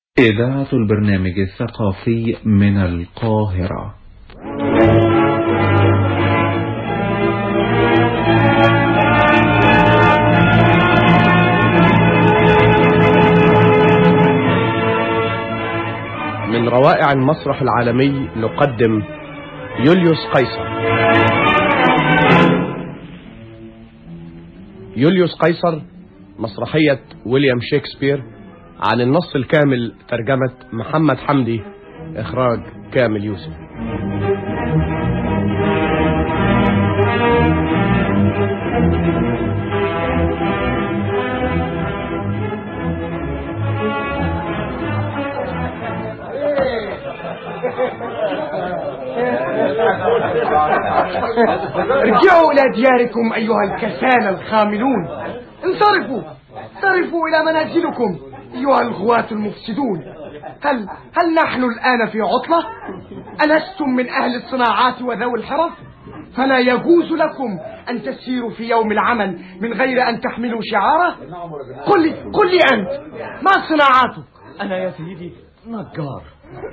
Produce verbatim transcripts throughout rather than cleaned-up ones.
إذاعة البرنامج الثقافي من القاهرة. من روائع المسرح العالمي نقدم يوليوس قيصر. يوليوس قيصر مسرحية ويليام شكسبير، عن النص الكامل ترجمة محمد حمدي، إخراج كامل يوسف. ارجعوا إلى دياركم أيها الكسالى الخاملون، انصرفوا انصرفوا إلى منازلكم أيها الغواة المفسدون. هل هل نحن الآن في عطلة؟ ألستم من أهل الصناعات وذوي الحرف؟ فلا يجوز لكم أن تسيروا في يوم العمل من غير أن تحملوا شعاره. قل لي قل لي أنت، ما صناعاتك؟ أنا يا سيدي نجار.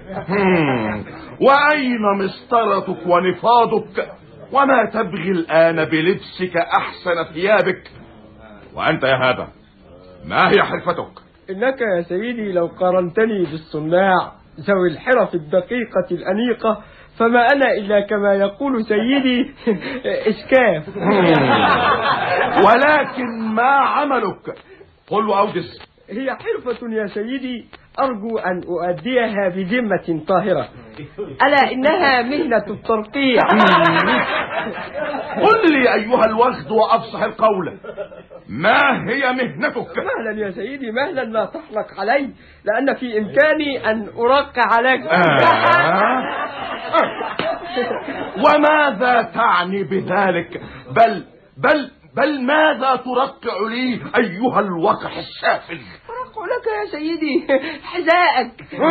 وأين مسطرتك ونفاضك؟ وما تبغي الآن بلبسك أحسن ثيابك؟ وأنت يا هذا، ما هي حرفتك؟ إنك يا سيدي لو قارنتني بالصناع ذوي الحرف الدقيقة الأنيقة فما أنا إلا كما يقول سيدي إسكاف. ولكن ما عملك؟ قل وأوجز. هي حرفة يا سيدي أرجو أن أؤديها بذمة طاهرة، ألا إنها مهنة الترقيع. قل لي أيها الوغد وأفصح القول، ما هي مهنتك؟ مهلا يا سيدي مهلا، لا تحلق علي، لأن في إمكاني أن أرقع عليك. آه. وماذا تعني بذلك؟ بل بل بل ماذا ترقع لي أيها الوقح السافل؟ أرقع لك يا سيدي حذاءك.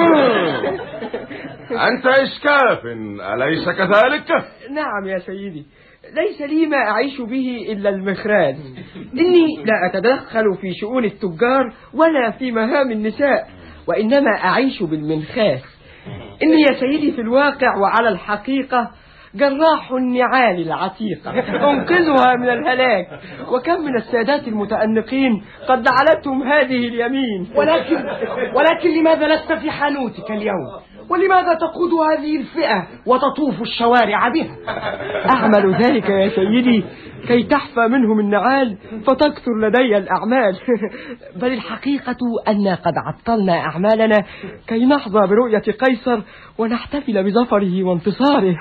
أنت إسكاف أليس كذلك؟ نعم يا سيدي، ليس لي ما أعيش به إلا المخراج. إني لا أتدخل في شؤون التجار ولا في مهام النساء، وإنما أعيش بالمنخاس. إني يا سيدي في الواقع وعلى الحقيقة جراح النعال العتيقة، أنقذها من الهلاك. وكم من السادات المتأنقين قد لعنتهم هذه اليمين. ولكن ولكن لماذا لست في حانوتك اليوم؟ ولماذا تقود هذه الفئة وتطوف الشوارع بها؟ أعمل ذلك يا سيدي كي تحفى منهم النعال فتكثر لدي الأعمال. بل الحقيقة أن قد عطلنا أعمالنا كي نحظى برؤية قيصر ونحتفل بظفره وانتصاره.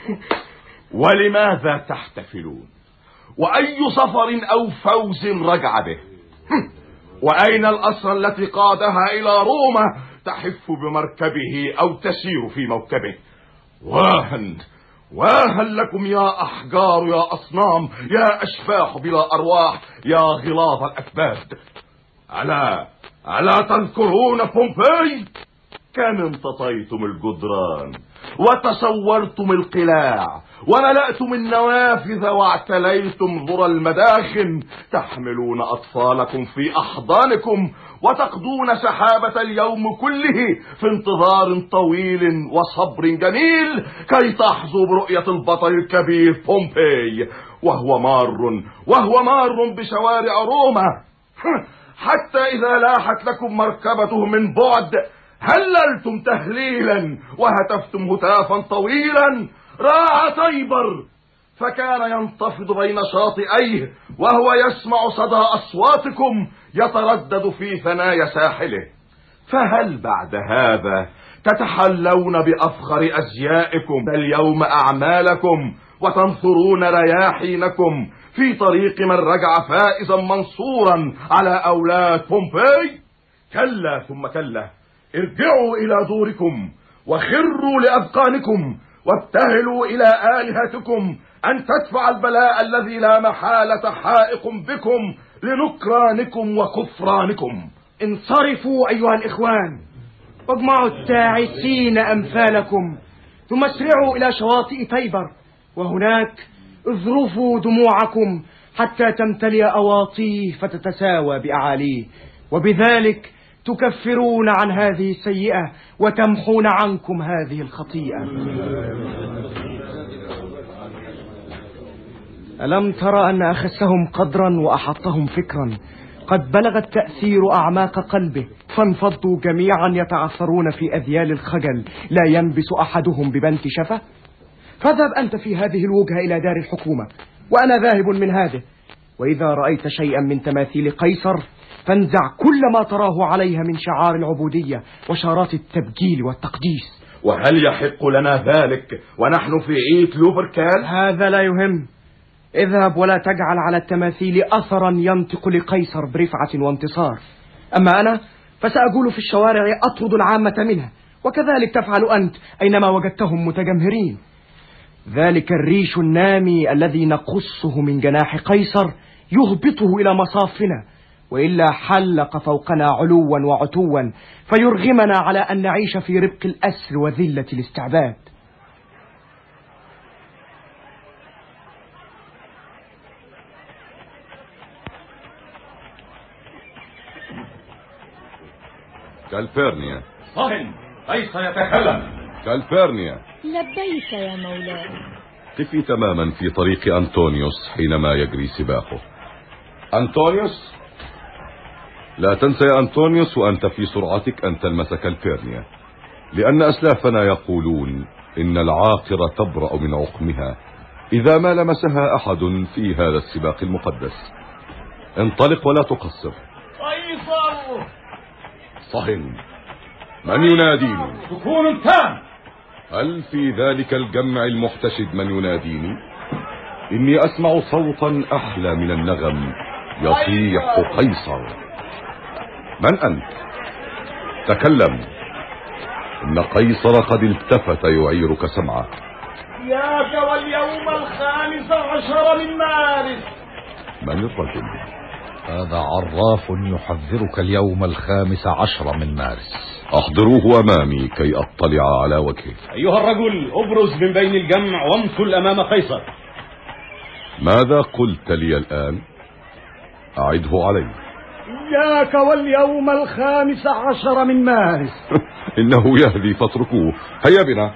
ولماذا تحتفلون؟ وأي ظفر أو فوز رجع به؟ وأين الأسرى التي قادها إلى روما تحف بمركبه أو تسير في موكبه؟ واهن واهن لكم يا أحجار، يا أصنام، يا أشباح بلا أرواح، يا غلاظ الأكباد. ألا ألا تذكرون بومبي؟ كم امتطيتم الجدران وتصورتم القلاع وملأتم النوافذ واعتليتم ذرى المداخن، تحملون أطفالكم في أحضانكم وتقضون سحابة اليوم كله في انتظار طويل وصبر جميل كي تحظوا برؤية البطل الكبير بومبي وهو مار وهو مار بشوارع روما، حتى إذا لاحت لكم مركبته من بعد هللتم تهليلا وهتفتم هتافا طويلا. راع طيبر فكان ينتفض بين شاطئيه وهو يسمع صدى أصواتكم يتردد في ثنايا ساحله. فهل بعد هذا تتحلون بأفخر أزيائكم اليوم أعمالكم وتنثرون رياحينكم في طريق من رجع فائزا منصورا على أولاد بومبي؟ كلا ثم كلا، ارجعوا إلى دوركم وخروا لأذقانكم وابتهلوا إلى آلهتكم أن تدفع البلاء الذي لا محالة حائق بكم لنكرانكم وكفرانكم. انصرفوا أيها الإخوان واجمعوا التاعسين أمثالكم، ثم اسرعوا إلى شواطئ تيبر، وهناك اذرفوا دموعكم حتى تمتلئ أواطيه فتتساوى بأعاليه، وبذلك تكفرون عن هذه السيئة وتمحون عنكم هذه الخطيئة. ألم ترى أن أخسهم قدرا وأحطهم فكرا قد بلغ التأثير أعماق قلبه، فانفضوا جميعا يتعثرون في أذيال الخجل، لا ينبس أحدهم ببنت شفة؟ فاذهب أنت في هذه الوجهة إلى دار الحكومة، وأنا ذاهب من هذه. وإذا رأيت شيئا من تماثيل قيصر فانزع كل ما تراه عليها من شعار العبودية وشارات التبجيل والتقديس. وهل يحق لنا ذلك ونحن في عيد لوبركال؟ هذا لا يهم. اذهب ولا تجعل على التماثيل أثرا ينطق لقيصر برفعة وانتصار. أما أنا فسأقول في الشوارع أطرد العامة منها، وكذلك تفعل أنت أينما وجدتهم متجمهرين. ذلك الريش النامي الذي نقصه من جناح قيصر يهبطه إلى مصافنا، وإلا حلق فوقنا علوا وعتوا فيرغمنا على أن نعيش في ربق الأسر وذلة الاستعباد. كالفيرنيا. صهن، قيصر يتكلم. كالفيرنيا. لبيك يا مولاي. قفي تماما في طريق أنطونيوس حينما يجري سباقه. أنطونيوس، لا تنسى يا أنطونيوس وأنت في سرعتك أن تلمس كالفيرنيا، لأن أسلافنا يقولون إن العاقرة تبرأ من عقمها إذا ما لمسها أحد في هذا السباق المقدس. انطلق ولا تقصر. قيصر. صهن، من يناديني؟ سكون تام. هل في ذلك الجمع المحتشد من يناديني؟ إني أسمع صوتا أحلى من النغم يصيح قيصر. من أنت؟ تكلم، إن قيصر قد التفت يعيرك سمعه. ياك واليوم الخامس عشر من مارس. من الرجل؟ هذا عراف يحذرك اليوم الخامس عشر من مارس. أحضروه أمامي كي أطلع على وجهه. أيها الرجل، أبرز من بين الجمع وامثل أمام قيصر. ماذا قلت لي الآن؟ أعده علي. إياك واليوم الخامس عشر من مارس. إنه يهدي فاتركوه. هيا بنا.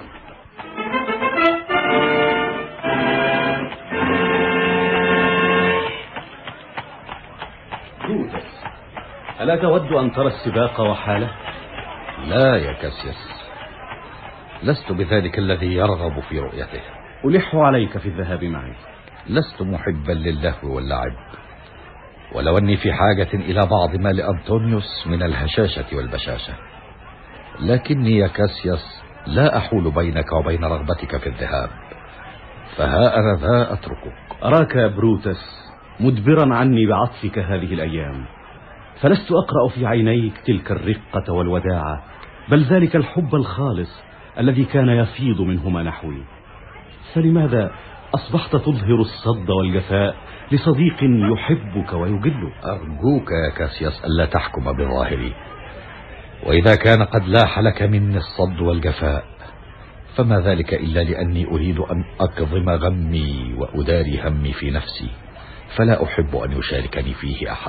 بروتس، ألا تود أن ترى السباق وحاله؟ لا يا كاسياس، لست بذلك الذي يرغب في رؤيته. ألح عليك في الذهاب معي. لست محبا للهو واللعب، ولو أني في حاجة إلى بعض ما لأنطونيوس من الهشاشة والبشاشة، لكني يا كاسياس لا أحول بينك وبين رغبتك في الذهاب، فها أنا ذا أتركك. أراك يا بروتس مدبرا عني بعطفك هذه الأيام، فلست أقرأ في عينيك تلك الرقة والوداعة، بل ذلك الحب الخالص الذي كان يفيض منهما نحوي. فلماذا أصبحت تظهر الصد والجفاء لصديق يحبك ويجلك؟ أرجوك يا كاسياس ألا تحكم بظاهري، وإذا كان قد لاح لك مني الصد والجفاء فما ذلك إلا لأني أريد أن أكظم غمي وأداري همي في نفسي، فلا أحب أن يشاركني فيه أحد.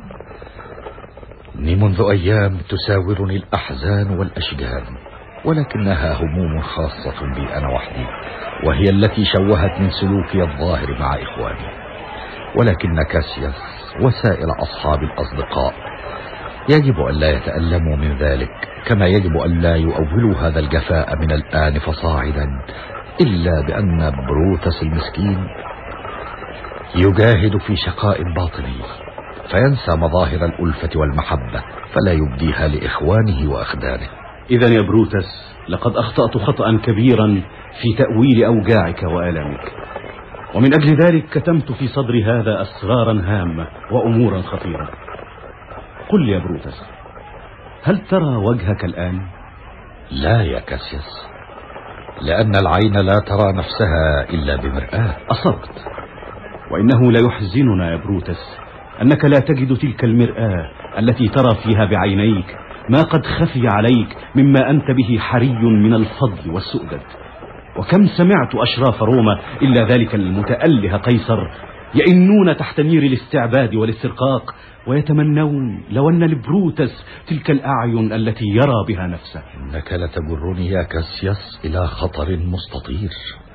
إني منذ أيام تساورني الأحزان والأشجان، ولكنها هموم خاصة بي أنا وحدي، وهي التي شوهت من سلوكي الظاهر مع إخواني. ولكن كاسياس وسائر أصحاب الأصدقاء يجب أن لا يتألموا من ذلك، كما يجب أن لا يؤولوا هذا الجفاء من الآن فصاعدا، إلا بأن بروتس المسكين يجاهد في شقاء باطني فينسى مظاهر الألفة والمحبة فلا يبديها لإخوانه وأخدانه. إذن يا بروتس لقد أخطأت خطأ كبيرا في تأويل أوجاعك وآلامك، ومن أجل ذلك كتمت في صدري هذا أسرارا هامة وأمورا خطيرة. قل يا بروتس، هل ترى وجهك الآن؟ لا يا كاسياس، لأن العين لا ترى نفسها إلا بمرآة. أصبت، وإنه لا يحزننا يا بروتس أنك لا تجد تلك المرآة التي ترى فيها بعينيك ما قد خفي عليك مما أنت به حري من الفضل والسؤدد. وكم سمعت أشراف روما إلا ذلك المتأله قيصر يئنون تحت نير الاستعباد والاسترقاق ويتمنون لو أن لبروتس تلك الأعين التي يرى بها نفسه. إنك لتجرني يا كاسياس إلى خطر مستطير،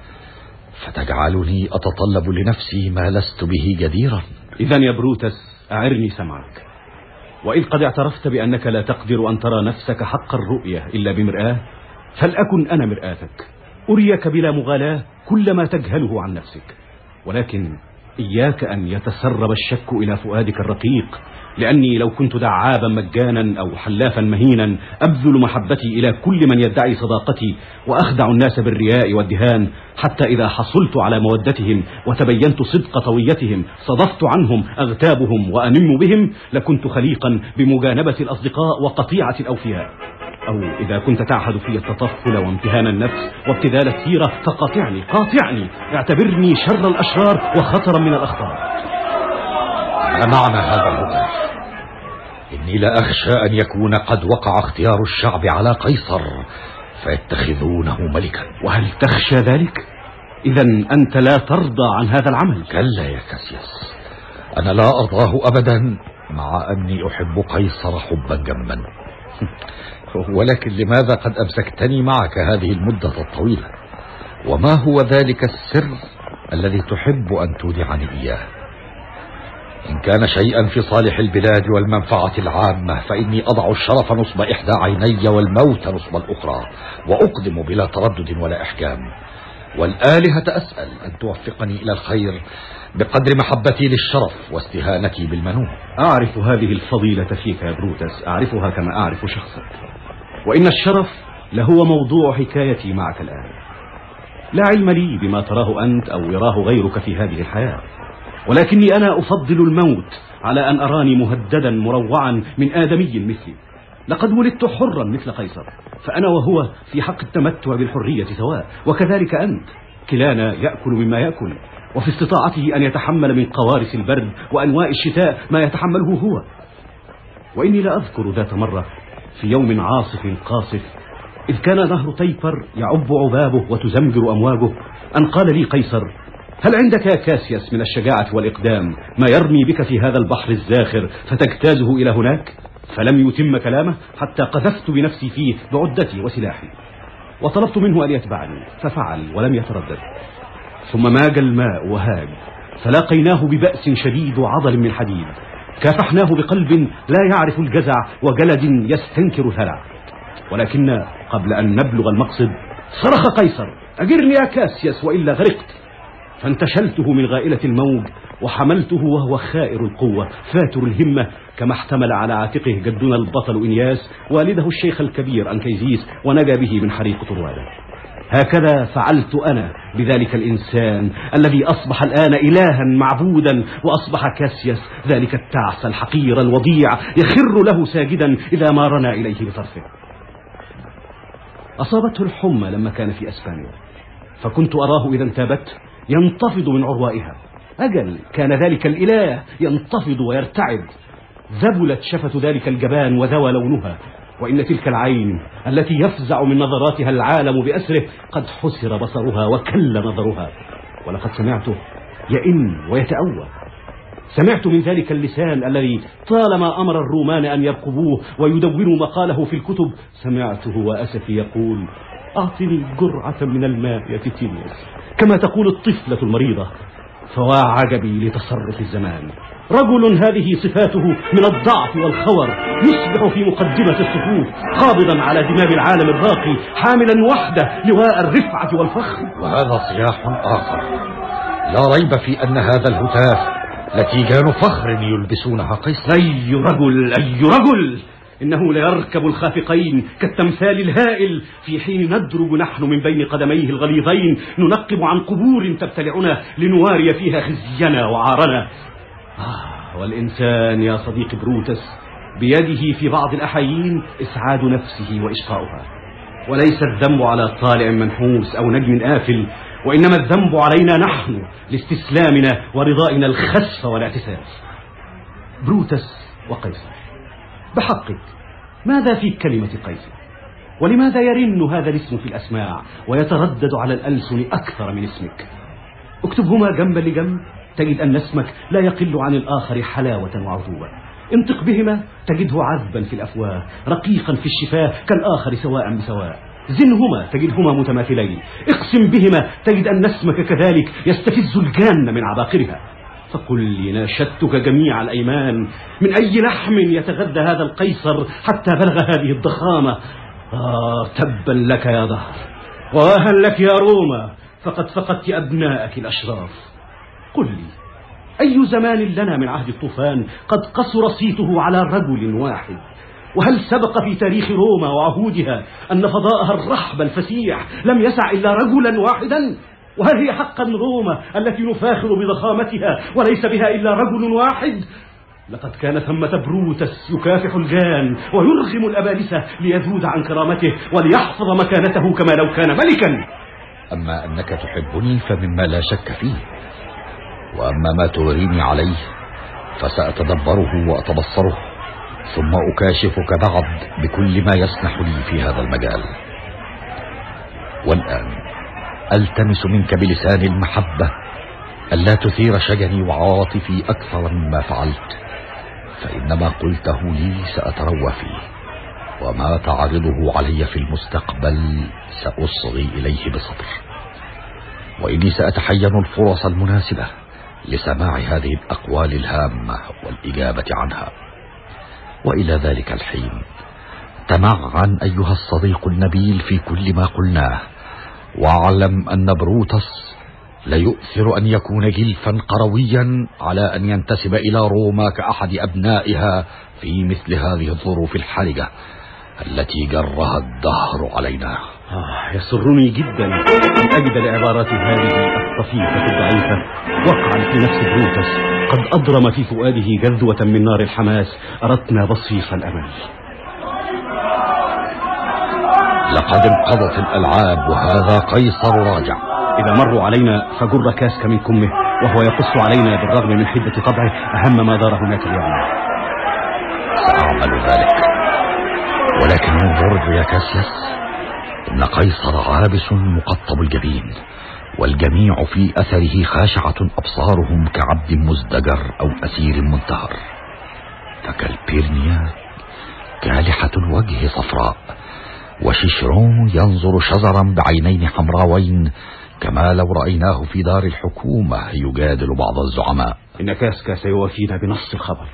فتجعلني أتطلب لنفسي ما لست به جديرا. إذن يا بروتس أعرني سمعك، وإذ قد اعترفت بأنك لا تقدر أن ترى نفسك حق الرؤية إلا بمرآة، فلأكن أنا مرآتك أريك بلا مغالاة كل ما تجهله عن نفسك، ولكن إياك أن يتسرب الشك إلى فؤادك الرقيق، لأني لو كنت دعابا مجانا أو حلافا مهينا أبذل محبتي إلى كل من يدعي صداقتي وأخدع الناس بالرياء والدهان، حتى إذا حصلت على مودتهم وتبينت صدق طويتهم صدفت عنهم أغتابهم وأنم بهم، لكنت خليقا بمجانبة الأصدقاء وقطيعة الأوفياء. أو إذا كنت تعهد في التطفل وامتهان النفس وابتذال السيرة فقاطعني قاطعني، اعتبرني شر الأشرار وخطرا من الأخطار. ما معنى هذا الهتاف؟ إني لا أخشى أن يكون قد وقع اختيار الشعب على قيصر فيتخذونه ملكا. وهل تخشى ذلك؟ إذن أنت لا ترضى عن هذا العمل. كلا يا كاسياس، أنا لا أرضاه أبدا، مع أني أحب قيصر حبا جما. ولكن لماذا قد أمسكتني معك هذه المدة الطويلة؟ وما هو ذلك السر الذي تحب أن تودعني إياه؟ إن كان شيئا في صالح البلاد والمنفعة العامة فإني أضع الشرف نصب إحدى عيني والموت نصب الأخرى، وأقدم بلا تردد ولا إحكام. والآلهة أسأل أن توفقني إلى الخير بقدر محبتي للشرف واستهانتي بالمنون. أعرف هذه الفضيلة فيك يا بروتس، أعرفها كما أعرف شخصك، وإن الشرف لهو موضوع حكايتي معك الآن. لا علم لي بما تراه أنت أو يراه غيرك في هذه الحياة، ولكني أنا أفضل الموت على أن أراني مهددا مروعا من آدمي مثلي. لقد ولدت حرا مثل قيصر، فأنا وهو في حق التمتع بالحرية سواء، وكذلك أنت. كلانا يأكل مما يأكل، وفي استطاعته أن يتحمل من قوارس البرد وأنواع الشتاء ما يتحمله هو. وإني لا أذكر ذات مرة في يوم عاصف قاصف إذ كان نهر تيبر يعب عبابه وتزمجر أمواجه أن قال لي قيصر: هل عندك يا كاسياس من الشجاعة والإقدام ما يرمي بك في هذا البحر الزاخر فتجتازه إلى هناك؟ فلم يتم كلامه حتى قذفت بنفسي فيه بعدتي وسلاحي، وطلبت منه أن يتبعني ففعل ولم يتردد. ثم ماج الماء وهاج، فلاقيناه ببأس شديد وعضل من حديد، كافحناه بقلب لا يعرف الجزع وجلد يستنكر الهلع. ولكن قبل أن نبلغ المقصد صرخ قيصر: أجرني يا كاسياس وإلا غرقت. فانتشلته من غائلة الموج وحملته وهو خائر القوة فاتر الهمة، كما احتمل على عاتقه جدنا البطل إنياس والده الشيخ الكبير أنكيزيس ونجا به من حريق طرواده. هكذا فعلت أنا بذلك الإنسان الذي أصبح الآن إلها معبودا، وأصبح كاسياس ذلك التعس الحقير الوضيع يخر له ساجدا إذا ما رنا إليه بطرفه. أصابته الحمى لما كان في أسبانيا، فكنت أراه إذا انتابت ينتفض من عروائها. أجل كان ذلك الإله ينتفض ويرتعد. ذبلت شفة ذلك الجبان وذوى لونها، وإن تلك العين التي يفزع من نظراتها العالم بأسره قد حسر بصرها وكل نظرها. ولقد سمعته يئن ويتأوى، سمعت من ذلك اللسان الذي طالما أمر الرومان أن يرقبوه ويدونوا مقاله في الكتب، سمعته وأسفي يقول: أعطني جرعة من الماء يا تيتينيوس، كما تقول الطفلة المريضة. فوا عجبي لتصرف الزمان، رجل هذه صفاته من الضعف والخور يصبح في مقدمة الصفوف قابضا على دماغ العالم الراقي، حاملا وحده لواء الرفعة والفخر. وهذا صياح آخر، لا ريب في أن هذا الهتاف لتيجان فخر يلبسونها قيصر. أي رجل أي رجل، إنه ليركب الخافقين كالتمثال الهائل، في حين ندرج نحن من بين قدميه الغليظين ننقب عن قبور تبتلعنا لنواري فيها خزينا وعارنا. آه والإنسان يا صديق بروتس بيده في بعض الأحايين إسعاد نفسه وإشقاؤها، وليس الذنب على طالع منحوس أو نجم آفل، وإنما الذنب علينا نحن لاستسلامنا ورضائنا الخسف والاعتساف. بروتس وقيصر، بحقك ماذا في كلمة قيصر؟ ولماذا يرن هذا الاسم في الأسماع ويتردد على الألسن أكثر من اسمك؟ اكتبهما جنبا لجنب تجد أن اسمك لا يقل عن الآخر حلاوة وعذوبة. انطق بهما تجده عذبا في الأفواه، رقيقا في الشفاه كالآخر سواء بسواء. زنهما تجدهما متماثلين، اقسم بهما تجد أن اسمك كذلك يستفز الجان من عباقرها. فقل لي ناشدتك جميع الأيمان، من أي لحم يتغذى هذا القيصر حتى بلغ هذه الضخامة؟ آه تبا لك يا دهر، وآها لك يا روما، فقد فقدت أبناءك الأشراف. قل لي أي زمان لنا من عهد الطوفان قد قصر صيته على رجل واحد؟ وهل سبق في تاريخ روما وعهودها أن فضاءها الرحب الفسيح لم يسع إلا رجلا واحدا؟ وهل هي حقا روما التي نفاخر بضخامتها وليس بها إلا رجل واحد؟ لقد كان ثمة بروتس يكافح الجان ويرغم الأبالسة ليذود عن كرامته وليحفظ مكانته كما لو كان ملكا. أما أنك تحبني فمما لا شك فيه، وأما ما تغريني عليه فسأتدبره وأتبصره، ثم أكاشفك بعد بكل ما يسنح لي في هذا المجال. والآن ألتمس منك بلسان المحبة ألا تثير شجني وعاطفي أكثر مما فعلت، فإنما قلته لي سأتروى فيه، وما تعرضه علي في المستقبل سأصغي إليه بصبر، وإني سأتحين الفرص المناسبة لسماع هذه الأقوال الهامة والإجابة عنها. وإلى ذلك الحين تمعن أيها الصديق النبيل في كل ما قلناه، واعلم أن بروتس ليؤثر أن يكون جلفا قرويا على أن ينتسب إلى روما كأحد أبنائها في مثل هذه الظروف الحرجة التي جرها الدهر علينا. آه يسرني جدا أن أجد العبارات هذه الطفيفة الضعيفة وقعا في نفس بروتس قد أضرم في فؤاده جذوة من نار الحماس أردنا بصيص الأمل. لقد انقضت الألعاب وهذا قيصر راجع. إذا مروا علينا فجر كاسك من كمه وهو يقص علينا بالرغم من حدة طبعه أهم ما دار هناك اليوم. سأعمل ذلك، ولكن انظر يا كاسياس، إن قيصر عابس مقطب الجبين، والجميع في أثره خاشعة أبصارهم كعبد مزدجر أو أسير منتهر، فكالبيرنيا كالحة الوجه صفراء، وشيشرون ينظر شزرا بعينين حمراوين كما لو رأيناه في دار الحكومة يجادل بعض الزعماء. إن كاسكا سيوافينا بنص الخبر.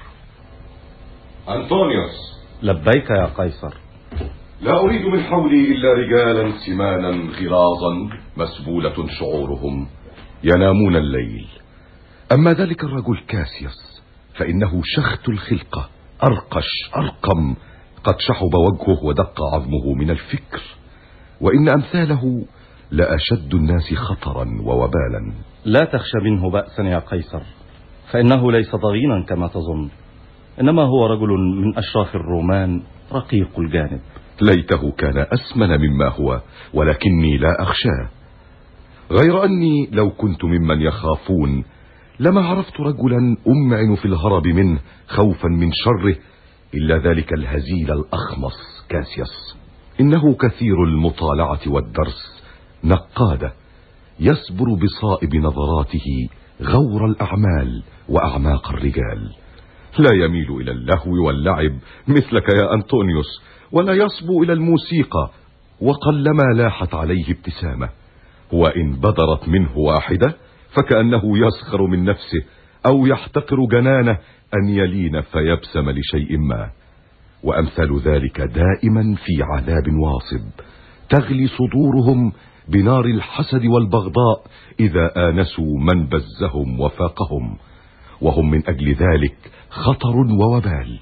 أنطونيوس. لبيك يا قيصر. لا أريد من حولي إلا رجالا سمانا غلاظا مسبولة شعورهم ينامون الليل. أما ذلك الرجل كاسياس فإنه شخت الخلقة، أرقش أرقم، قد شحب وجهه ودق عظمه من الفكر، وإن أمثاله لأشد الناس خطرا ووبالا. لا تخشى منه بأسا يا قيصر، فإنه ليس ضغينا كما تظن، إنما هو رجل من أشراف الرومان رقيق الجانب. ليته كان أسمن مما هو، ولكني لا أخشاه، غير أني لو كنت ممن يخافون لما عرفت رجلا أمعن في الهرب منه خوفا من شره إلا ذلك الهزيل الأخمص كاسياس. إنه كثير المطالعة والدرس، نقادة، يسبر بصائب نظراته غور الأعمال وأعماق الرجال، لا يميل إلى اللهو واللعب مثلك يا أنطونيوس، ولا يصبو إلى الموسيقى، وقلما لاحت عليه ابتسامة، وإن بدرت منه واحدة فكأنه يسخر من نفسه أو يحتقر جنانه أن يلين فيبسم لشيء ما. وأمثال ذلك دائما في عذاب واصب تغلي صدورهم بنار الحسد والبغضاء إذا آنسوا من بزهم وفاقهم، وهم من أجل ذلك خطر ووبال.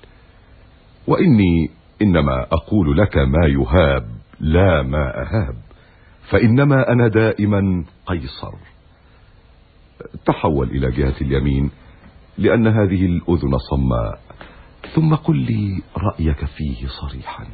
وإني إنما أقول لك ما يهاب لا ما أهاب، فإنما أنا دائما قيصر. تحول إلى جهة اليمين لأن هذه الأذن صماء، ثم قل لي رأيك فيه صريحا.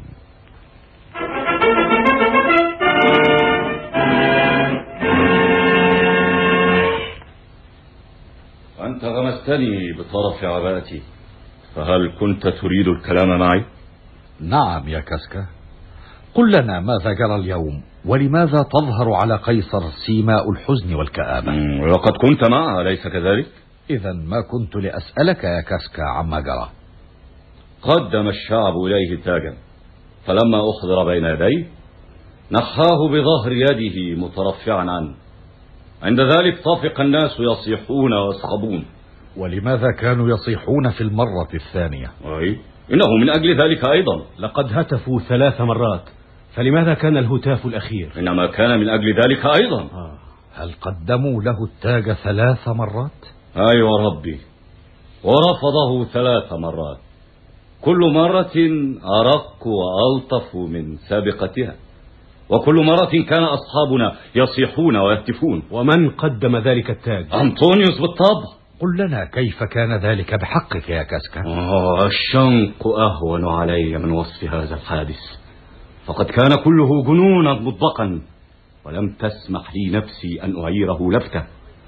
أنت غمستني بطرف عباءتي، فهل كنت تريد الكلام معي؟ نعم يا كاسكا، قل لنا ماذا جرى اليوم، ولماذا تظهر على قيصر سيماء الحزن والكآبة؟ وقد كنت معه أليس كذلك؟ إذا ما كنت لأسألك يا كاسكا عما جرى. قدم الشعب إليه تاجا، فلما أحضر بين يديه نحاه بظهر يده مترفعا عنه. عند ذلك طفق الناس يصيحون ويصخبون. ولماذا كانوا يصيحون في المرة الثانية؟ أي إنه من أجل ذلك أيضا. لقد هتفوا ثلاث مرات، فلماذا كان الهتاف الأخير؟ إنما كان من أجل ذلك أيضا. آه. هل قدموا له التاج ثلاث مرات؟ أيوة ربي، ورفضه ثلاث مرات، كل مرة أرق وألطف من سابقتها، وكل مرة كان أصحابنا يصيحون ويهتفون. ومن قدم ذلك التاج؟ أنطونيوس بالطبع. قل لنا كيف كان ذلك بحقك يا كاسكا؟ آه الشنق أهون علي من وصف هذا الحادث، فقد كان كله جنونا مطبقا، ولم تسمح لي نفسي أن أعيره لفتة.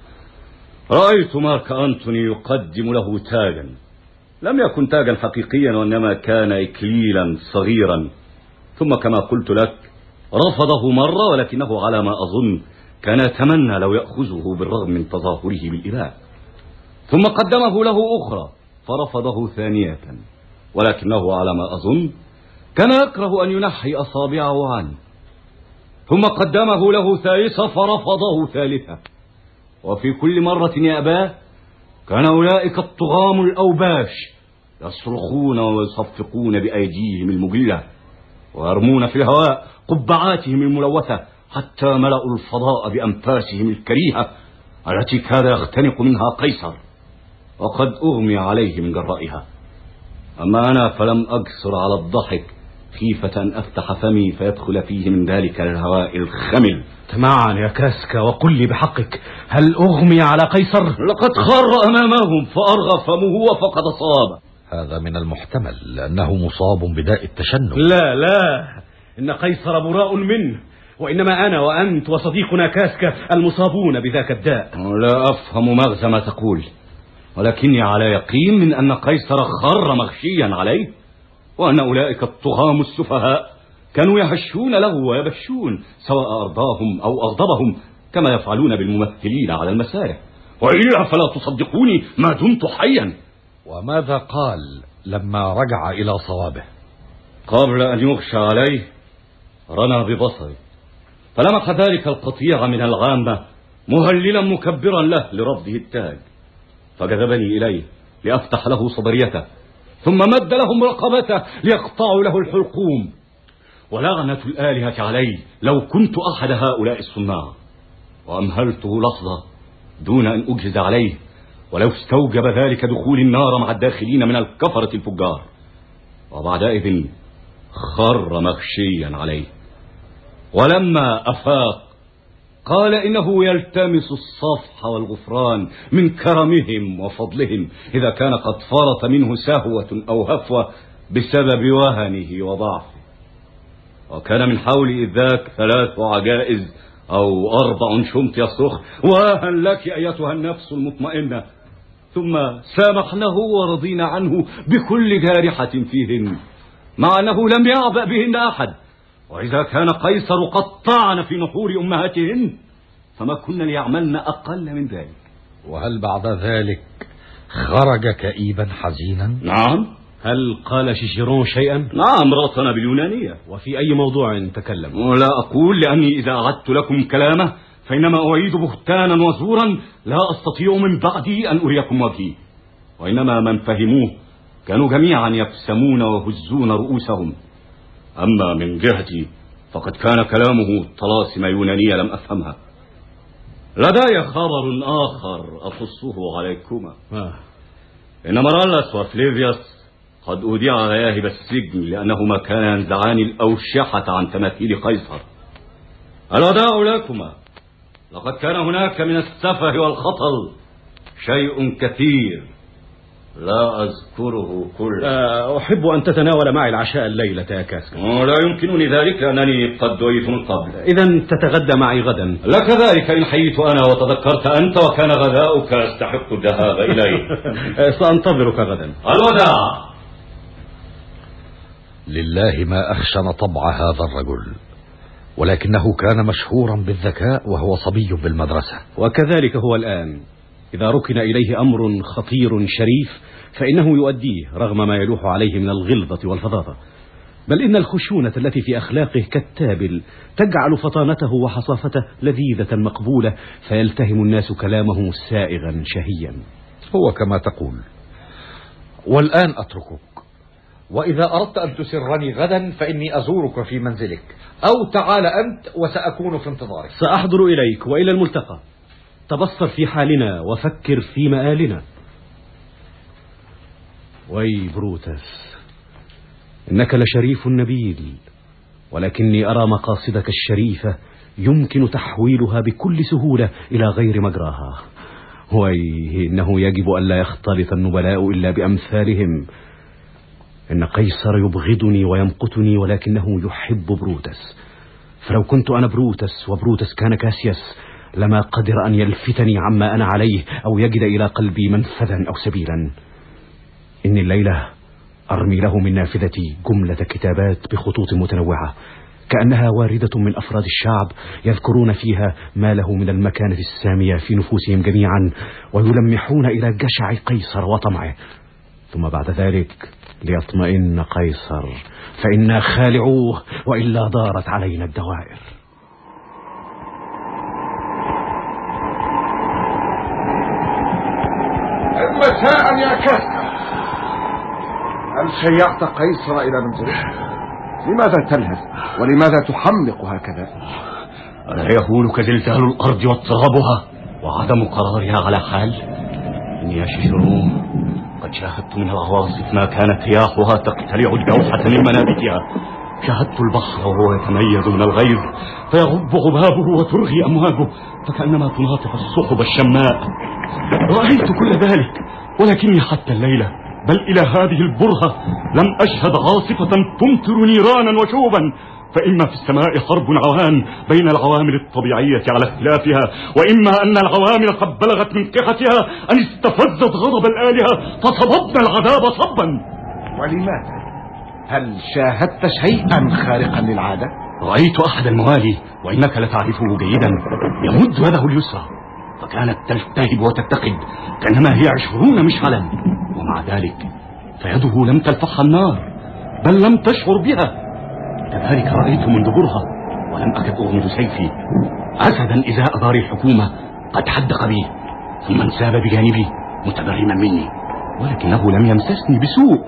رأيت مارك أنتوني يقدم له تاجا، لم يكن تاجا حقيقيا وإنما كان إكليلا صغيرا، ثم كما قلت لك رفضه مرة، ولكنه على ما أظن كان يتمنى لو يأخذه بالرغم من تظاهره بالإله. ثم قدمه له أخرى فرفضه ثانية، ولكنه على ما أظن كان يكره أن ينحي أصابعه عنه. ثم قدمه له ثالثة فرفضه ثالثة، وفي كل مرة يا أباه كان أولئك الطغام الأوباش يصرخون ويصفقون بأيديهم المجلة ويرمون في الهواء قبعاتهم الملوثة حتى ملأوا الفضاء بأنفاسهم الكريهة التي كاد يختنق منها قيصر، وقد أغمي عليه من جرائها. أما أنا فلم أقصر على الضحك خيفة أن أفتح فمي فيدخل فيه من ذلك الهواء الخمل. تمعن يا كاسكا وقل لي بحقك، هل أغمي على قيصر؟ لقد خر أمامهم فأرغى فمه وفقد صوابه. هذا من المحتمل لأنه مصاب بداء التشنج. لا لا، إن قيصر براء منه، وإنما أنا وأنت وصديقنا كاسكا المصابون بذاك الداء. لا أفهم مغزى ما تقول، ولكني على يقين من أن قيصر خر مغشيا عليه، وأن أولئك الطغام السفهاء كانوا يهشون له ويبشون سواء أرضاهم أو أغضبهم، كما يفعلون بالممثلين على المسارح، وإلا فلا تصدقوني ما دمت حيا. وماذا قال لما رجع إلى صوابه؟ قبل أن يغشى عليه رنى ببصري فلمح ذلك القطيع من الغامة مهللا مكبرا له لرفضه التاج، فجذبني إليه لأفتح له صدريته، ثم مد لهم رقبته ليقطعوا له الحلقوم. ولعنة الآلهة علي لو كنت أحد هؤلاء الصناع. وأمهلته لحظة دون أن أجهز عليه، ولو استوجب ذلك دخول النار مع الداخلين من الكفرة الفجار. وبعدئذ خر مغشيا عليه، ولما أفاق قال إنه يلتمس الصفح والغفران من كرمهم وفضلهم إذا كان قد فرط منه سهوة أو هفوة بسبب وهنه وضعفه. وكان من حول إذ ذاك ثلاث عجائز أو أربع شمت يصرخ: واهن لك أيتها النفس المطمئنة. ثم سامحناه ورضينا عنه بكل جارحة فيهن، مع أنه لم يعبأ بهن أحد. وإذا كان قيصر قد طعن في نحور أمهاتهن فما كنا ليعملن أقل من ذلك. وهل بعد ذلك خرج كئيبا حزينا؟ نعم. هل قال شيشيرون شيئا؟ نعم، رأسنا باليونانية. وفي أي موضوع تكلم؟ ولا أقول، لأني إذا أعدت لكم كلامه فإنما أعيد بهتانا وزورا لا أستطيع من بعدي أن أريكم وجهي. وإنما من فهموه كانوا جميعا يبسمون وهزون رؤوسهم. أما من جهتي فقد كان كلامه طلاسم يونانية لم أفهمها. لدي خبر آخر أقصه عليكما. آه. إن مرالس وفليفيوس قد أودع غياهب السجن لأنهما كانا ينزعان الأوشحة عن تماثيل قيصر. الوداع لكما، لقد كان هناك من السفه والخطل شيء كثير لا أذكره كله. أحب أن تتناول معي العشاء الليلة يا كاسكا. لا يمكنني ذلك لأنني قد دعيت من قبل. إذا تتغدى معي غدا. لك ذلك إن حييت أنا وتذكرت أنت وكان غذاؤك يستحق الذهاب إليه. سأنتظرك غدا. الوداع. لله ما أخشن طبع هذا الرجل، ولكنه كان مشهورا بالذكاء وهو صبي بالمدرسة، وكذلك هو الآن. إذا ركن إليه أمر خطير شريف فإنه يؤديه رغم ما يلوح عليه من الغلظة والفظاظة، بل إن الخشونة التي في أخلاقه كالتابل تجعل فطانته وحصافته لذيذة مقبولة، فيلتهم الناس كلامه سائغا شهيا. هو كما تقول. والآن أتركك، وإذا أردت أن تسرني غدا فإني أزورك في منزلك، أو تعال أنت وسأكون في انتظارك. سأحضر إليك وإلى الملتقى. تبصر في حالنا وفكر في مآلنا. وي بروتس، إنك لشريف نبيل، ولكني أرى مقاصدك الشريفة يمكن تحويلها بكل سهولة إلى غير مجراها. وي إنه يجب ألا يختلط النبلاء إلا بأمثالهم. إن قيصر يبغضني ويمقتني ولكنه يحب بروتس، فلو كنت أنا بروتس وبروتس كان كاسياس لما قدر أن يلفتني عما أنا عليه أو يجد إلى قلبي منفذا أو سبيلا. إني الليلة أرمي له من نافذتي جملة كتابات بخطوط متنوعة كأنها واردة من أفراد الشعب يذكرون فيها ما له من المكانة السامية في نفوسهم جميعا، ويلمحون إلى جشع قيصر وطمعه. ثم بعد ذلك ليطمئن قيصر فإنا خالعوه، وإلا دارت علينا الدوائر. مساء يا كاسكا، هل شيعت قيصر إلى منزلك؟ لماذا تلهث ولماذا تحمق هكذا؟ ألا يهولك زلزال الأرض واضطرابها وعدم قرارها على حال؟ إني يا شيشرو قد شاهدت من العواصف ما كانت رياحها تقتلع الدوحة من منابتها. شاهدت البحر وهو يتميز من الغيظ فيغب غبابه وترغي أمواجه فكأنما تناطح السحب الشماء. رأيت كل ذلك، ولكني حتى الليلة بل إلى هذه البرهة لم أشهد عاصفة تمطر نيرانا وشوبا. فإما في السماء حرب عوان بين العوامل الطبيعية على اختلافها، وإما أن العوامل قد بلغت من قحتها أن استفزت غضب الآلهة فصببنا العذاب صبا. ولماذا؟ هل شاهدت شيئا خارقا للعادة؟ رأيت أحد الموالي وإنك لتعرفه جيدا يمد يده اليسرى فكانت تلتهب وتتقد كأنما هي عشرون مشعلا، ومع ذلك فيده لم تلفحها النار بل لم تشعر بها. كذلك رأيت من دبرها ولم أكد أغمض سيفي أسدا إزاء دار الحكومة قد حدق بي ثم انساب بجانبي متبرما مني، ولكنه لم يمسسني بسوء.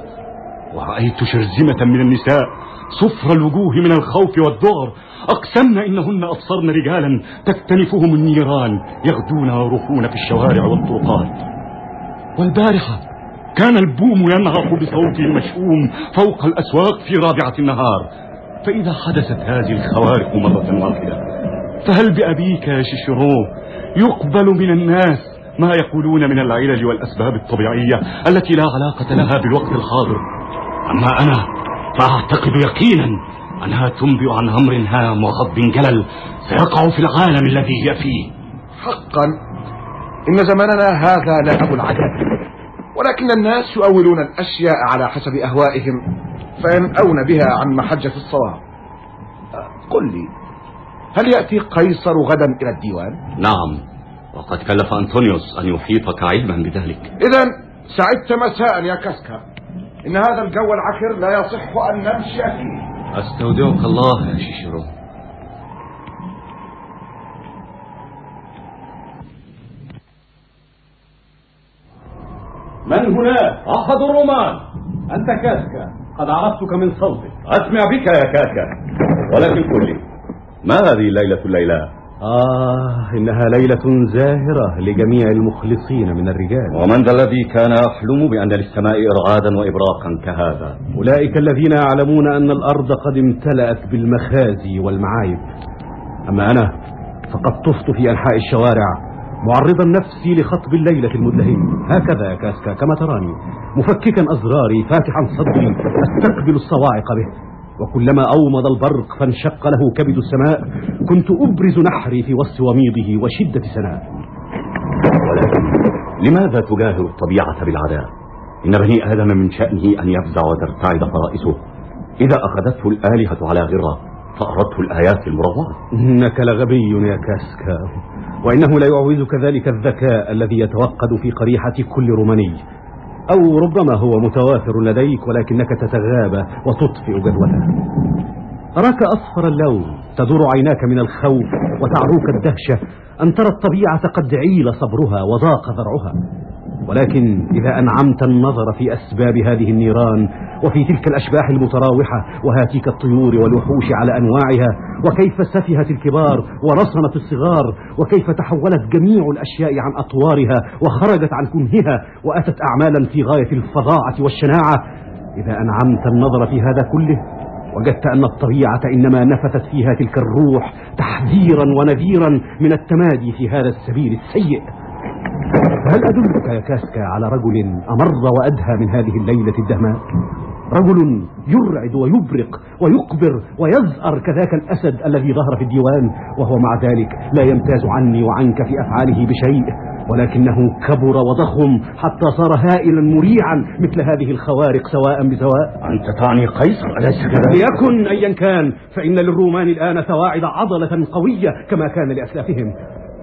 ورأيت شرذمة من النساء صفر الوجوه من الخوف والذعر أقسمن إنهن أبصرن رجالا تكتنفهم النيران يغدون ويروحون في الشوارع والطرقات. والبارحة كان البوم ينعق بصوته المشؤوم فوق الأسواق في رابعة النهار. فإذا حدثت هذه الخوارق مرة واحدة فهل بأبيك يا شيشرو يقبل من الناس ما يقولون من العلل والأسباب الطبيعية التي لا علاقة لها بالوقت الحاضر؟ أما أنا فأعتقد يقينا أنها تنبئ عن أمر هام وغض جلل سيقع في العالم الذي هي فيه. حقا إن زماننا هذا لا أبو العجب، ولكن الناس يؤولون الأشياء على حسب أهوائهم فينأون بها عن محجة الصواب. قل لي، هل يأتي قيصر غدا إلى الديوان؟ نعم، وقد كلف أنطونيوس أن يحيطك علما بذلك. إذن سعدت مساء يا كاسكا، إن هذا الجو العكر لا يصح أن نمشي فيه. أستودعك الله يا شيشرو. من هنا؟ أحد الرومان. أنت كاسكا، قد عرفتك من صوتك. أسمع بك يا كاسكا، ولكن قل لي، ما هذه الليلة الليلة؟ آه إنها ليلة زاهرة لجميع المخلصين من الرجال. ومن ذا الذي كان يحلم بأن للسماء إرعادا وإبراقا كهذا؟ أولئك الذين يعلمون أن الأرض قد امتلأت بالمخازي والمعايب. أما أنا فقد طفت في أنحاء الشوارع معرضا نفسي لخطب الليلة المدلهم، هكذا يا كاسكا كما تراني، مفككا أزراري فاتحا صدري أستقبل الصواعق به. وكلما أومض البرق فانشق له كبد السماء كنت أبرز نحري في وسط وميضه وشدة سناء. ولكن لماذا تجاهر الطبيعة بالعداء؟ إن بني آدم من شأنه أن يفزع وترتعد فرائسه. إذا أخذته الآلهة على غرة فأردت الآيات المروعة. إنك لغبي يا كاسكا، وإنه لا يعوزك ذلك الذكاء الذي يتوقد في قريحة كل روماني، أو ربما هو متوافر لديك ولكنك تتغابى وتطفئ جدوته. أراك أصفر اللون، تدور عيناك من الخوف وتعروك الدهشة أن ترى الطبيعة قد عيل صبرها وضاق ذرعها. ولكن إذا أنعمت النظر في أسباب هذه النيران وفي تلك الأشباح المتراوحة وهاتيك الطيور والوحوش على أنواعها، وكيف سفهت الكبار ورصنت الصغار، وكيف تحولت جميع الأشياء عن أطوارها وخرجت عن كنهها وأتت أعمالا في غاية الفظاعة والشناعة، إذا أنعمت النظر في هذا كله وجدت أن الطبيعة إنما نفثت فيها تلك الروح تحذيرا ونذيرا من التمادي في هذا السبيل السيء. فهل أدلك يا كاسكا على رجل أمر وأدهى من هذه الليلة الدهماء؟ رجل يرعد ويبرق ويقبر ويزأر كذاك الأسد الذي ظهر في الديوان، وهو مع ذلك لا يمتاز عني وعنك في أفعاله بشيء، ولكنه كبر وضخم حتى صار هائلا مريعا مثل هذه الخوارق سواء بسواء. أنت تعني قيصر أليس كذلك؟ ليكن أيا كان، فإن للرومان الآن سواعد عضلة قوية كما كان لأسلافهم.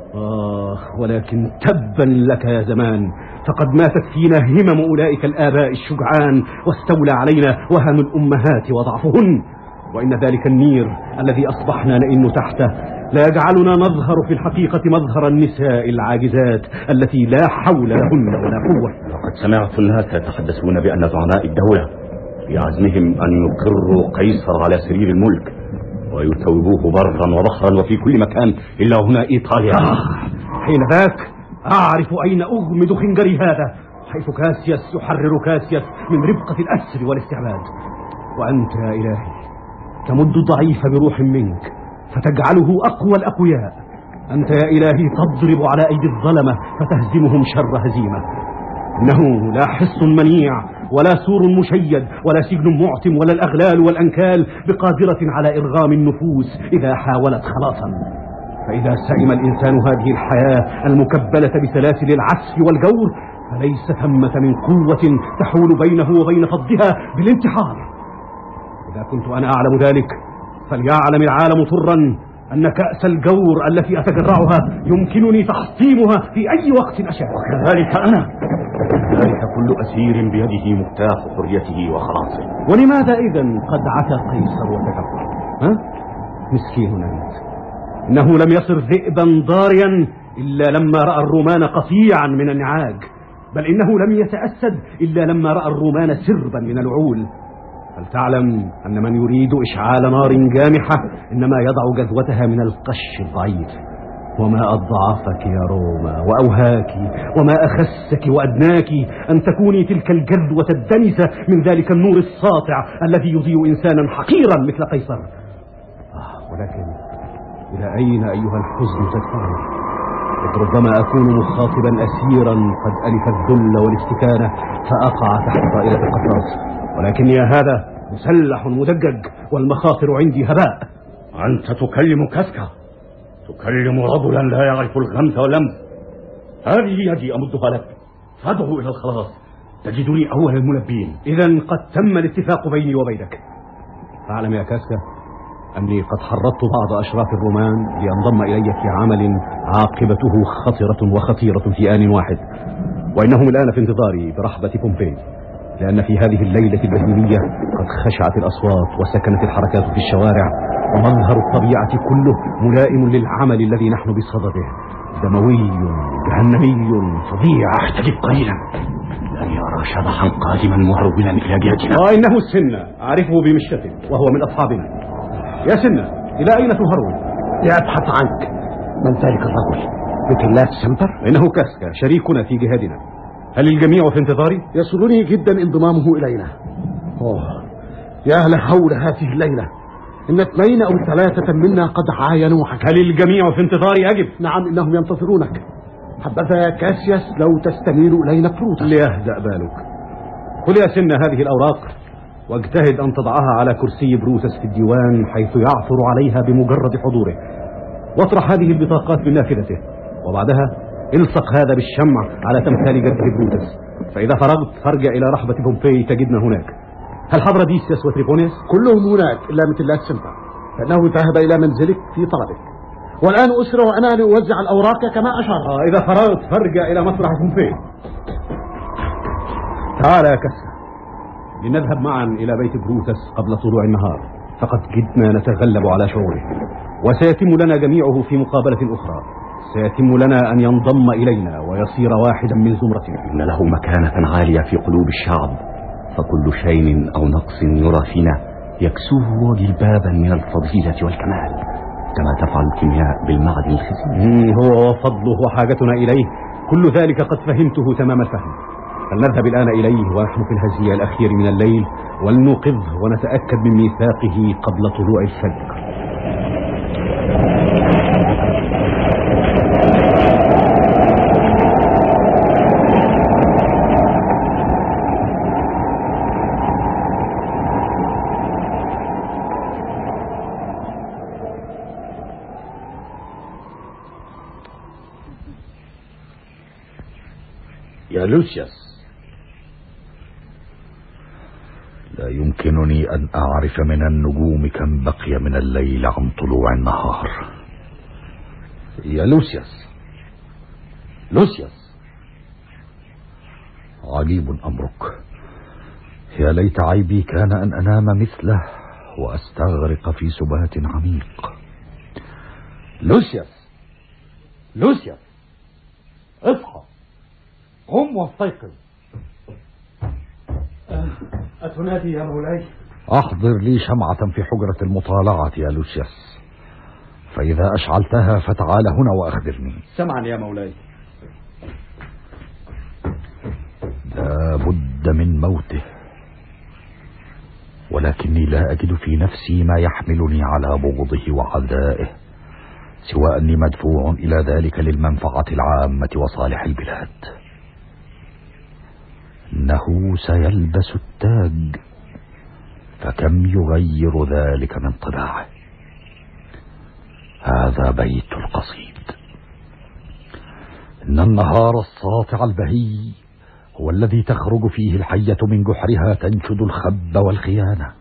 آه ولكن تبا لك يا زمان، فقد ماتت فينا همم أولئك الآباء الشجعان، واستولى علينا وهن الأمهات وضعفهن. وإن ذلك النير الذي أصبحنا نئن تحته لا يجعلنا نظهر في الحقيقة مظهر النساء العاجزات التي لا حول لهن ولا قوة. لقد سمعت الناس يتحدثون بأن زعماء الدولة في عزمهم أن يقروا قيصر على سرير الملك ويتوبوه برا وبحرا وفي كل مكان إلا هنا إيطاليا. آه حين ذاك أعرف أين أغمد خنجري هذا، حيث كاسياس يحرر كاسياس من ربقة الأسر والاستعباد. وأنت يا إلهي تمد الضعيف بروح منك فتجعله أقوى الأقوياء. أنت يا إلهي تضرب على أيدي الظلمة فتهزمهم شر هزيمة. إنه لا حصن منيع ولا سور مشيد ولا سجن معتم ولا الأغلال والأنكال بقادرة على إرغام النفوس إذا حاولت خلاصا. فإذا سئم الإنسان هذه الحياة المكبلة بسلاسل العسف والجور فليس ثمة من قوة تحول بينه وبين فضها بالانتحار. إذا كنت أنا أعلم ذلك فليعلم العالم طرا أن كأس الجور التي أتجرعها يمكنني تحطيمها في أي وقت أشاء. وكذلك أنا، ذلك كل أسير بيده مفتاح حريته وخلاصه. ولماذا إذن قد عتى قيصر وتكبر؟ ها؟ مسكين أنت، إنه لم يصر ذئبا ضاريا إلا لما رأى الرومان قطيعا من النعاج، بل إنه لم يتأسد إلا لما رأى الرومان سربا من الوعول. فلتعلم أن من يريد إشعال نار جامحة إنما يضع جذوتها من القش الضعيف. وما أضعفك يا روما وأوهاك وما أخسك وأدناك أن تكوني تلك الجذوة الدنسة من ذلك النور الساطع الذي يضيء إنسانا حقيرا مثل قيصر. آه ولكن إلى أين أيها الحزن تدفعني؟ قد ربما أكون مخاطبا أسيرا قد ألف الذل والاستكانة فأقع تحت طائلة القفاص، ولكن يا هذا مسلح مدجج والمخاطر عندي هباء. أنت تكلم كاسكا، تكلم رجلا لا يعرف الغمز واللمز. هذه يدي أمدها لك فادعو إلى الخلاص، تجدني أول الملبين. إذن قد تم الاتفاق بيني وبينك. فاعلم يا كاسكا أني قد حرضت بعض أشراف الرومان لينضم إلي في عمل عاقبته خطرة وخطيرة في آن واحد، وإنهم الآن في انتظاري برحبة بومبي، لأن في هذه الليلة البهيمية قد خشعت الأصوات وسكنت الحركات في الشوارع، ومظهر الطبيعة كله ملائم للعمل الذي نحن بصدده، دموي جهنمي فظيع. احتجب قليلا، لأني أرى شبحا قادما مهرولا إلى جهتنا. آه إنه السنة، أعرفه بمشيته وهو من أصحابنا. يا سنة، إلى أين تهرول؟ لأبحث عنك. من ذلك الرجل؟ بكلات سمبر؟ إنه كاسكا شريكنا في جهادنا. هل الجميع في انتظاري؟ يسرني جدا انضمامه إلينا. أوه يا لهول هذه الليلة، إن اثنين أو ثلاثة منا قد عاينوا حكا. هل الجميع في انتظاري أجب؟ نعم إنهم ينتظرونك. حبذا يا كاسياس لو تستميل إلينا بروتا. ليهدأ بالك. خذ يا سنة هذه الأوراق واجتهد أن تضعها على كرسي بروتس في الديوان حيث يعثر عليها بمجرد حضوره، واطرح هذه البطاقات من نافذته، وبعدها الصق هذا بالشمع على تمثال جده بروتس، فإذا فرغت فارجع إلى رحبة بومبي تجدنا هناك. هل حضر ديسياس وتريبونيس؟ كلهم هناك إلا مثلات سمبر. فإنه ذهب إلى منزلك في طلبك، والآن أسرع وأنا لأوزع الأوراق كما أشار. آه إذا فرغت فارجع إلى مسرحكم فيه. تعال يا كسرى، لنذهب معا إلى بيت بروتس قبل طلوع النهار، فقد جدنا نتغلب على شعوره، وسيتم لنا جميعه في مقابلة أخرى. سيتم لنا أن ينضم إلينا ويصير واحدا من زمرتنا. إن له مكانة عالية في قلوب الشعب، فكل شيء أو نقص يرى فينا يكسوه جلبابا من الفضيلة والكمال، كما تفعل الكيمياء بالمعدن الخزين. هو وفضله وحاجتنا إليه، كل ذلك قد فهمته تمام الفهم. فلنذهب الآن إليه ونحن في الهزيع الأخير من الليل، ولنوقظه ونتأكد من ميثاقه قبل طلوع الفجر. يا لوسيوس، لا يمكنني أن أعرف من النجوم كم بقي من الليل عن طلوع النهار. يا لوسيوس، لوسيوس، عجيب أمرك. يا ليت عيبي كان أن أنام مثله وأستغرق في سبات عميق. لوسيوس، لوسيوس، اصحى، قم واستيقظ. أتنادي يا مولاي؟ أحضر لي شمعة في حجرة المطالعة يا لوسيوس، فإذا أشعلتها فتعال هنا وأخبرني. سمعا يا مولاي. لا بد من موته، ولكني لا أجد في نفسي ما يحملني على بغضه وعدائه، سوى أني مدفوع إلى ذلك للمنفعة العامة وصالح البلاد. إنه سيلبس التاج، فكم يغير ذلك من طباعه. هذا بيت القصيد. إن النهار الساطع البهي هو الذي تخرج فيه الحية من جحرها تنشد الخب والخيانة.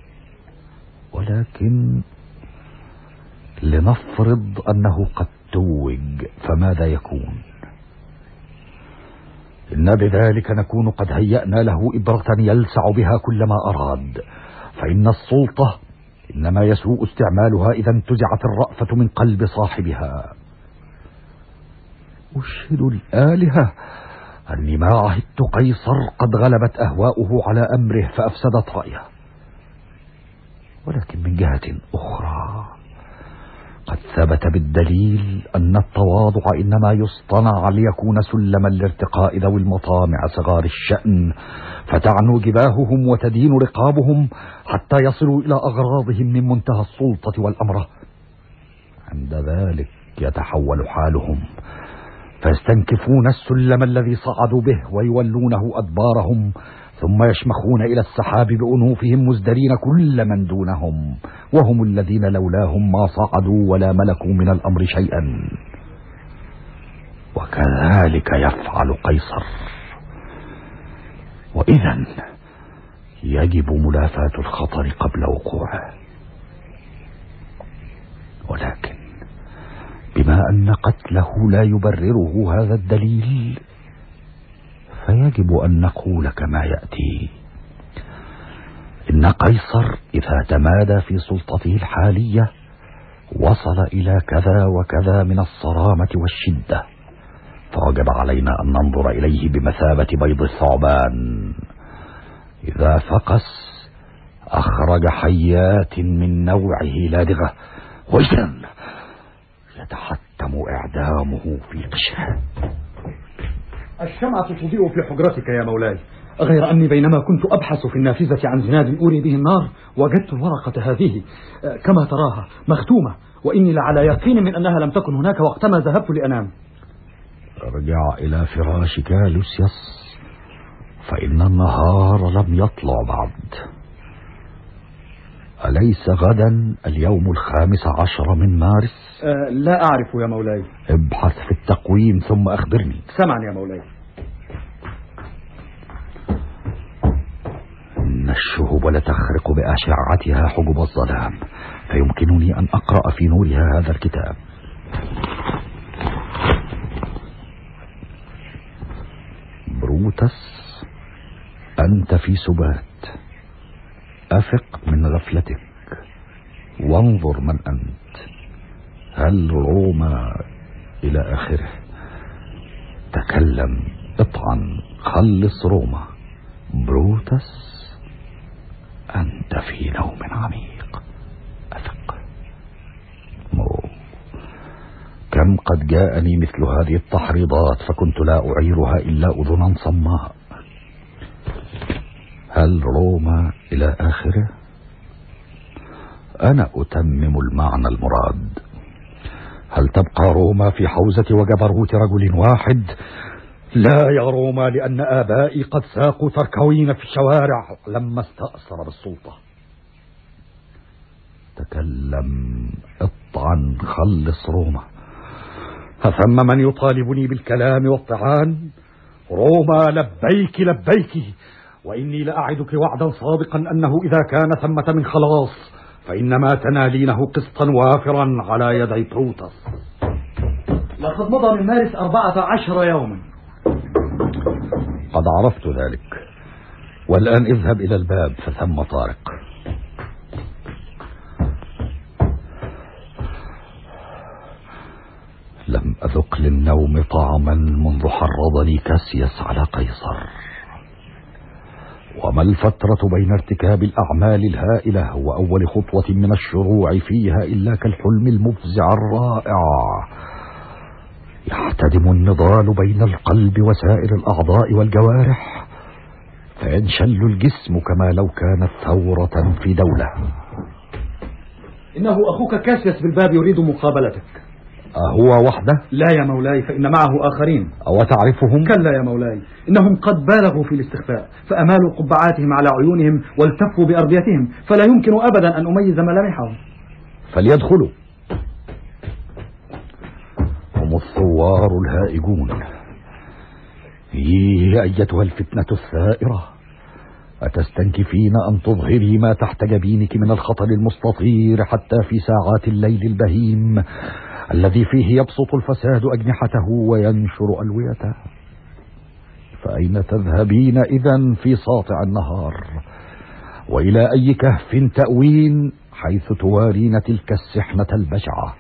ولكن لنفرض أنه قد توج، فماذا يكون؟ إن بذلك نكون قد هيأنا له إبرة يلسع بها كل ما أراد، فإن السلطة إنما يسوء استعمالها إذا انتزعت الرأفة من قلب صاحبها. أشهد الآلهة أني ما عهدت قيصر قد غلبت أهواؤه على أمره فأفسدت رأيه، ولكن من جهة أخرى قد ثبت بالدليل أن التواضع إنما يصطنع ليكون سلما لارتقاء ذوي المطامع صغار الشأن، فتعنو جباههم وتدين رقابهم حتى يصلوا إلى أغراضهم من منتهى السلطة والأمرة. عند ذلك يتحول حالهم، فيستنكفون السلم الذي صعدوا به ويولونه أدبارهم، ثم يشمخون إلى السحاب بأنوفهم مزدرين كل من دونهم، وهم الذين لولاهم ما صعدوا ولا ملكوا من الأمر شيئا. وكذلك يفعل قيصر، وإذن يجب ملافاة الخطر قبل وقوعه. ولكن بما أن قتله لا يبرره هذا الدليل، فيجب أن نقول كما يأتي: إن قيصر إذا تمادى في سلطته الحالية وصل إلى كذا وكذا من الصرامة والشدة، فوجب علينا أن ننظر إليه بمثابة بيض الثعبان. إذا فقس أخرج حيات من نوعه لادغة، وإذن يتحتم إعدامه في قشره. الشمعة تضيء في حجرتك يا مولاي، غير أني بينما كنت أبحث في النافذة عن زناد أوري به النار وجدت الورقة هذه كما تراها مختومة، وإني لعلى يقين من أنها لم تكن هناك وقتما ذهبت لأنام. ارجع إلى فراشك يا لوسيوس، فإن النهار لم يطلع بعد. أليس غدا اليوم الخامس عشر من مارس؟ أه لا أعرف يا مولاي. ابحث في التقويم ثم أخبرني. سمعا يا مولاي. إن الشهب لتخرق بأشعتها حجب الظلام، فيمكنني أن أقرأ في نورها هذا الكتاب. بروتس، أنت في سبات، أفق من غفلتك وانظر من أنت. هل روما إلى آخره. تكلم، اطعن، خلص روما. بروتس، أنت في نوم عميق، أثق. مو كم قد جاءني مثل هذه التحريضات فكنت لا أعيرها إلا أذنا صماء. هل روما إلى آخره؟ أنا أتمم المعنى المراد. هل تبقى روما في حوزة وجبروت رجل واحد؟ لا يا روما، لأن آبائي قد ساقوا تركوين في الشوارع لما استأثر بالسلطة. تكلم، اطعن، خلص روما. أثم من يطالبني بالكلام والطعان؟ روما، لبيك لبيك، وإني لأعدك وعدا صادقا أنه إذا كان ثمة من خلاص فإنما تنالينه قسطا وافرا على يدي بروتس. لقد مضى من مارس أربعة عشر يوما. قد عرفت ذلك، والآن اذهب إلى الباب فثم طارق. لم أذق للنوم طعما منذ حرضني كاسياس على قيصر. وما الفترة بين ارتكاب الأعمال الهائلة وأول خطوة من الشروع فيها إلا كالحلم المفزع الرائع. يحتدم النضال بين القلب وسائر الأعضاء والجوارح، فينشل الجسم كما لو كانت ثورة في دولة. إنه أخوك كاسياس بالباب يريد مقابلتك. أهو وحده؟ لا يا مولاي، فإن معه آخرين. أو تعرفهم؟ كلا يا مولاي، إنهم قد بالغوا في الاستخفاء، فأمالوا قبعاتهم على عيونهم والتفوا بأرضيتهم، فلا يمكن أبدا أن أميز ملامحهم. فليدخلوا. هم الثوار الهائجون. يا أيتها الفتنة الثائرة، أتستنكفين أن تظهري ما تحت جبينك من الخطر المستطير حتى في ساعات الليل البهيم الذي فيه يبسط الفساد أجنحته وينشر ألويته؟ فأين تذهبين إذن في ساطع النهار؟ وإلى أي كهف تأوين حيث توارين تلك السحنة البشعة؟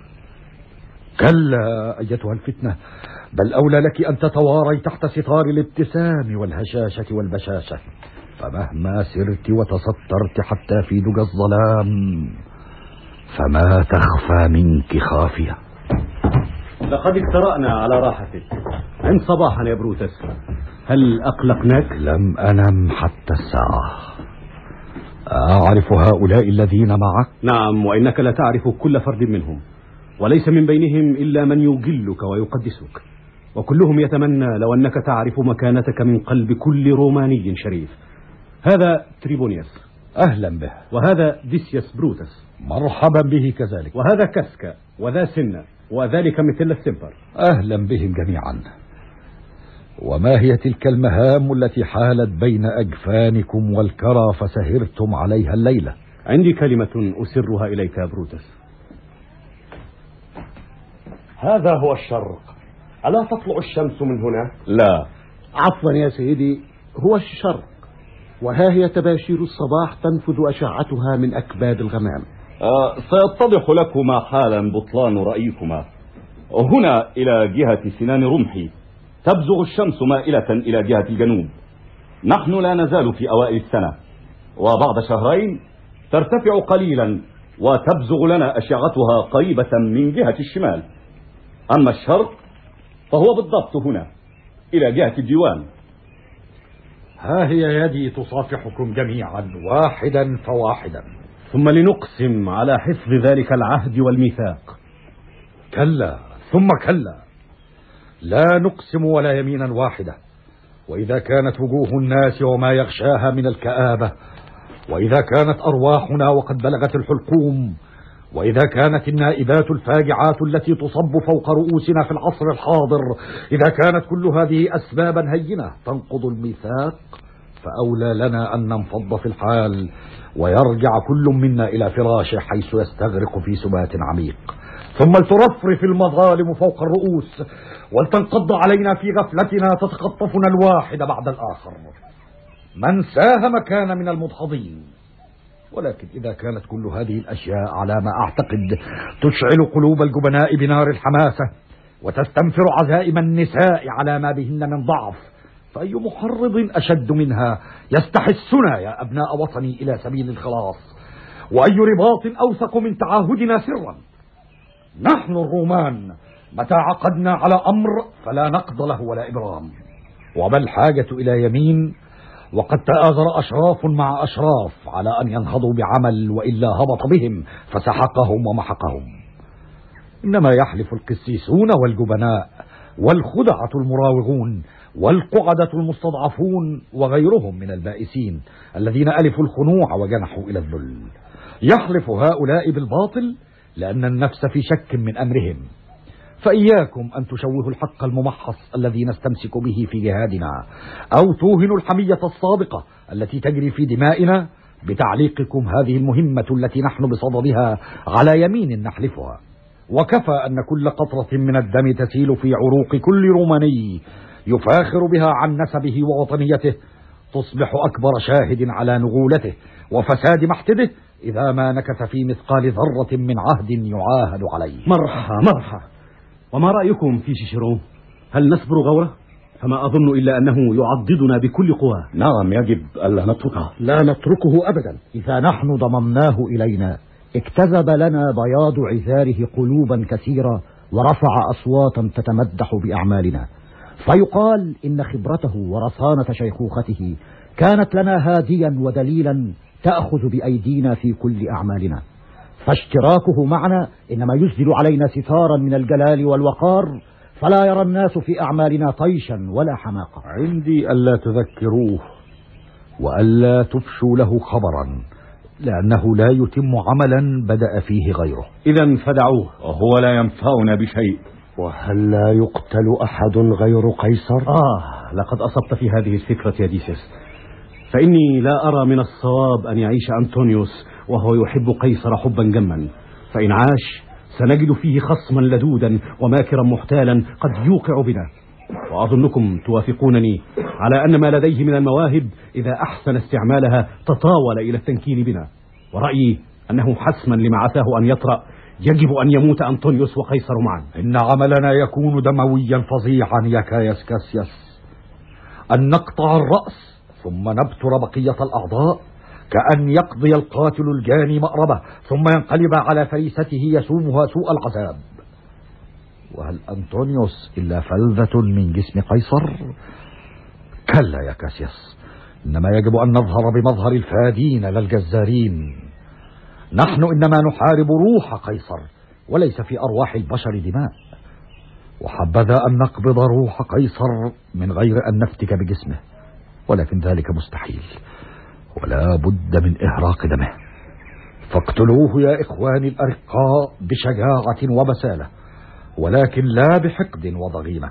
كلا أيتها الفتنة، بل أولى لك أن تتواري تحت ستار الابتسام والهشاشة والبشاشة، فمهما سرت وتسترت حتى في دجى الظلام فما تخفى منك خافية. لقد اقترأنا على راحتك. عن صباحا يا بروتس، هل أقلقناك؟ لم أنم حتى الساعة. أعرف هؤلاء الذين معك؟ نعم، وإنك لا تعرف كل فرد منهم، وليس من بينهم إلا من يجلك ويقدسك، وكلهم يتمنى لو أنك تعرف مكانتك من قلب كل روماني شريف. هذا تريبونيوس، أهلا به. وهذا ديسيوس بروتس، مرحبا به كذلك. وهذا كاسكا، وذا سنة، وذلك مثل السمبر. أهلا بهم جميعا. وما هي تلك المهام التي حالت بين أجفانكم والكرى فسهرتم عليها الليلة؟ عندي كلمة أسرها إليك يا بروتس. هذا هو الشرق، ألا تطلع الشمس من هنا؟ لا. عفوا يا سيدي، هو الشرق، وها هي تباشير الصباح تنفذ أشعتها من أكباد الغمام. آه سيتضح لكما حالا بطلان رأيكما. هنا إلى جهة سنان رمحي تبزغ الشمس مائلة إلى جهة الجنوب. نحن لا نزال في أوائل السنة، وبعد شهرين ترتفع قليلا وتبزغ لنا أشعتها قريبة من جهة الشمال. أما الشرق فهو بالضبط هنا إلى جهة الديوان. ها هي يدي تصافحكم جميعا واحدا فواحدا. ثم لنقسم على حفظ ذلك العهد والميثاق. كلا ثم كلا، لا نقسم ولا يمينا واحدة. وإذا كانت وجوه الناس وما يغشاها من الكآبة، وإذا كانت أرواحنا وقد بلغت الحلقوم، وإذا كانت النائبات الفاجعات التي تصب فوق رؤوسنا في العصر الحاضر، إذا كانت كل هذه أسبابا هينة تنقض الميثاق، فأولى لنا أن ننفض في الحال ويرجع كل منا إلى فراشه حيث يستغرق في سبات عميق، ثم لترفرف المظالم فوق الرؤوس ولتنقض علينا في غفلتنا تتخطفنا الواحد بعد الآخر. من ساهم كان من المدحضين. ولكن إذا كانت كل هذه الأشياء على ما أعتقد تشعل قلوب الجبناء بنار الحماسة وتستنفر عزائم النساء على ما بهن من ضعف، فأي محرض أشد منها يستحسنا يا أبناء وطني إلى سبيل الخلاص؟ وأي رباط أوثق من تعاهدنا سرا؟ نحن الرومان متى عقدنا على أمر فلا نقض له ولا إبرام، وما الحاجة إلى يمين وقد تآزر أشراف مع أشراف على أن ينهضوا بعمل وإلا هبط بهم فسحقهم ومحقهم. إنما يحلف القسيسون والجبناء والخدعة المراوغون والقعدة المستضعفون وغيرهم من البائسين الذين ألفوا الخنوع وجنحوا إلى الذل. يحلف هؤلاء بالباطل لأن النفس في شك من أمرهم، فإياكم أن تشوهوا الحق الممحص الذي نستمسك به في جهادنا، أو توهنوا الحمية الصادقة التي تجري في دمائنا بتعليقكم هذه المهمة التي نحن بصددها على يمين نحلفها. وكفى أن كل قطرة من الدم تسيل في عروق كل روماني يفاخر بها عن نسبه ووطنيته تصبح أكبر شاهد على نغولته وفساد محتده إذا ما نكث في مثقال ذرة من عهد يعاهد عليه. مرحى مرحى. وما رأيكم في شيشرون؟ هل نصبر غوره؟ فما أظن إلا أنه يعضدنا بكل قواه. نعم، يجب ألا نتركه. لا نتركه أبدا. إذا نحن ضممناه إلينا اكتذب لنا بياض عذاره قلوبا كثيرة ورفع أصواتا تتمدح بأعمالنا، فيقال إن خبرته ورصانة شيخوخته كانت لنا هاديا ودليلا تأخذ بأيدينا في كل أعمالنا، فاشتراكه معنا إنما يسدل علينا ستارا من الجلال والوقار، فلا يرى الناس في أعمالنا طيشا ولا حماقة. عندي ألا تذكروه وألا تفشوا له خبرا، لأنه لا يتم عملا بدأ فيه غيره. إذا فدعوه، وهو لا ينفعنا بشيء. وهل لا يقتل أحد غير قيصر؟ آه لقد أصبت في هذه الفكرة يا ديسيس، فإني لا أرى من الصواب أن يعيش أنطونيوس وهو يحب قيصر حبا جما، فإن عاش سنجد فيه خصما لدودا وماكرا محتالا قد يوقع بنا. وأظنكم توافقونني على أن ما لديه من المواهب إذا أحسن استعمالها تطاول إلى التنكيل بنا، ورأيي أنه حسما لما عساه أن يطرأ يجب أن يموت أنطونيوس وقيصر معا. إن عملنا يكون دمويا فظيعا يا كايس كاسياس، أن نقطع الرأس ثم نبتر بقية الأعضاء، كأن يقضي القاتل الجاني مأربة ثم ينقلب على فريسته يسومها سوء العذاب. وهل أنطونيوس إلا فلذة من جسم قيصر؟ كلا يا كاسياس، إنما يجب أن نظهر بمظهر الفادين لا الجزارين. نحن إنما نحارب روح قيصر وليس في أرواح البشر دماء، وحبذا أن نقبض روح قيصر من غير أن نفتك بجسمه، ولكن ذلك مستحيل ولا بد من إهراق دمه. فاقتلوه يا إخواني الأرقاء بشجاعة وبسالة، ولكن لا بحقد وضغينة،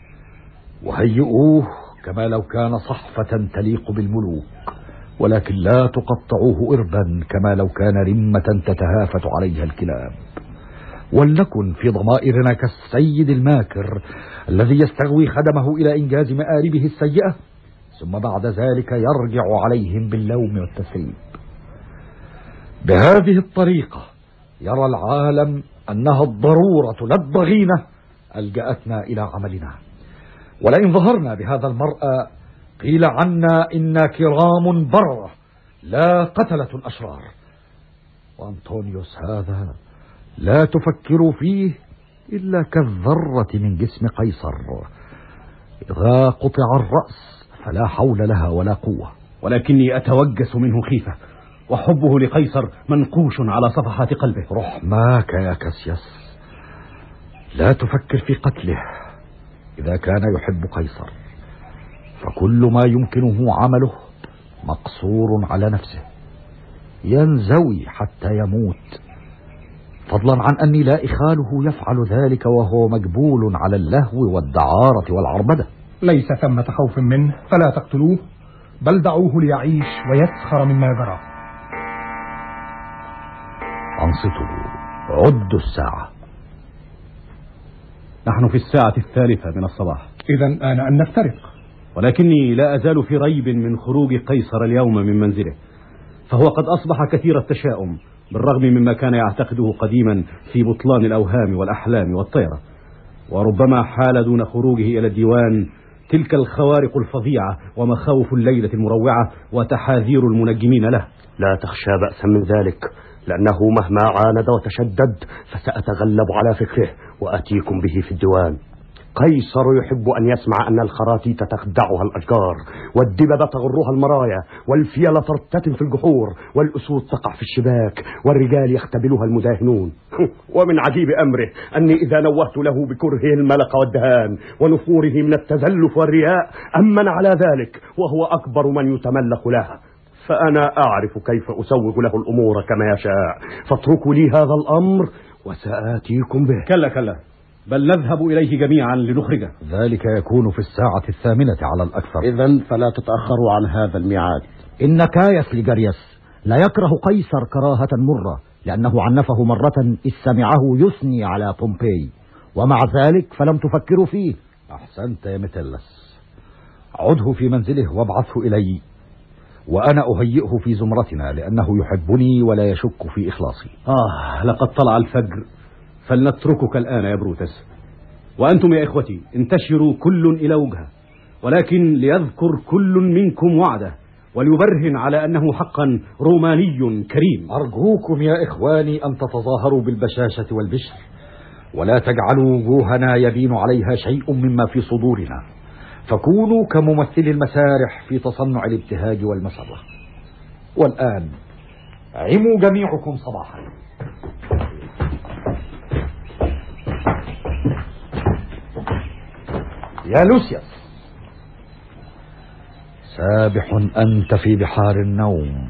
وهيئوه كما لو كان صحفة تليق بالملوك، ولكن لا تقطعوه إربا كما لو كان رمة تتهافت عليها الكلاب. ولنكن في ضمائرنا كالسيد الماكر الذي يستغوي خدمه إلى إنجاز مآربه السيئة، ثم بعد ذلك يرجع عليهم باللوم والتسريب. بهذه الطريقة يرى العالم أنها الضرورة لا الضغينة ألجأتنا إلى عملنا، ولئن ظهرنا بهذا المرأة قيل عنا إنا كرام بررة لا قتلة أشرار. وأنطونيوس هذا لا تفكروا فيه إلا كالذرة من جسم قيصر، إذا قطع الرأس فلا حول لها ولا قوة. ولكني أتوجس منه خيفة، وحبه لقيصر منقوش على صفحات قلبه. رحماك يا كاسياس، لا تفكر في قتله إذا كان يحب قيصر، فكل ما يمكنه عمله مقصور على نفسه، ينزوي حتى يموت، فضلا عن أني لا إخاله يفعل ذلك وهو مجبول على اللهو والدعارة والعربدة. ليس ثمة خوف منه فلا تقتلوه، بل دعوه ليعيش ويسخر مما جرى. أنصتوا، عدوا الساعة. نحن في الساعة الثالثة من الصباح. إذن آن أن نفترق. ولكني لا أزال في ريب من خروج قيصر اليوم من منزله، فهو قد أصبح كثير التشاؤم بالرغم مما كان يعتقده قديما في بطلان الأوهام والأحلام والطيرة، وربما حال دون خروجه إلى الديوان تلك الخوارق الفظيعة ومخاوف الليلة المروعة وتحاذير المنجمين له. لا تخشى بأسا من ذلك، لأنه مهما عاند وتشدد فسأتغلب على فكره وأتيكم به في الديوان. قيصر يحب أن يسمع أن الخراتيت تخدعها الأشجار، والدببة تغرها المرايا، والفيل ترتتم في الجحور، والأسود تقع في الشباك، والرجال يختبلها المداهنون. ومن عجيب أمره أني إذا نوهت له بكرهه الملق والدهان ونفوره من التزلف والرياء أمن على ذلك، وهو أكبر من يتملق لها. فأنا أعرف كيف أسوغ له الأمور كما يشاء، فاتركوا لي هذا الأمر وسآتيكم به. كلا كلا، بل نذهب إليه جميعا لنخرجه. ذلك يكون في الساعة الثامنة على الأكثر. إذن فلا تتأخروا عن هذا الميعاد. إن كايس لجريس لا يكره قيصر كراهة مرة، لأنه عنفه مرة إذ سمعه يثني على بومبي، ومع ذلك فلم تفكروا فيه. أحسنت يا متلس. عده في منزله وابعثه إلي، وأنا أهيئه في زمرتنا، لأنه يحبني ولا يشك في إخلاصي. آه لقد طلع الفجر، فلنتركك الآن يا بروتس. وأنتم يا إخوتي انتشروا كل إلى وجهه، ولكن ليذكر كل منكم وعده وليبرهن على أنه حقا روماني كريم. أرجوكم يا إخواني أن تتظاهروا بالبشاشة والبشر، ولا تجعلوا وجوهنا يبين عليها شيء مما في صدورنا، فكونوا كممثلي المسارح في تصنع الابتهاج والمسرة. والآن عموا جميعكم صباحا. يا لوسيوس، سابح أنت في بحار النوم.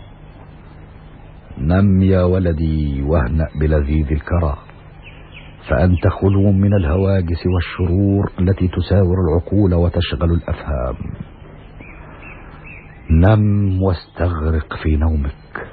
نم يا ولدي واهنأ بلذيذ الكرى، فأنت خلو من الهواجس والشرور التي تساور العقول وتشغل الأفهام. نم واستغرق في نومك.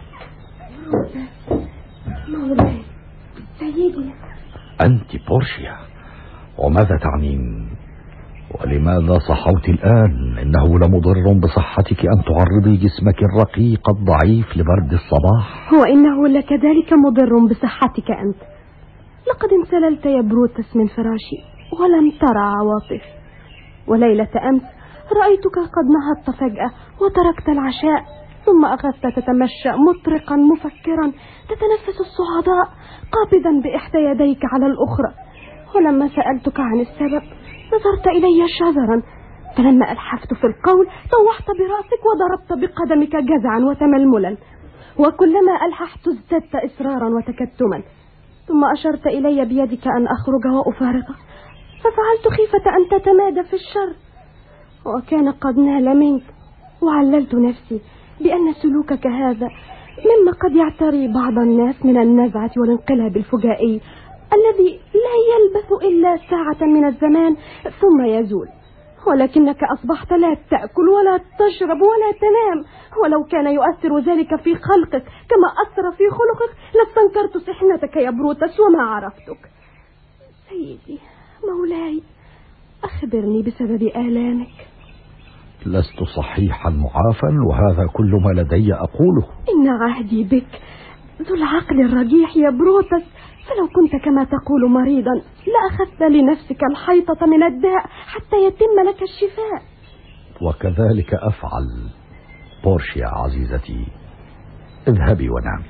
مولاي سيدي. أنت بورشيا، وماذا تعنين؟ ولماذا صحوت الآن؟ إنه لمضر بصحتك أن تعرضي جسمك الرقيق الضعيف لبرد الصباح. وإنه لكذلك مضر بصحتك أنت. لقد انسللت يا بروتس من فراشي ولم ترى عواطف، وليلة أمس رأيتك قد نهضت فجأة وتركت العشاء، ثم أخذت تتمشى مطرقا مفكرا تتنفس الصعداء قابضا بإحدى يديك على الأخرى. ولما سألتك عن السبب نظرت إلي شذرا، فلما ألحفت في القول طوحت برأسك وضربت بقدمك جزعا وتململا، وكلما ألححت ازددت إصرارا وتكتما، ثم أشرت إلي بيدك أن أخرج وأفارقك، ففعلت خيفة أن تتمادى في الشر، وكان قد نال منك، وعللت نفسي بأن سلوكك هذا مما قد يعتري بعض الناس من النزعة والانقلاب الفجائي الذي لا يلبث إلا ساعة من الزمان ثم يزول، ولكنك أصبحت لا تأكل ولا تشرب ولا تنام، ولو كان يؤثر ذلك في خلقك كما أثر في خلقك لاستنكرت سحنتك يا بروتس وما عرفتك. سيدي مولاي، أخبرني بسبب آلامك. لست صحيحا معافا، وهذا كل ما لدي أقوله. إن عهدي بك ذو العقل الرجيح يا بروتس، فلو كنت كما تقول مريضا لأخذت لنفسك الحيطة من الداء حتى يتم لك الشفاء. وكذلك أفعل. بورشيا عزيزتي، اذهبي ونامي.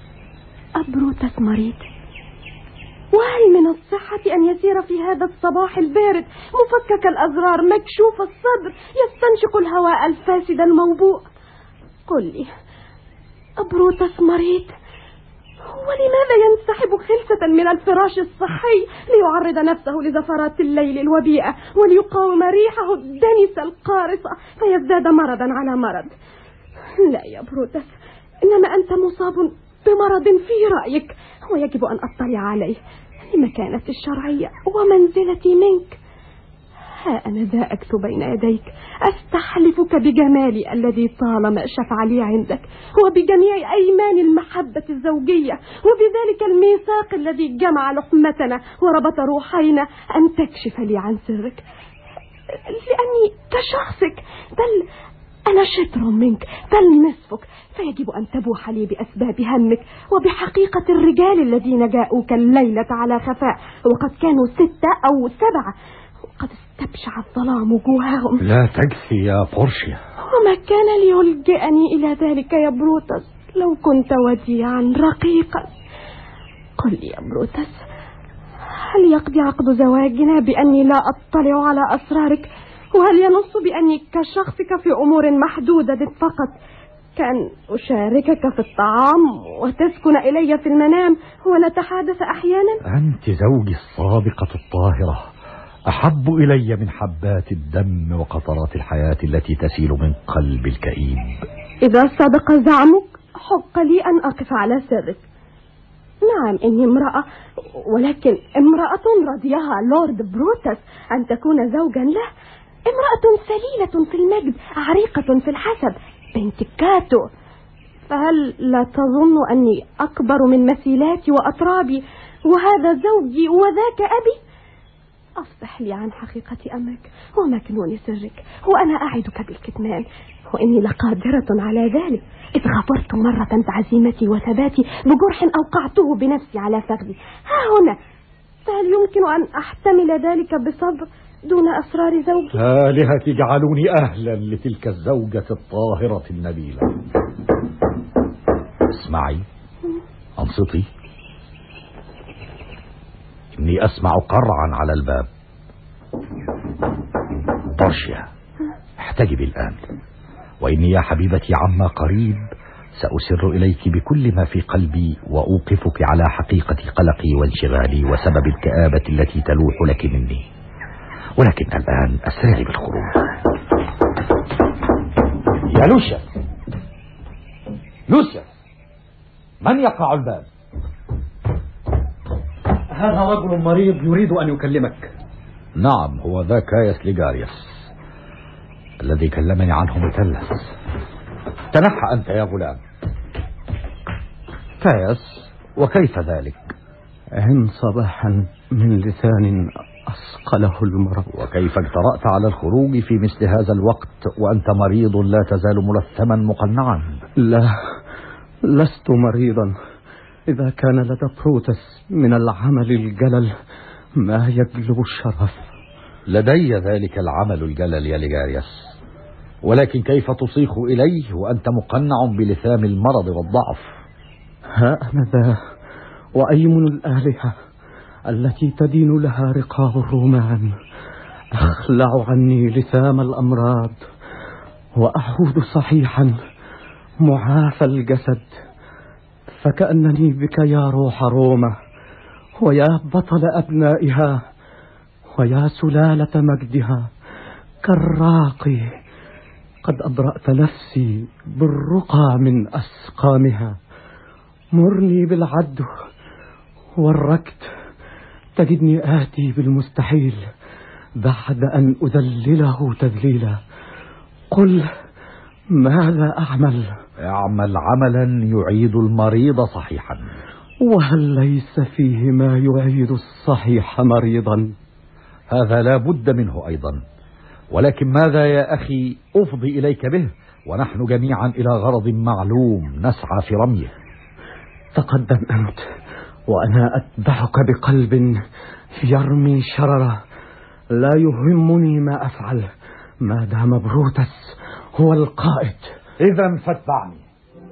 أبروتس مريض، وهل من الصحة أن يسير في هذا الصباح البارد مفكك الأزرار مكشوف الصدر يستنشق الهواء الفاسد الموبوء؟ قل لي، أبروتس مريض، ولماذا ينسحب خلسة من الفراش الصحي ليعرض نفسه لزفرات الليل الوبيئة وليقاوم ريحه الدنسة القارصة فيزداد مرضا على مرض؟ لا يا بروتس، إنما أنت مصاب بمرض في رأيك، ويجب أن أطلع عليه لمكانتي الشرعية ومنزلتي منك. ها أنا ذا أكتب بين يديك أستحلفك بجمالي الذي طالما شفع لي عندك، وبجميع أيمان المحبة الزوجية، وبذلك الميثاق الذي جمع لحمتنا وربط روحينا، أن تكشف لي عن سرك، لأني كشخصك، بل أنا شطر منك، بل نصفك، فيجب أن تبوح لي بأسباب همك وبحقيقة الرجال الذين جاءوك الليلة على خفاء، وقد كانوا ستة أو سبعة، وقد استبشع الظلام وجوههم. لا تجثي يا بورشيا. وما كان ليلجئني إلى ذلك يا بروتس لو كنت وديعا رقيقا. قل لي يا بروتس، هل يقضي عقد زواجنا بأني لا أطلع على أسرارك؟ وهل ينص بأني كشخصك في أمور محدودة فقط، كأن أشاركك في الطعام وتسكن إلي في المنام ونتحادث أحيانا؟ أنت زوجي الصادقة الطاهرة، أحب إلي من حبات الدم وقطرات الحياة التي تسيل من قلب الكئيب. إذا صدق زعمك حق لي أن أقف على سرك. نعم إني امرأة، ولكن امرأة رضيها لورد بروتس أن تكون زوجا له، امرأة سليلة في المجد، عريقة في الحسب، بنت كاتو. فهل لا تظن أني أكبر من مثيلاتي وأطرابي، وهذا زوجي وذاك أبي؟ أفصح لي عن حقيقة أمرك ومكنون سرك، وأنا أعدك بالكتمان، وإني لقادرة على ذلك، إذ غفرت مرة بعزيمتي وثباتي بجرح أوقعته بنفسي على فخذي ها هنا. فهل يمكن أن أحتمل ذلك بصبر دون أسرار زوجي؟ آلهتي اجعلوني أهلا لتلك الزوجة الطاهرة النبيلة. اسمعي، أنصتي، إني أسمع قرعا على الباب. بورشيا، احتجبي الآن، وإني يا حبيبتي عما قريب سأسر إليك بكل ما في قلبي، وأوقفك على حقيقة قلقي وانشغالي وسبب الكآبة التي تلوح لك مني. ولكن الآن أسرعي بالخروج. يا لوشيا، لوشيا، من يقرع الباب؟ هذا رجل مريض يريد أن يكلمك. نعم، هو ذا كايس ليغاريوس الذي كلمني عنه مثلث. تنحى أنت يا غلام. كايس، وكيف ذلك؟ عن صباحا من لسان أثقله المرض. وكيف اجترأت على الخروج في مثل هذا الوقت وأنت مريض لا تزال ملثما مقنعا؟ لا، لست مريضا. إذا كان لدى بروتس من العمل الجلل ما يجلب الشرف. لدي ذلك العمل الجلل يا ليغاريوس، ولكن كيف تصيخ إليه وأنت مقنع بلثام المرض والضعف؟ ها أنا ذا وأيمن الآلهة التي تدين لها رقاب الرومان أخلع عني لثام الأمراض، وأعود صحيحا معافى الجسد، فكأنني بك يا روح روما، ويا بطل أبنائها، ويا سلالة مجدها، كالراقي قد أبرأت نفسي بالرقى من أسقامها. مرني بالعدو والركض، تجدني آتي بالمستحيل بعد أن أذلله تذليلا. قل ماذا أعمل؟ اعمل عملا يعيد المريض صحيحا. وهل ليس فيه ما يعيد الصحيح مريضا؟ هذا لا بد منه أيضا، ولكن ماذا يا أخي أفضي إليك به ونحن جميعا إلى غرض معلوم نسعى في رميه؟ تقدم أنت وأنا أتبعك بقلب يرمي شرره. لا يهمني ما أفعل ما دام بروتس هو القائد. إذا فاتبعني.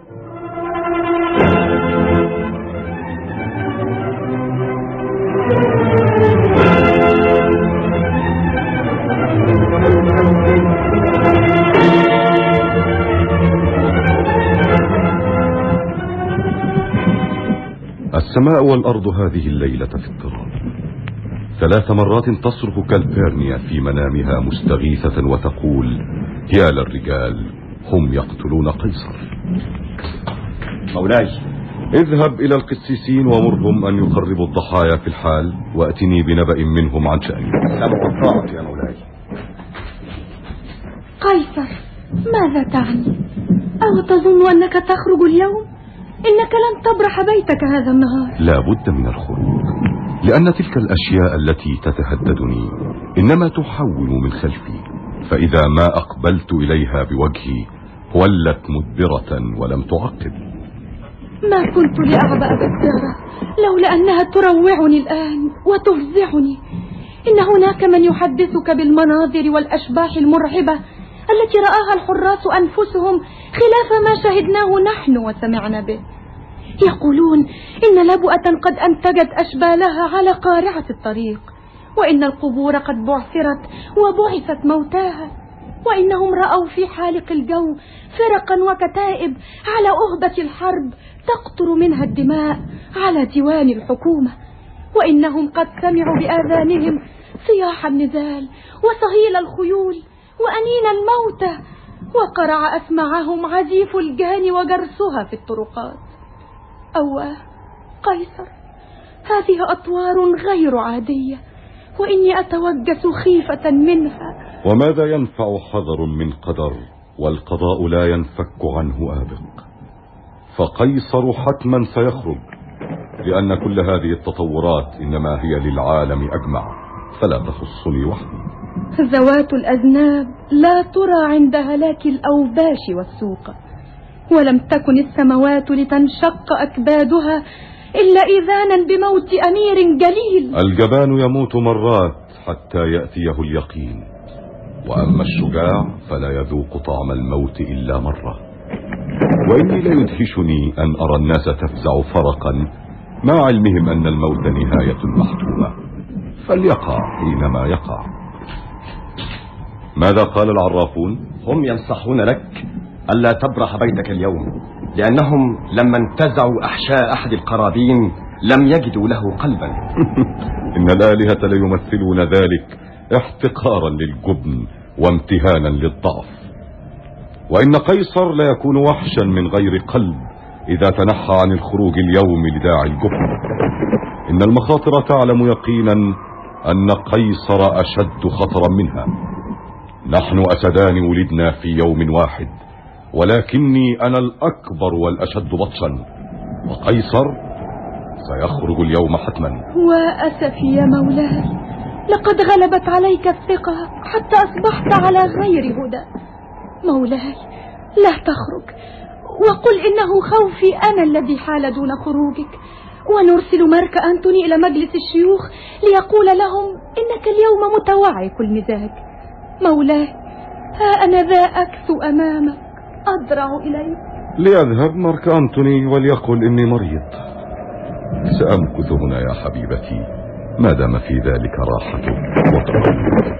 السماء والأرض هذه الليلة في اضطراب. ثلاث مرات تصرخ كالبيرنيا في منامها مستغيثة وتقول: يا للرجال، هم يقتلون قيصر. مولاي، اذهب إلى القسيسين ومرهم أن يقربوا الضحايا في الحال، وأتني بنبأ منهم عن شأني. السمع والطاعة يا مولاي. قيصر، ماذا تعني؟ أو تظن أنك تخرج اليوم؟ إنك لن تبرح بيتك هذا النهار. لا بد من الخروج، لأن تلك الأشياء التي تتهددني إنما تحول من خلفي، فإذا ما أقبلت إليها بوجهي ولت مدبرة ولم تعقب. ما كنت لأعبأ بالدارة لولا أنها تروعني الآن وتفزعني. إن هناك من يحدثك بالمناظر والأشباح المرعبة التي رآها الحراس أنفسهم خلاف ما شهدناه نحن وسمعنا به. يقولون إن لبؤة قد أنتجت أشبالها على قارعة الطريق، وإن القبور قد بعثرت وبعثت موتاها، وإنهم رأوا في حالق الجو فرقا وكتائب على أهبة الحرب تقطر منها الدماء على ديوان الحكومة، وإنهم قد سمعوا بآذانهم صياح النزال وصهيل الخيول وأنين الموتى، وقرع أسمعهم عزيف الجان وجرسها في الطرقات. أواه قيصر، هذه أطوار غير عادية، وإني أتوجس خيفة منها. وماذا ينفع حذر من قدر والقضاء لا ينفك عنه آبق؟ فقيصر حتما سيخرج، لأن كل هذه التطورات إنما هي للعالم أجمع، فلا تخصني وحدي. ذوات الأذناب لا ترى عند هلاك الأوباش والسوق، ولم تكن السماوات لتنشق أكبادها إلا إذانا بموت أمير جليل. الجبان يموت مرات حتى يأتيه اليقين، وأما الشجاع فلا يذوق طعم الموت إلا مرة. وإني لا يدهشني أن أرى الناس تفزع فرقا مع علمهم أن الموت نهاية محتومة، فليقع حينما يقع. ماذا قال العرافون؟ هم ينصحون لك ألا تبرح بيتك اليوم، لأنهم لما انتزعوا أحشاء أحد القرابين لم يجدوا له قلبا. إن الآلهة ليمثلون ذلك احتقارا للجبن وامتهانا للضعف، وإن قيصر لا يكون وحشا من غير قلب إذا تنحى عن الخروج اليوم لداعي الجبن. إن المخاطر تعلم يقينا أن قيصر أشد خطرا منها. نحن أسدان ولدنا في يوم واحد، ولكني أنا الأكبر والأشد بطشا، وقيصر سيخرج اليوم حتما. وأسفي يا مولاي، لقد غلبت عليك الثقة حتى أصبحت على غير هدى. مولاي لا تخرج، وقل إنه خوفي أنا الذي حال دون خروجك، ونرسل مارك أنتوني إلى مجلس الشيوخ ليقول لهم إنك اليوم متوعك المزاج. مولاي ها أنا ذا أكثو أمامك أضرع إليك. ليذهب مارك أنتوني وليقل إني مريض. سأمكث هنا يا حبيبتي ما دام في ذلك راحة وطمأنينة.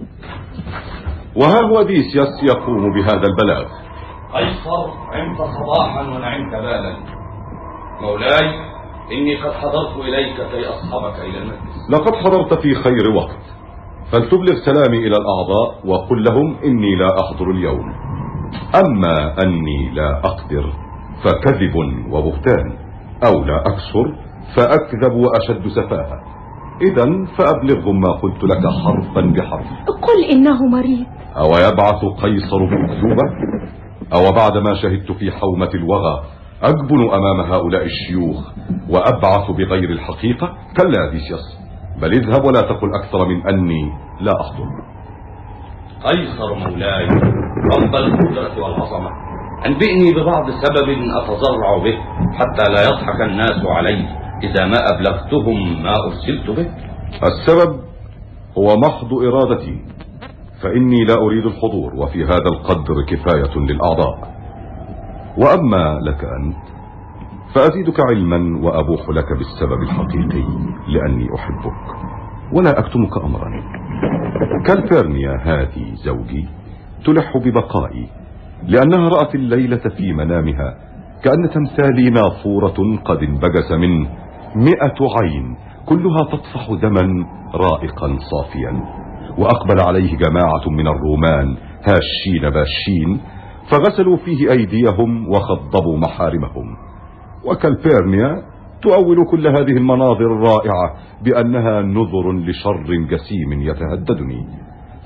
وها هو ديسياس يقوم بهذا البلاغ. قيصر عمت صباحا ونعمت بالا. مولاي إني قد حضرت إليك كي أصحبك إلى المجلس. لقد حضرت في خير وقت، فلتبلغ سلامي إلى الأعضاء وقل لهم إني لا أحضر اليوم. أما أني لا أقدر فكذب وبهتان، أو لا أكسر فأكذب وأشد سفاهة. إذن فأبلغهم ما قلت لك حرفا بحرف. قل إنه مريض. أو يبعث قيصر بأكذوبة؟ أو بعد ما شهدت في حومة الوغى أجبن أمام هؤلاء الشيوخ وأبعث بغير الحقيقة؟ كلا ديسياس، بل اذهب ولا تقل أكثر من أني لا أحضر. قيصر مولاي رب القدرة والعظمة، أنبئني ببعض سبب أتضرع به حتى لا يضحك الناس علي إذا ما أبلغتهم ما أرسلت به. السبب هو محض إرادتي، فإني لا أريد الحضور، وفي هذا القدر كفاية للأعضاء. وأما لك أنت فأزيدك علما وأبوح لك بالسبب الحقيقي لأني أحبك ولا أكتمك أمرا. كالفيرنيا هذه زوجي تلح ببقائي، لأنها رأت الليلة في منامها كأن تمثالي نافورة قد انبجس منه مئة عين كلها تطفح دما رائقا صافيا، وأقبل عليه جماعة من الرومان هاشين باشين فغسلوا فيه أيديهم وخضبوا محارمهم. وكالفيرنيا تؤول كل هذه المناظر الرائعة بأنها نذر لشر جسيم يتهددني،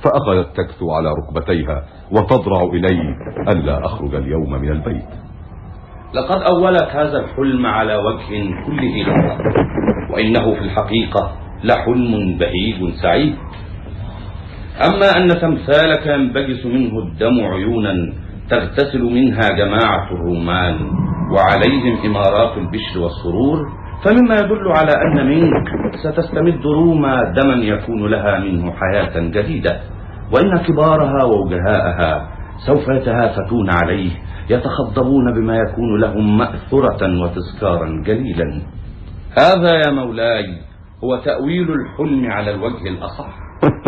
فأخذت تكثو على ركبتيها وتضرع إلي ألا أخرج اليوم من البيت. لقد أولت هذا الحلم على وجه كله لطف، وإنه في الحقيقة لحلم بهيج سعيد. أما أن تمثالك ينبجس منه الدم عيونا تغتسل منها جماعة الرومان وعليهم إمارات البشر والسرور، فمما يدل على أن منك ستستمد روما دما يكون لها منه حياة جديدة، وإن كبارها ووجهاءها سوف يتهافتون عليه يتخضبون بما يكون لهم مأثرة وتذكارا جليلا. هذا يا مولاي هو تأويل الحلم على الوجه الأصح.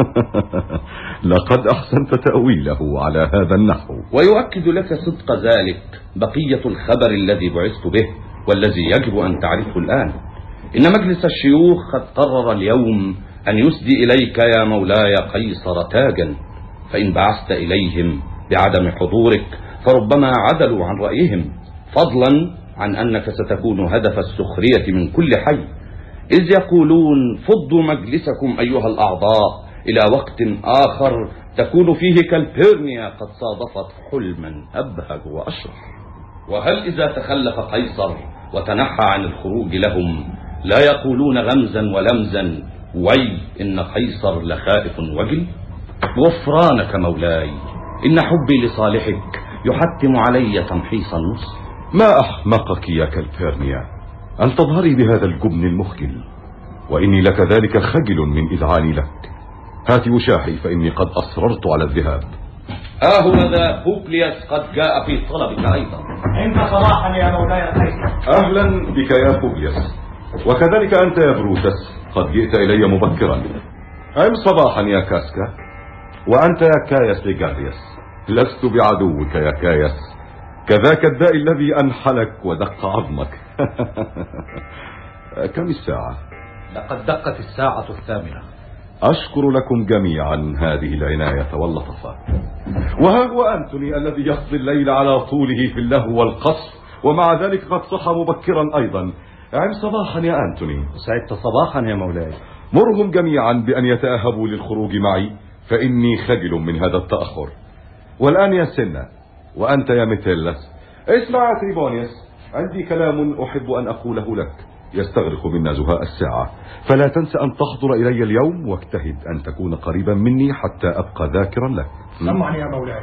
لقد أحسنت تأويله على هذا النحو. ويؤكد لك صدق ذلك بقية الخبر الذي بعثت به والذي يجب أن تعرفه الآن. إن مجلس الشيوخ قد قرر اليوم أن يسدي إليك يا مولاي قيصر تاجا، فإن بعثت إليهم بعدم حضورك فربما عدلوا عن رأيهم، فضلا عن أنك ستكون هدف السخرية من كل حي، إذ يقولون فضوا مجلسكم أيها الأعضاء إلى وقت آخر تكون فيه كالبيرنيا قد صادفت حلما أبهج وأشرح. وهل إذا تخلف قيصر وتنحى عن الخروج لهم لا يقولون غمزا ولمزا وي إن قيصر لخائف وجل؟ غفرانك مولاي، إن حبي لصالحك يحتم علي تمحيص النص. ما أحمقك يا كالبيرنيا أن تظهري بهذا الجبن المخجل، وإني لك ذلك خجل من إذعاني لك. هات وشاحي فإني قد أصررت على الذهاب. ها هو ذا بوبلياس قد جاء في طلبك أيضا. انت صباحا يا مولاي قيصر. أهلا بك يا بوبلياس، وكذلك أنت يا بروتس قد جئت إلي مبكرا. أم صباحا يا كاسكا، وأنت يا كايس ليجاريوس. لست بعدوك يا كايس، كذاك الداء الذي أنحلك ودق عظمك. كم الساعة؟ لقد دقت الساعة الثامنة. أشكر لكم جميعا هذه العناية واللطفة. وها هو أنتوني الذي يقضي الليل على طوله في اللهو والقصف، ومع ذلك قد صحى مبكرا أيضا. عم صباحا يا أنتوني. سعدت صباحا يا مولاي. مرهم جميعا بأن يتأهبوا للخروج معي، فإني خجل من هذا التأخر. والآن يا سنة، وأنت يا ميتيلس، اسمع يا تريبونيوس، عندي كلام أحب أن أقوله لك يستغرق منا زهاء الساعة، فلا تنسى أن تحضر إلي اليوم، واجتهد أن تكون قريبا مني حتى أبقى ذاكرا لك. سمعني يا مولاي،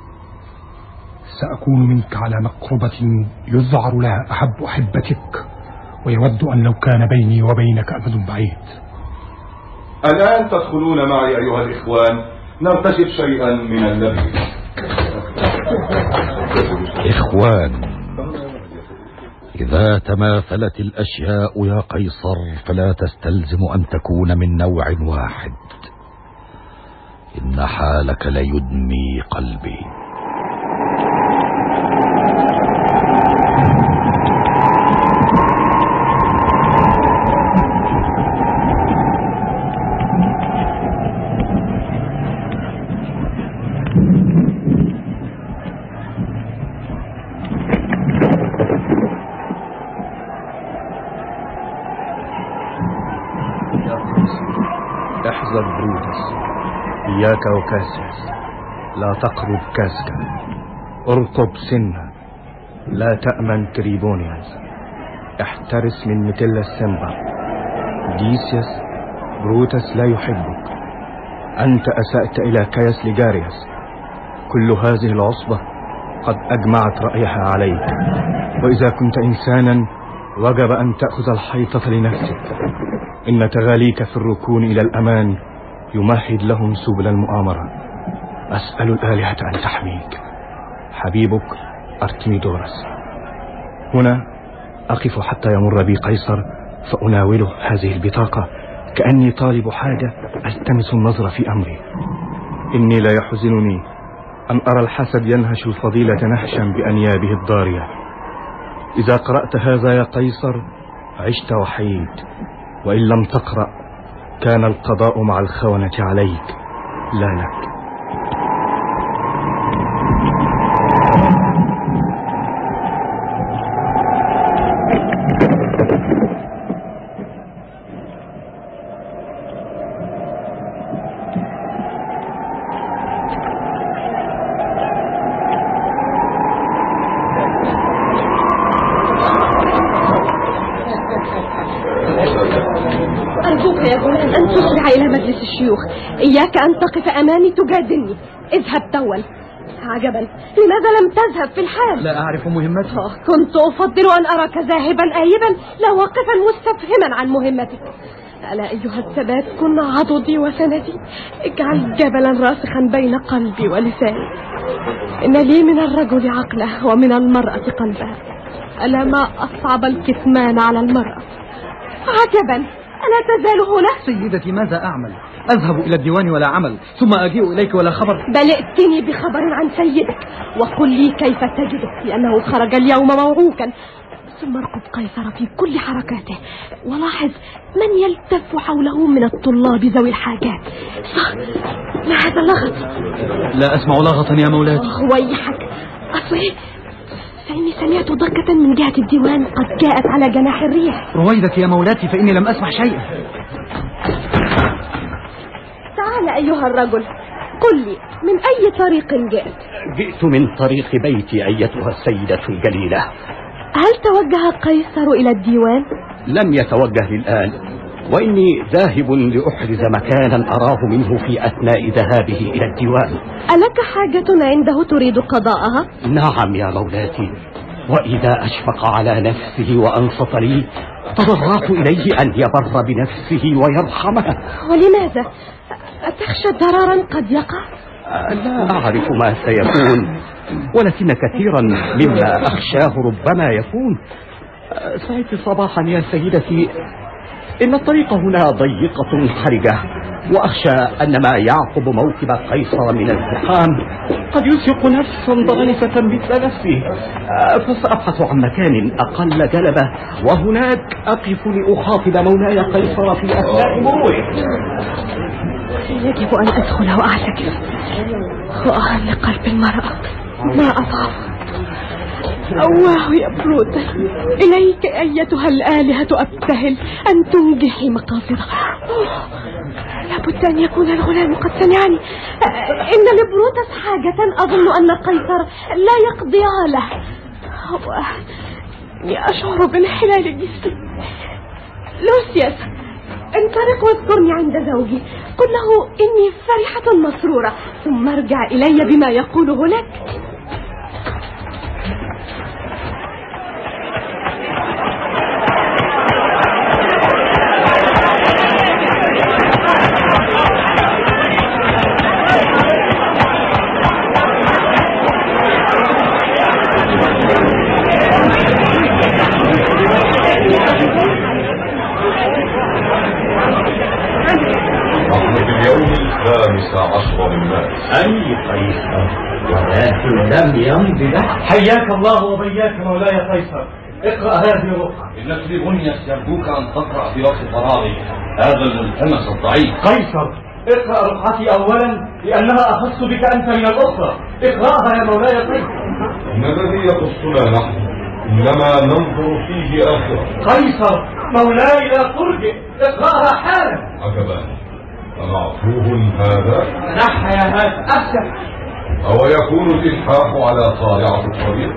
سأكون منك على مقربة يذعر لها أحب أحبتك، ويود أن لو كان بيني وبينك أمد بعيد. الآن تدخلون معي أيها الإخوان، نرتشف شيئا من اللبن. إخوان، إذا تماثلت الأشياء يا قيصر فلا تستلزم أن تكون من نوع واحد. إن حالك ليدمي قلبي. احذر بروتس، إياك وكاسياس، لا تقرب كاسكا، ارقب سنة، لا تأمن تريبونياس، احترس من ميتيلس سمبر. ديسيوس، بروتس لا يحبك، أنت أسأت إلى كايس ليجاريوس. كل هذه العصبة قد أجمعت رأيها عليك، وإذا كنت إنسانا وجب أن تأخذ الحيطة لنفسك. إن تغاليك في الركون إلى الأمان يمهد لهم سبل المؤامرة. أسأل الآلهة أن تحميك. حبيبك أرتميدورس. هنا أقف حتى يمر بي قيصر فأناوله هذه البطاقة كأني طالب حاجة ألتمس النظر في أمري. إني لا يحزنني أن أرى الحسد ينهش الفضيلة نهشا بأنيابه الضارية. إذا قرأت هذا يا قيصر عشت وحيد، وإن لم تقرأ كان القضاء مع الخونة عليك لا لك. أرجوك يا غلام أن تسرع إلى مجلس الشيوخ. إياك أن تقف أمامي تجادلني. اذهب توا. عجبا، لماذا لم تذهب في الحال؟ لا أعرف مهمتها. كنت أفضل أن أراك ذاهبا آيبا لا واقفا مستفهما عن مهمتك. ألا أيها الثبات كن عضدي وسندي، اجعل جبلا راسخا بين قلبي ولساني. إن لي من الرجل عقله ومن المرأة قلبها. ألا ما أصعب الكتمان على المرأة. عجبا، ألا تزال هنا؟ سيدتي ماذا أعمل؟ أذهب إلى الديوان ولا عمل، ثم أجيء إليك ولا خبر. بل ائتني بخبر عن سيدك وقل لي كيف تجده، لأنه خرج اليوم موعوكا. ثم ارقب قيصر في كل حركاته ولاحظ من يلتف حوله من الطلاب ذوي الحاجات. صح، ما هذا اللغط؟ لا أسمع لغطا يا مولاتي. ويحك، أصلي فإني سمعت ضجة من جهة الديوان قد جاءت على جناح الريح. رويدك يا مولاتي فإني لم أسمع شيئا. تعال أيها الرجل، قل لي من أي طريق جئت؟ جئت من طريق بيتي أيتها السيدة الجليلة. هل توجه قيصر إلى الديوان؟ لم يتوجه للآن، وإني ذاهب لأحرز مكانا أراه منه في أثناء ذهابه إلى الديوان. ألك حاجة عنده تريد قضاءها؟ نعم يا مولاتي، وإذا أشفق على نفسه وأنصت لي تضرعت إليه أن يبر بنفسه ويرحمه. ولماذا؟ أتخشى ضررا قد يقع؟ لا أعرف ما سيكون، ولكن كثيرا مما أخشاه ربما يكون. سعيت صباحا يا سيدتي، إن الطريق هنا ضيقة حرجة، وأخشى أن ما يعقب موكب قيصر من الزحام قد يسيق نفسا ضعيفة مثل نفسي، فسأبحث عن مكان أقل جلبة وهناك أقف لأخاطب مولاي قيصر في أثناء مروره. يجب أن أدخل وأعتكف. وأهل لقلب المرأة ما أضعف. أواه يا بروتس، إليك أيتها الآلهة أبتهل أن تنجحي مقاصدها. لابد أن يكون الغلام قد سمعني. إن لبروتس حاجة أظن أن قيصر لا يقضيها له. أشعر بانحلال جسمي. لوسياس، انطلق واذكرني عند زوجي، قل له إني فرحة مسرورة، ثم ارجع إلي بما يقوله لك. الخامس عشر من مارس. أي قيصر، ولكن لم يمض له. حياك الله وبياك مولاي قيصر. اقرأ هذه الرقعة. ابنة بنيس يرجوك أن تقرأ في وقت فراغك هذا الملتمس الضعيف. قيصر، اقرأ رقعتي أولا لأنها أخص بك أنت من الأخرى. اقرأها يا مولاي قيصر. إن الذي يخصنا نحن إنما ننظر فيه آخرة. قيصر مولاي لا ترجع، اقرأها حالا. عجبا، فمعفوه هذا؟ نح يا هذا أفتح. أو يكون الإلحاح على طالعة الطريق؟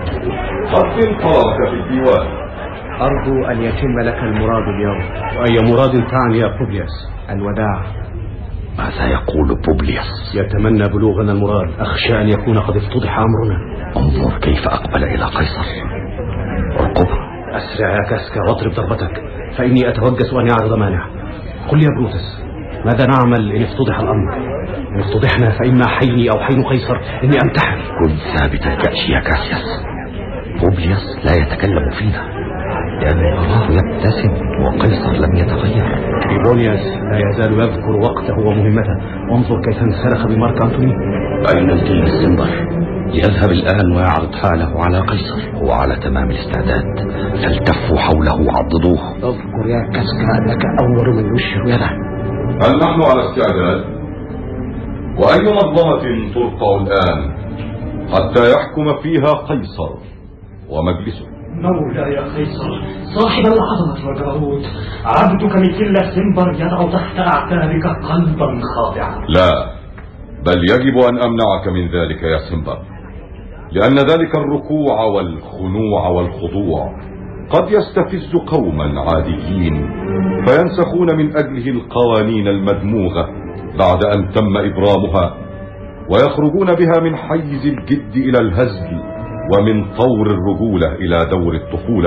قد انطلق في الديوان. أرجو أن يتم لك المراد اليوم. وأي مراد تعني يا بوبليوس؟ الوداع. ماذا يقول بوبليوس؟ يتمنى بلوغنا المراد، أخشى أن يكون قد افتضح أمرنا. انظر كيف أقبل إلى قيصر. ارقب. أسرع يا كاسكا واضرب ضربتك، فإني أتوجس أن يعرض مانع. قل لي يا بروتس، ماذا نعمل إن افتضح الأمر؟ إن افتضحنا فإما حيني أو حين قيصر إني أمتحن. كن ثابت الكأش يا كاسياس. بوبليوس لا يتكلم فينا لأنه أراه يبتسم وقيصر لم يتغير. تريبونيوس لا يزال يذكر وقته ومهمته، وانظر كيف انسلخ بمارك أنتوني. أين الجيل السنبر؟ يذهب الآن ويعرض حاله على قيصر. هو على تمام الاستعداد، فالتفوا حوله وعضدوه. اذكر يا كاسكا أنك أول من يشهر يده. هل نحن على استعداد؟ وأي منظمة ترقع الآن حتى يحكم فيها قيصر ومجلسه؟ مولاي قيصر صاحب العظمة والجبروت، عبدك مثل سنبر يضع تحت أعتابك قلبا خاضعا. لا، بل يجب أن أمنعك من ذلك يا سنبر، لأن ذلك الركوع والخنوع والخضوع قد يستفز قوما عاديين فينسخون من أجله القوانين المدموغة بعد أن تم إبرامها، ويخرجون بها من حيز الجد إلى الهزل، ومن طور الرجولة إلى دور الطفولة.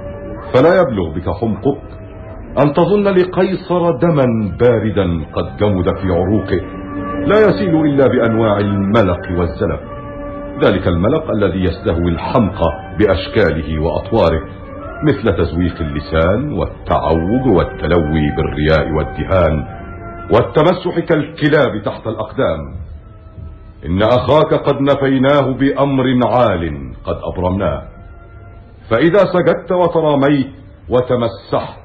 فلا يبلغ بك حمقك أن تظن لقيصر دما باردا قد جمد في عروقه لا يسيل إلا بأنواع الملق والزلف، ذلك الملق الذي يستهوي الحمق بأشكاله وأطواره، مثل تزويق اللسان والتعوج والتلوي بالرياء والدهان والتمسح كالكلاب تحت الأقدام. إن أخاك قد نفيناه بأمر عال قد أبرمناه، فإذا سجدت وتراميت وتمسحت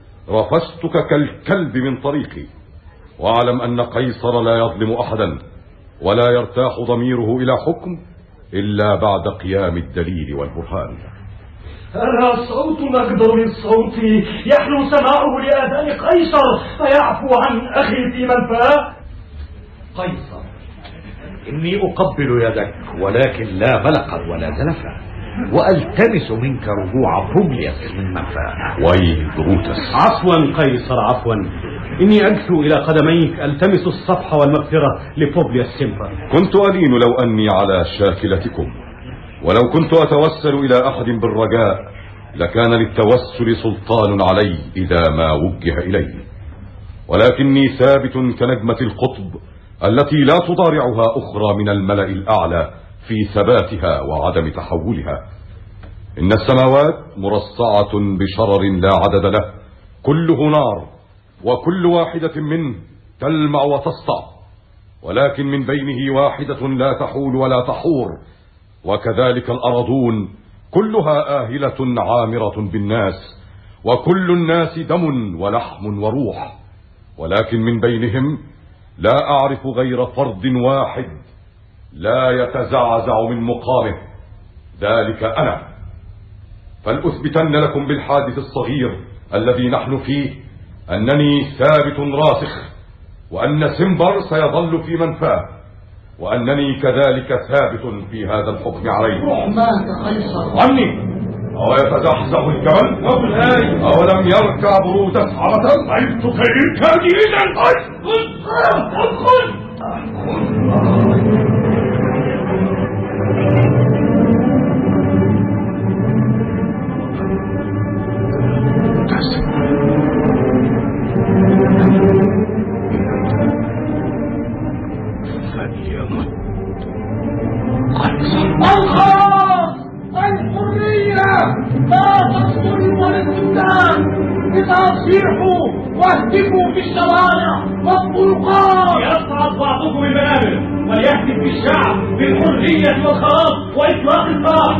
رفستك كالكلب من طريقي. واعلم أن قيصر لا يظلم أحدا، ولا يرتاح ضميره إلى حكم إلا بعد قيام الدليل والبرهان. أنا صوت أقدر من صوتي يحلو سماعه لآذان قيصر فيعفو عن أخي في منفاه. قيصر، إني أقبل يدك ولكن لا ملقا ولا زلفا، وألتمس منك رجوع بوبليوس من منفاه. ويل بروتس. عفوا قيصر عفوا، إني أجثو إلى قدميك ألتمس الصفح والمغفرة لبوبليوس سيمبر. كنت ألين لو أني على شاكلتكم، ولو كنت أتوسل إلى أحد بالرجاء لكان للتوسل سلطان علي إذا ما وجه إلي، ولكني ثابت كنجمة القطب التي لا تضارعها أخرى من الملأ الأعلى في ثباتها وعدم تحولها. إن السماوات مرصعة بشرر لا عدد له، كله نار، وكل واحدة منه تلمع وتسطع، ولكن من بينه واحدة لا تحول ولا تحور. وكذلك الأرضون كلها آهلة عامرة بالناس، وكل الناس دم ولحم وروح، ولكن من بينهم لا أعرف غير فرد واحد لا يتزعزع من مقامه، ذلك أنا. فلأثبتن لكم بالحادث الصغير الذي نحن فيه أنني ثابت راسخ، وأن سيمبر سيظل في منفاه، وأنني كذلك ثابت في هذا الحكم عليه. رحمات قيصر عني أو يتزحزح الجبل مولاي، أولم يركع بروتس عبثا؟ عرفت كيف جيدا. ادخل ادخل. الخلاص، الحرية، لا تصبروا والاستبداد. اصيحوا واهتفوا في الشوارع والطرقات. يصعد بعضكم المنابر وليهتف في الشعب بالحرية والخلاص وإطلاق السراح.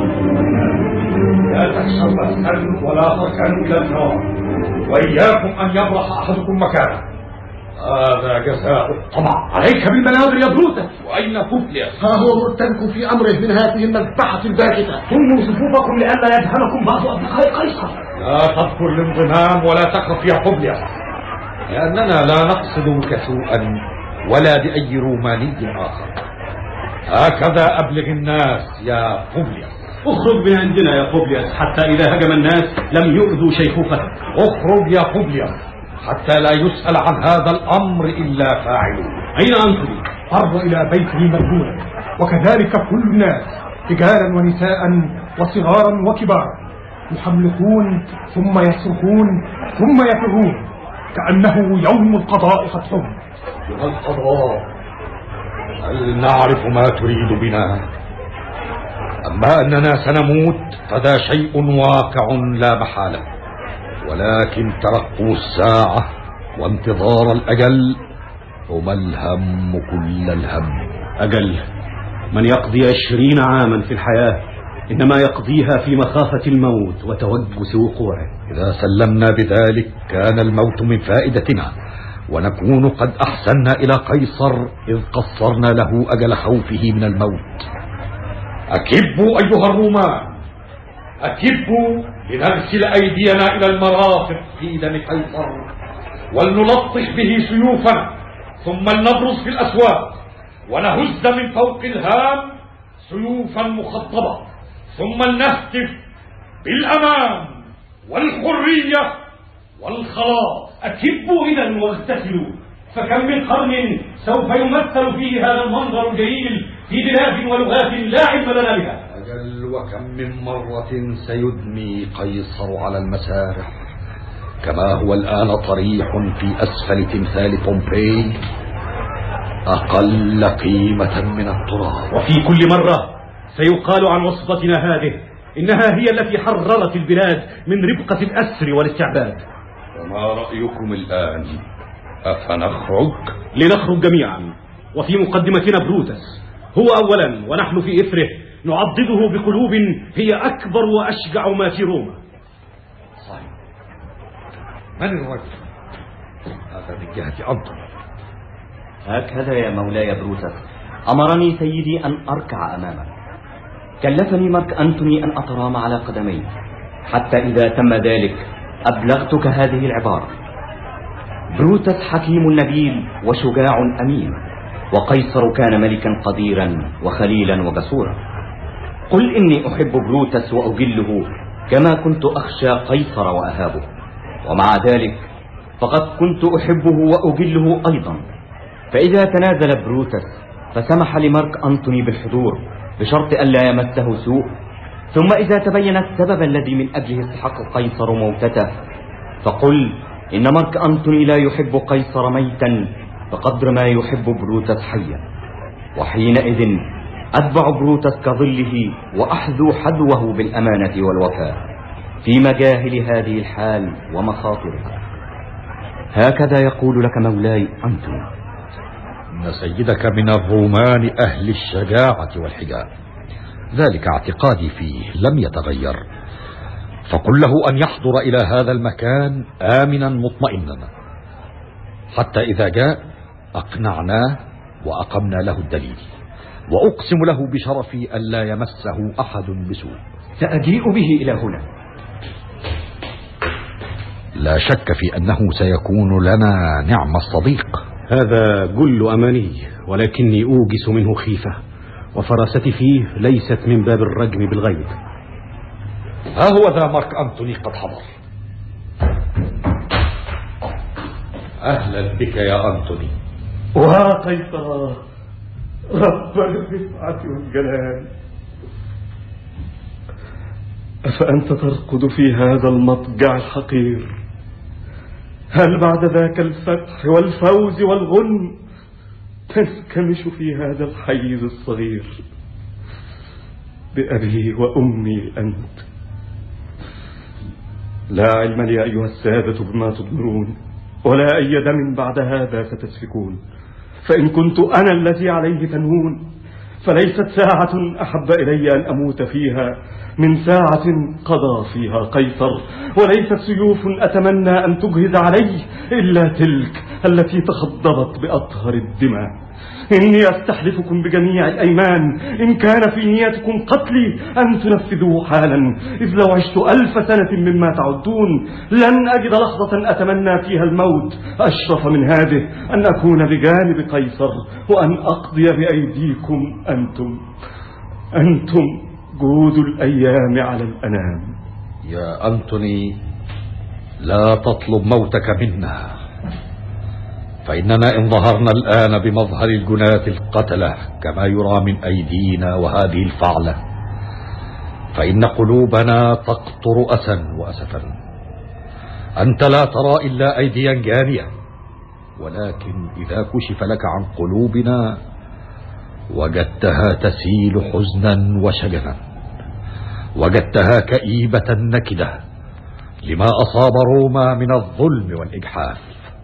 لا تخشوا بأسا ولا تركنوا إلى النار، وإياكم أن يبرح أحدكم مكانه. هذا جزاء الطمع. عليك بالمنابر يا بروتس. وأين بوبليوس؟ ها هو مرتبك في أمره من هذه المذبحة الباكتة. ثموا صفوفكم لئلا يدهمكم بعض أصدقاء قيصر. لا تذكر الانضمام ولا تخف يا بوبليوس، لأننا لا نقصد بك سوءا ولا بأي روماني آخر. هكذا أبلغ الناس يا بوبليوس. اخرج من عندنا يا بوبليوس حتى إذا هجم الناس لم يؤذوا شيخوختك. اخرج يا بوبليوس حتى لا يسأل عن هذا الأمر إلا فاعله. أين أنتم؟ فر إلى بيته مجنونا، وكذلك كل الناس رجالا ونساء وصغارا وكبارا، يحملقون ثم يصرخون ثم يفرون كأنه يوم القضاء قد حم. يوم القضاء، هل نعرف ما تريد بنا؟ أما أننا سنموت فذا شيء واقع لا محالة، ولكن ترقب الساعة وانتظار الأجل هما الهم كل الهم. أجل من يقضي عشرين عاما في الحياة إنما يقضيها في مخافة الموت وتوجس وقوعه. إذا سلمنا بذلك كان الموت من فائدتنا، ونكون قد أحسننا إلى قيصر إذ قصرنا له أجل خوفه من الموت. أكبوا أيها الرومان، أكبوا لنغسل أيدينا إلى المرافق في دم قيصر، ولنلطخ به سيوفنا، ثم لنبرز في الأسواق ونهز من فوق الهام سيوفا مخضبة، ثم لنهتف بالأمان والحرية والخلاص. أكبوا إذا واغتسلوا، فكم من قرن سوف يمثل فيه هذا المنظر الجليل في بلاد ولغات لا علم لنا بها. أجل وكم من مرة سيدمي قيصر على المسارح كما هو الآن طريح في أسفل تمثال بومبي أقل قيمة من التراب. وفي كل مرة سيقال عن وصفتنا هذه إنها هي التي حررت البلاد من ربقة الأسر والاستعباد. وما رأيكم الآن؟ أفنخرج؟ لنخرج جميعا، وفي مقدمتنا بروتس هو أولا، ونحن في إثره نعضده بقلوب هي أكبر وأشجع ما في روما. صحيح. من الرجل؟ هذا من جهة أنطوني. هكذا يا مولاي بروتس أمرني سيدي أن أركع أمامك. كلفني مارك أنتوني أن أترام على قدمي، حتى إذا تم ذلك أبلغتك هذه العبارة: بروتس حكيم نبيل وشجاع أمين، وقيصر كان ملكا قديرا وخليلا وجسورا. قل إني أحب بروتس وأجله كما كنت أخشى قيصر وأهابه، ومع ذلك فقد كنت أحبه وأجله أيضا. فإذا تنازل بروتس فسمح لمارك أنتوني بالحضور بشرط ألا يمسه سوء، ثم إذا تبين السبب الذي من أجله استحق قيصر موتته فقل إن مارك أنتوني لا يحب قيصر ميتا بقدر ما يحب بروتس حيا، وحينئذ أتبع بروتس كظله وأحذو حذوه بالأمانة والوفاء في مجاهل هذه الحال ومخاطرها. هكذا يقول لك مولاي أنتوني. إن سيدك من الرومان أهل الشجاعة والحجاب، ذلك اعتقادي فيه لم يتغير، فقل له أن يحضر إلى هذا المكان آمنا مطمئنا، حتى إذا جاء أقنعناه وأقمنا له الدليل، وأقسم له بشرفي ألا يمسه أحد بسوء. سأجيء به إلى هنا. لا شك في أنه سيكون لنا نعم الصديق. هذا جل أماني، ولكني أوجس منه خيفة، وفراستي فيه ليست من باب الرجم بالغيب. ها هو ذا مارك أنتوني قد حضر. أهلا بك يا أنتوني. وقيصر رب الرفعة والجلال، أفأنت ترقد في هذا المضجع الحقير؟ هل بعد ذاك الفتح والفوز والغنم تنكمش في هذا الحيز الصغير؟ بأبي وأمي أنت. لا علم لي أيها السادة بما تضمرون، ولا أي دم بعد هذا ستسفكون، فإن كنت أنا الذي عليه تنهون فليست ساعة أحب إلي أن أموت فيها من ساعة قضى فيها قيصر، وليست سيوف أتمنى أن تجهز علي إلا تلك التي تخضبت بأطهر الدماء. إني أستحلفكم بجميع الأيمان إن كان في نيتكم قتلي أن تنفذوه حالا، إذ لو عشت ألف سنة مما تعدون لن أجد لحظة أتمنى فيها الموت أشرف من هذه، أن أكون بجانب قيصر وأن أقضي بأيديكم أنتم أنتم جود الأيام على الأنام. يا أنتوني، لا تطلب موتك منا، فإننا إن ظهرنا الآن بمظهر الجناة القتلة كما يرى من أيدينا وهذه الفعلة، فإن قلوبنا تقطر أسا وأسفا. أنت لا ترى إلا أيديا جانية، ولكن إذا كشف لك عن قلوبنا وجدتها تسيل حزنا وشجنا، وجدتها كئيبة نكدة لما أصاب روما من الظلم والإجحاف.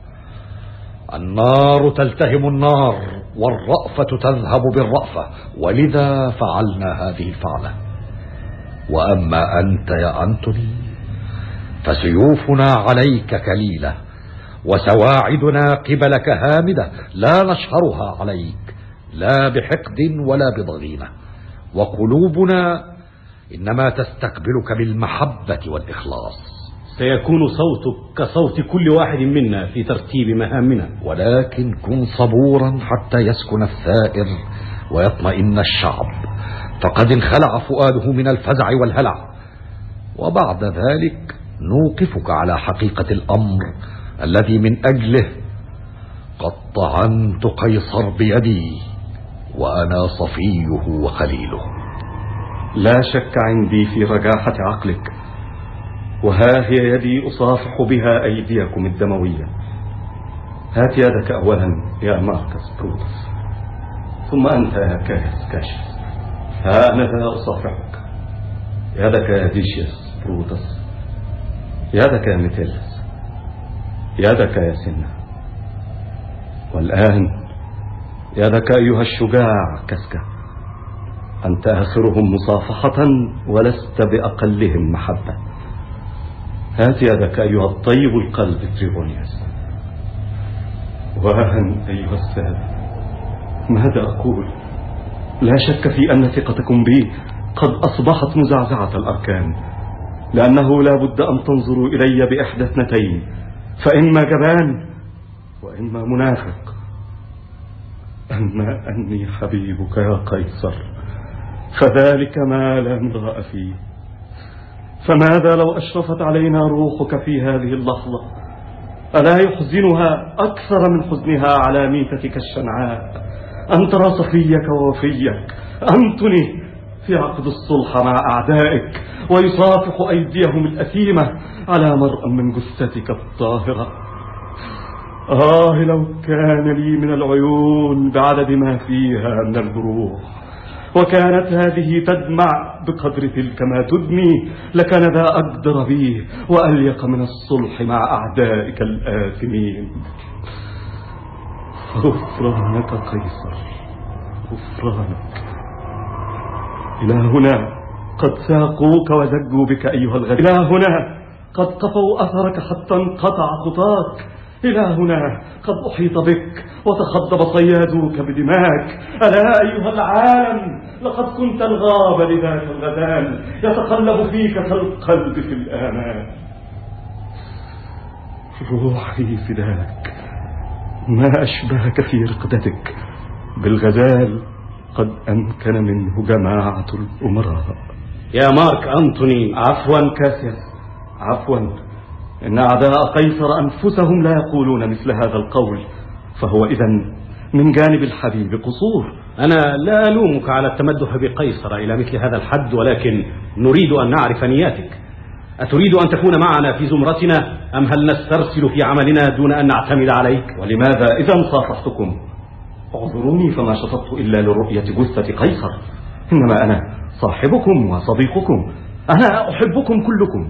النار تلتهم النار والرأفة تذهب بالرأفة، ولذا فعلنا هذه الفعلة. وأما أنت يا أنتوني فسيوفنا عليك كليلة، وسواعدنا قبلك هامدة لا نشهرها عليك لا بحقد ولا بضغينة، وقلوبنا إنما تستقبلك بالمحبة والإخلاص. سيكون صوتك كصوت كل واحد منا في ترتيب مهامنا، ولكن كن صبورا حتى يسكن الثائر ويطمئن الشعب، فقد انخلع فؤاده من الفزع والهلع، وبعد ذلك نوقفك على حقيقة الأمر الذي من أجله قد طعنت قيصر بيدي وأنا صفيه وخليله. لا شك عندي في رجاحة عقلك، وها هي يدي أصافح بها أيديكم الدموية. هات يدك أولا يا ماركس بروتس، ثم أنت يا كايس كاشيس، ها أنا ذا أصافحك. يدك يا ديشيس بروتس، يدك يا ميتيلس، يدك يا سنة، والآن يدك أيها الشجاع كاسكا. أنت آخرهم مصافحة ولست بأقلهم محبة. هات يدك أيها الطيب القلب تريبونيوس. وهن أيها السادة، ماذا أقول؟ لا شك في أن ثقتكم بي قد أصبحت مزعزعة الأركان، لأنه لا بد أن تنظروا إلي بإحدى اثنتين، فإما جبان وإما منافق. أما أني حبيبك يا قيصر فذلك ما لا امرأ فيه. فماذا لو أشرفت علينا روحك في هذه اللحظة؟ ألا يحزنها أكثر من حزنها على ميتتك الشنعاء أن ترى صفيك ووفيك أنتوني في عقد الصلح مع أعدائك ويصافح أيديهم الأثيمة على مرأى من جثتك الطاهرة؟ آه لو كان لي من العيون بعدد ما فيها من الجروح، وكانت هذه تدمع بقدر تلك ما تدمي، لكان ذا أقدر به وأليق من الصلح مع أعدائك الآثمين. غفرانك قيصر، غفرانك. إلى هنا قد ساقوك وزجوا بك أيها الغريب، إلى هنا قد قفوا أثرك حتى انقطع خطاك، إلى هنا قد أحيط بك وتخضب صيادوك بدماك. ألا أيها العالم لقد كنت الغاب لذاك الغدان يتقلب فيك كالقلب في الآمان. روحي فداك، ما أشبهك في رقدتك بالغزال قد أمكن منه جماعة الأمراء. يا مارك أنتوني. عفوا كاسياس، عفوا. إن أعداء قيصر أنفسهم لا يقولون مثل هذا القول، فهو إذن من جانب الحبيب قصور. أنا لا ألومك على التمدح بقيصر إلى مثل هذا الحد، ولكن نريد أن نعرف نياتك. أتريد أن تكون معنا في زمرتنا، أم هل نسترسل في عملنا دون أن نعتمد عليك؟ ولماذا إذا صافحتكم؟ اعذروني فما شططت إلا لرؤية جثة قيصر، إنما أنا صاحبكم وصديقكم، أنا أحبكم كلكم،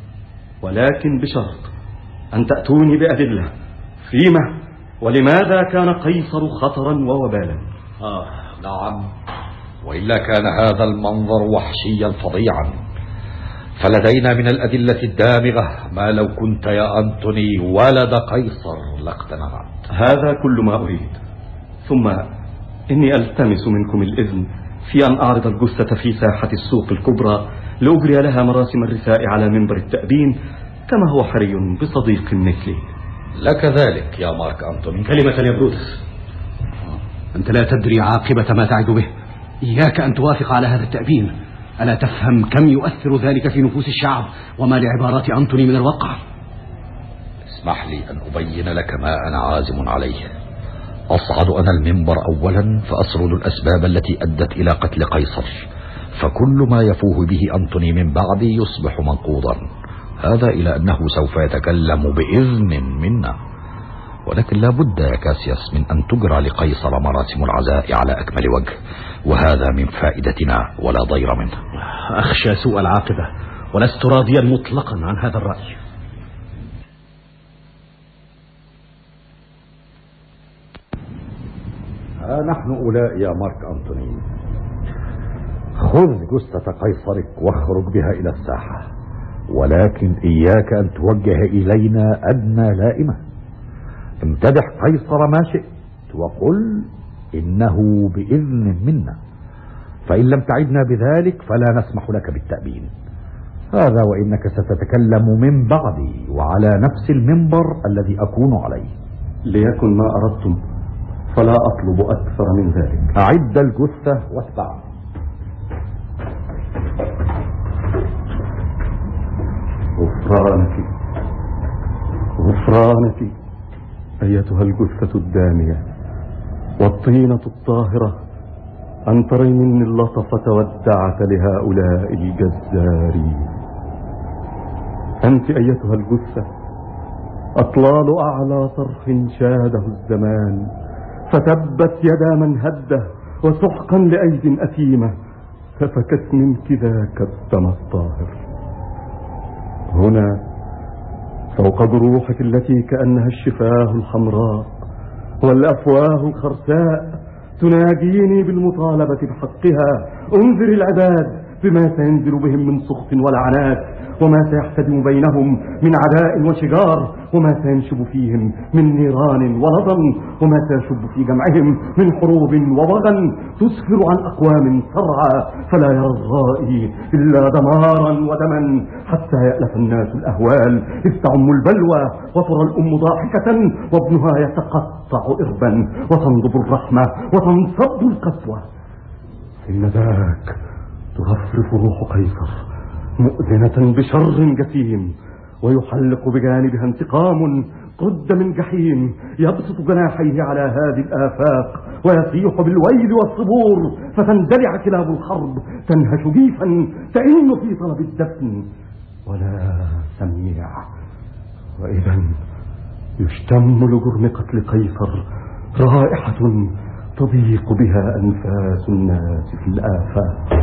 ولكن بشرط أن تأتوني بأدلة فيما ولماذا كان قيصر خطرا ووبالا. آه نعم، وإلا كان هذا المنظر وحشيا فظيعا، فلدينا من الأدلة الدامغة ما لو كنت يا أنتوني ولد قيصر لاقتنعت. هذا كل ما أريد، ثم إني ألتمس منكم الإذن في أن أعرض الجثة في ساحة السوق الكبرى لأجري لها مراسم الرثاء على منبر التأبين كما هو حري بصديق مثلي. لك ذلك يا مارك أنتوني. كلمة يا بروتس، أنت لا تدري عاقبة ما تعد به. إياك أن توافق على هذا التأبين. ألا تفهم كم يؤثر ذلك في نفوس الشعب وما لعبارات أنتوني من الوقع؟ اسمح لي أن أبين لك ما أنا عازم عليه. أصعد أنا المنبر أولا فأسرد الأسباب التي أدت إلى قتل قيصر، فكل ما يفوه به أنتوني من بعدي يصبح منقوضا، هذا إلى أنه سوف يتكلم بإذن منا. ولكن لا بد يا كاسياس من أن تجرى لقيصر مراسم العزاء على أكمل وجه، وهذا من فائدتنا ولا ضير منه. أخشى سوء العاقبة ولست راضيا مطلقا عن هذا الرأي. ها نحن أولاء يا مارك أنتوني. خذ جثة قيصرك واخرج بها إلى الساحة، ولكن إياك أن توجه إلينا أدنى لائمة. امتدح قيصر ما شئت وقل إنه بإذن منا، فإن لم تعدنا بذلك فلا نسمح لك بالتأبين. هذا وإنك ستتكلم من بعدي وعلى نفس المنبر الذي أكون عليه. ليكن ما أردتم، فلا أطلب أكثر من ذلك. أعد الجثة واتبعني. غفرانك غفرانك أيتها الجثة الدامية والطينة الطاهرة، أن تري مني اللطفة والدعة لهؤلاء الجزارين. أنت أيتها الجثة أطلال أعلى طرف شاده الزمان، فتبت يدا من هده وسحقا لأيد أثيمة، ففكت منك ذاك الدم الطاهر. هنا فوق جروحك التي كأنها الشفاه الحمراء والأفواه الخرساء تناجيني بالمطالبة بحقها. انذر العباد بما سينزل بهم من سخط ولعنات، وما سيحتدم بينهم من عداء وشجار، وما سينشب فيهم من نيران ولظى، وما سيشب في جمعهم من حروب ووغن تسفر عن أقوام صرعى، فلا يرى الرائي إلا دمارا ودما، حتى يألف الناس الأهوال إذ تعم البلوى، وترى الأم ضاحكة وابنها يتقطع إربا، وتنضب الرحمة وتنصب القسوة. إن ذاك ترفرف روح قيصر مؤذنة بشر جسيم، ويحلق بجانبها انتقام قد من جحيم، يبسط جناحيه على هذه الآفاق ويصيح بالويل والصبور، فتندلع كلاب الحرب تنهش جيفا تئن في طلب الدفن ولا سميع. وإذا يشتم لجرم قتل قيصر رائحة تضيق بها أنفاس الناس في الآفاق.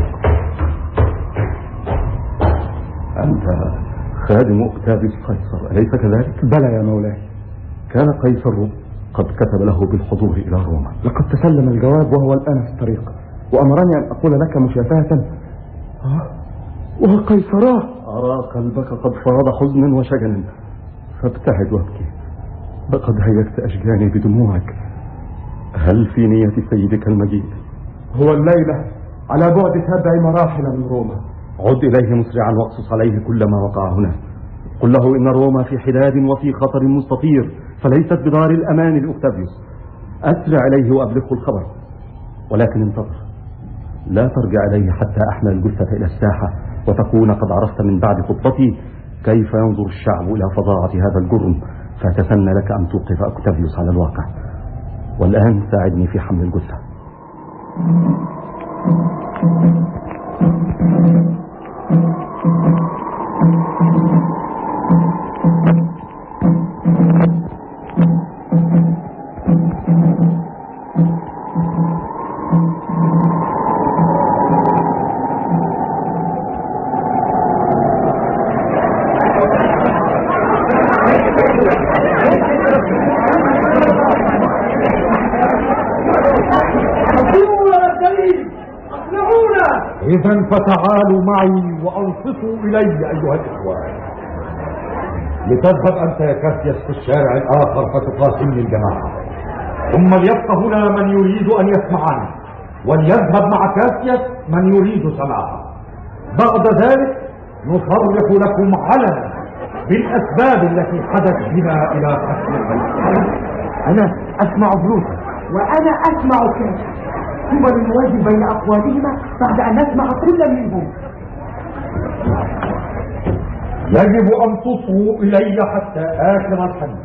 أنت خادم أكتافيوس قيصر أليس كذلك؟ بلى يا مولاي. كان قيصر قد كتب له بالحضور إلى روما. لقد تسلم الجواب وهو الآن في الطريق، وأمرني أن أقول لك مشافهة. آه وقيصراه أرى قلبك قد فاض حزن وشجن، فابتعد وابكي، لقد هيجت أشجاني بدموعك. هل في نية سيدك المجيد؟ هو الليلة على بعد سبع مراحل من روما. عد إليه مسرعا واقصص عليه كل ما وقع هنا. قل له إن روما في حداد وفي خطر مستطير، فليست بدار الأمان لأكتافيوس. أسرع إليه وأبلغه الخبر، ولكن انتظر، لا ترجع إليه حتى أحمل الجثة إلى الساحة وتكون قد عرفت من بعد خطتي كيف ينظر الشعب إلى فظاعة هذا الجرم، فأتسنى لك أن توقف أكتافيوس على الواقع. والآن ساعدني في حمل الجثة. إذن فتعالوا معي وأنصتوا إلي أيها الإخوان. لتذهب أنت يا كاسياس في الشارع الآخر فتقاسمني الجماعة، ثم ليبقى هنا من يريد أن يسمعني، وليذهب مع كاسياس من يريد سماعه. بعد ذلك نصرح لكم علنا بالأسباب التي حدث بنا إلى قتل قيصر. أنا أسمع بروتا وأنا أسمع كاسياس، ثم نوازن بين أقوالهما بعد أن نسمع كل منهم. يجب أن تصغوا إلي حتى آخر الحديث.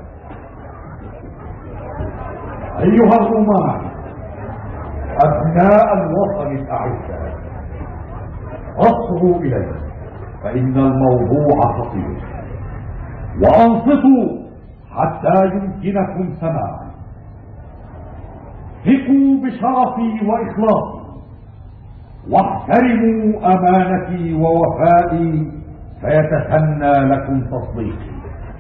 أيها الرومان أبناء الوطن الأعزاء، أصغوا إلي فإن الموضوع خطير، وأنصتوا حتى يمكنكم سماعي. ثقوا بشرفي وإخلاصي، واحترموا أمانتي ووفائي، فيتسنى لكم تصديقي.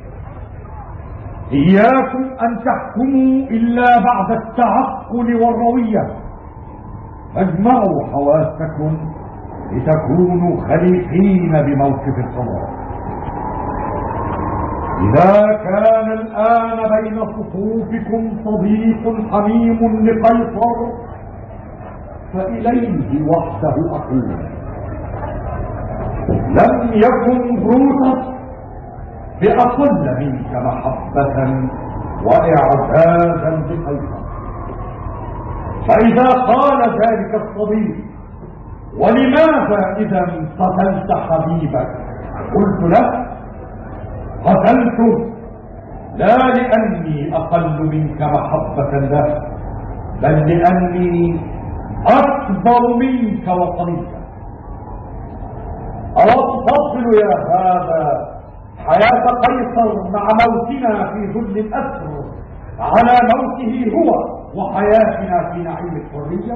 إياكم أن تحكموا إلا بعد التعقل والروية، فاجمعوا حواسكم لتكونوا خليقين بموقف القضاء. إذا كان الآن بين صفوفكم صديق حميم لقيصر فإليه وحده أقول: لم يكن بروتس بأقل منك محبة وإعزازا بقيصر. فإذا قال ذلك الصديق: ولماذا إذا قتلت حبيبك؟ قلت له: قتلته لا لأني أقل منك محبة له، بل لأني أكبر منك وطنيا. أتفضل يا هذا حياة قيصر مع موتنا في ذل الأسر على موته هو وحياتنا في نعيم الحرية؟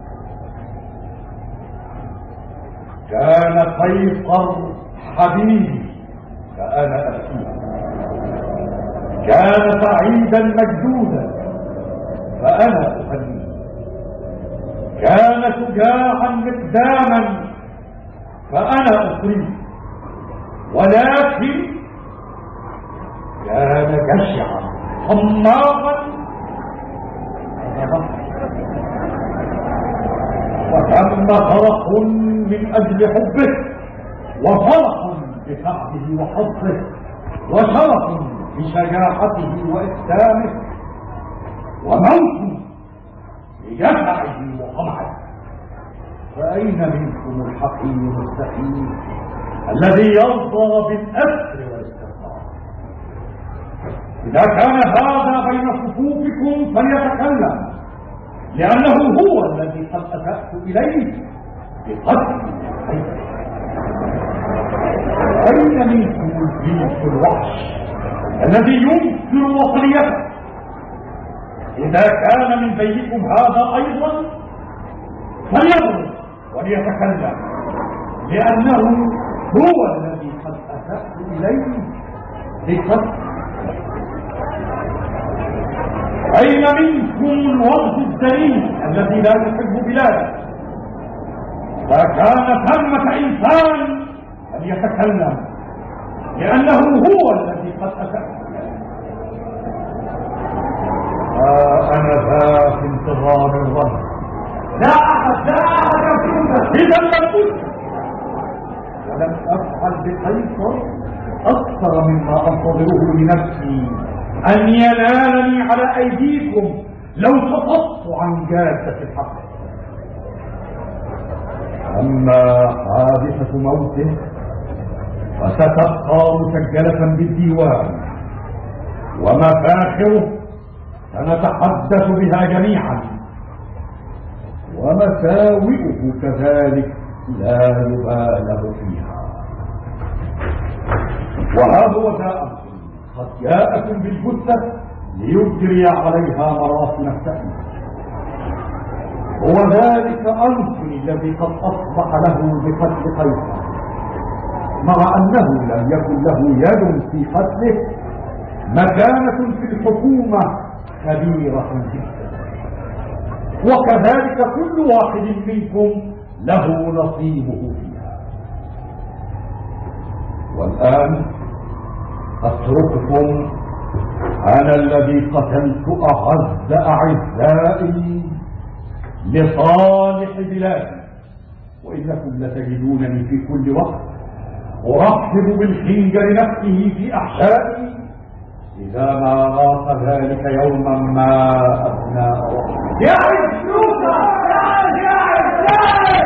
كان قيصر حبيبي فأنا أبكيه، كان سعيدا مجدودا فأنا أهنيه، كان شجاعا مقداما فأنا أطريه، ولكن كان جشعا صماغا وتم فرح من أجل حبه، وفرح بسعده وحظه، وشرف بشجاعته وإسلامه، وموت لجشعه وطمعه. فأين منكم الحقير السخيف الذي يرضى بالأسر والاستقرار؟ إذا كان هذا بين صفوفكم فليتكلم، لأنه هو الذي قد أسأت إليه بقتل حيث. أين منكم الجنس الوحش الذي ينكر وطنيته؟ إذا كان من بينكم هذا أيضا فليضرب وليتكلم، لأنه هو الذي قد أسأت إليه بقتل. أين منكم الوغد الدليل الذي لا يحب بلاده؟ إذا كان ثمة إنسان فليتكلم، لأنه هو الذي قد أسأت إليه. أنا ذا في انتظار الرد. لا أحد لا أحد يفعل إذا لم أفعل، ولم أفعل بقيصر أكثر مما أنتظره لنفسي أن ينالني على أيديكم لو سقطت عن جادة الحق. أما حادثة موته فستبقى مسجلة بالديوان، ومفاخره سنتحدث بها جميعا، ومساوئه كذلك لا يبالغ فيها. وها هو ذا قد جاءكم بالجثة ليجري عليها مراسم التأمين. هو ذلك أنتوني الذي قد أصبح له بقتل قيصر، مع أنه لم يكن له يد في قتله، مكانة في الحكومة كبيرة جدا، وكذلك كل واحد منكم له نصيبه فيها. والآن أترككم أنا الذي قتلت أعز أعزائي لصالح بلادي، وإنكم لتجدونني في كل وقت أرحب بالخنجر نفسه في أحشائي إذا ما راق ذلك يوما ما أبناء وحدي. يا عز موسى يا عز يا عز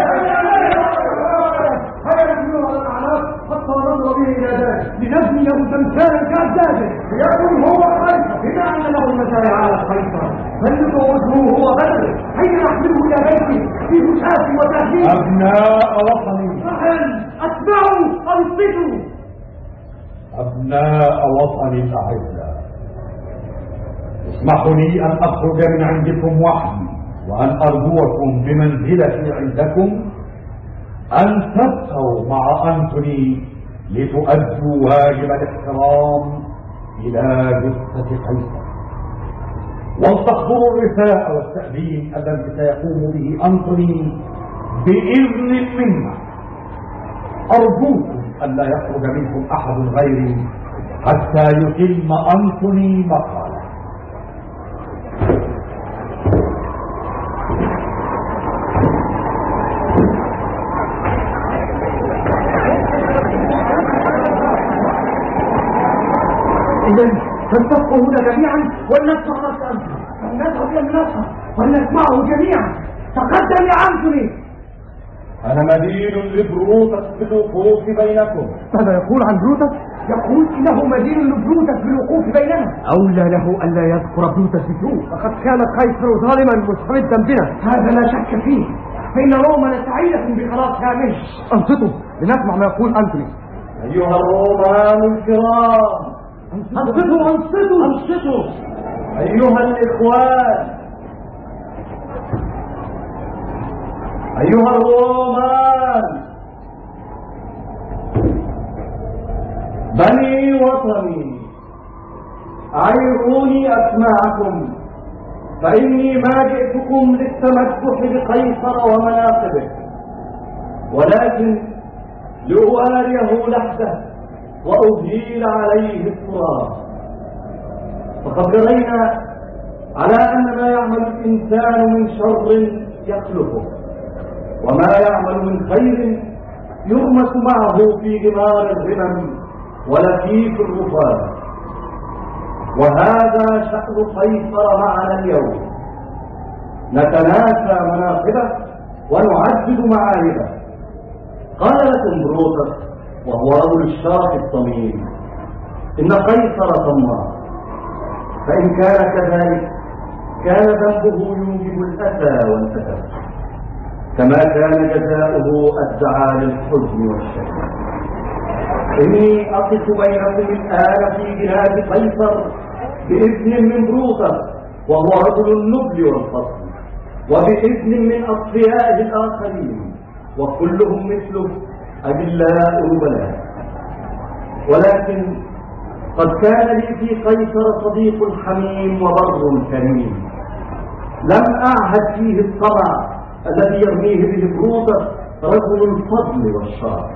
خير النور الأعناق حتى ننظر به إلى ذلك لنبني له تمثالا كأجداده يكون هو قيصر بما أن له المسائل على قيصر، فليدعو اسمه هو بدر حين نحمله إلى بيته في بشاة وتهديد. أبناء وطني أتبعوا أنصتوا. أبناء وطني الأعزاء، اسمحوا لي أن أخرج من عندكم وحدي، وأن أرجوكم بمنزلتي عندكم أن تبقوا مع أنتوني لتؤدوا واجب الاحترام إلى جثة قيصر، ولتحضروا الرثاء والتأديب الذي سيقوم به أنتوني بإذن منا. أرجوكم أن لا يخرج منكم أحد غيري حتى يتم أنتوني مقاله. إذن فلتبقوا هنا جميعا ولنسمع نفس أنتوني، فلنذهب إلى المنصة ولنسمعه جميعا. تقدم يا أنتوني. أنا مدين لبروتس بالوقوف بينكم. ماذا يقول عن بروتس؟ يقول إنه مدين لبروتس بالوقوف بيننا. أولى له ألا يذكر بروتس بسوء، فقد كان قيصر ظالما مستبدا بنا، هذا لا شك فيه، فإن روما لسعيدة بخلاصها منه. أنصتوا لنسمع ما يقول أنتوني. أيها الرومان الكرام، أنصتوا أنصتوا أنصتوا أيها الإخوان، أيها الرومان، بني وطني، أعيروني أسماعكم، فإني ما جئتكم للتمسح بقيصر ومناقبه، ولكن لأواريه لحده وأهيل عليه التراب. فقد جرينا على أن ما يعمل الإنسان من شر يخلفه، وما يعمل من خير يرمس معه في جمار الرمم ولفيف الرفات. وهذا شأن قيصر معنا اليوم، نتناسى مناقبه ونعدد معايبه. قال لكم بروتس وهو رجل الشرف الصميم إن قيصر طماع، فإن كان كذلك كان ذنبه يوجب الأسى والأسف، كما كان جزاؤه الدعاء للحزن والشك. إني أقف بينكم الآن في جناب قيصر بإذن من بروتس وهو رجل النبل والفضل، وبإذن من أصفيائه الآخرين وكلهم مثله أجلاء نبلاء. ولكن قد كان لي في قيصر صديق حميم وبر كريم، لم أعهد فيه الطمع الذي يرميه به بروتس رجل الفضل والشرف.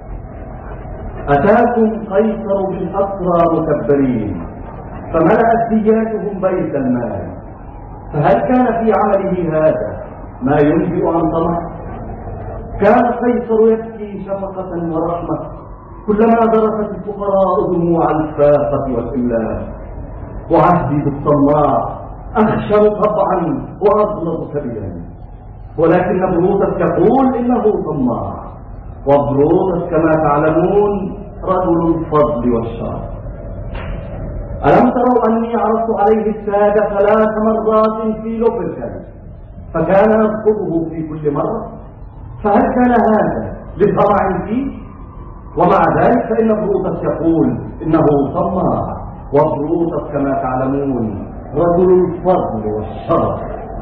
أتاكم قيصر بالأسرى مكبرين، فملأت دياتهم بيت المال، فهل كان في عمله هذا ما ينبئ عن طمع؟ كان قيصر يبكي شفقة ورحمة كلما درست الفقراء دموع الفاقة والإملاك. وعهدي بالطماع أخشن طبعا وأغلظ كبدا، ولكن بروتس يقول إنه طماع، وبروتس كما تعلمون رجل الفضل والشرف. ألم تروا أني عرضت عليه السادة ثلاث مرات في لوبركل فكان يرفضه في كل مرة؟ فهل كان هذا لطمع فيه؟ ومع ذلك فإن بروتس يقول إنه طماع، وبروتس كما تعلمون رجل الفضل والشرف.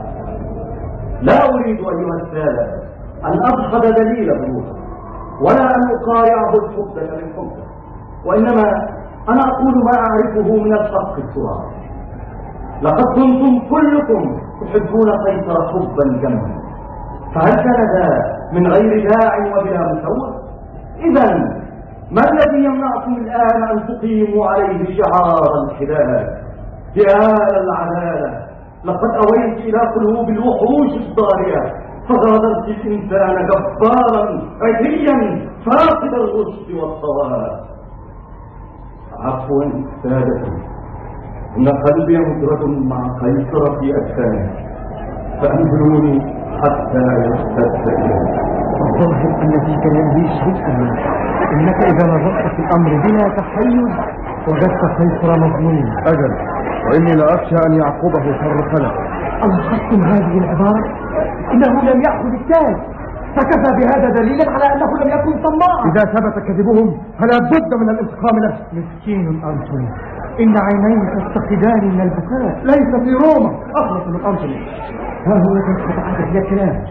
لا أريد أيها السادة أن أفقد دليل بروتس ولا أن أقارعه الحجة بالحجة، وإنما أنا أقول ما أعرفه من الفقه التراب. لقد كنتم كلكم تحبون قيصر حبا جما، فهل كان ذا من غير داع وبلا مسوى؟ إذن ما الذي يمنعكم الآن أن تقيموا عليه شعار الحداد ديال العدالة؟ لقد أويت إلى قلوب الوحوش الضارية، فغادرت الإنسان جبارا عتيا فاقد الرشد والصواب. عفوا سادتي، إن قلبي مدرج مع قيصر في أجسامي، فأنزلوني حتى يرتد إليه. الظاهر أن في كلامه شيئا، إنك إذا نظرت في الأمر بلا تحيز وجدت قيصر مظلوم. أجل، وإني لأخشى أن يعقبه شر خلق. ألحقتم هذه العبارة؟ إنه لم يأخذ التاج، فكفى بهذا دليلا على أنه لم يكن طماعا. إذا ثبت كذبهم فلا بد من الانتقام له. مسكين أنتوني، إن عينيك تفتقدان من البكاء. ليس في روما أخلص من أنتوني. ها هو قد تحدث يا كلام.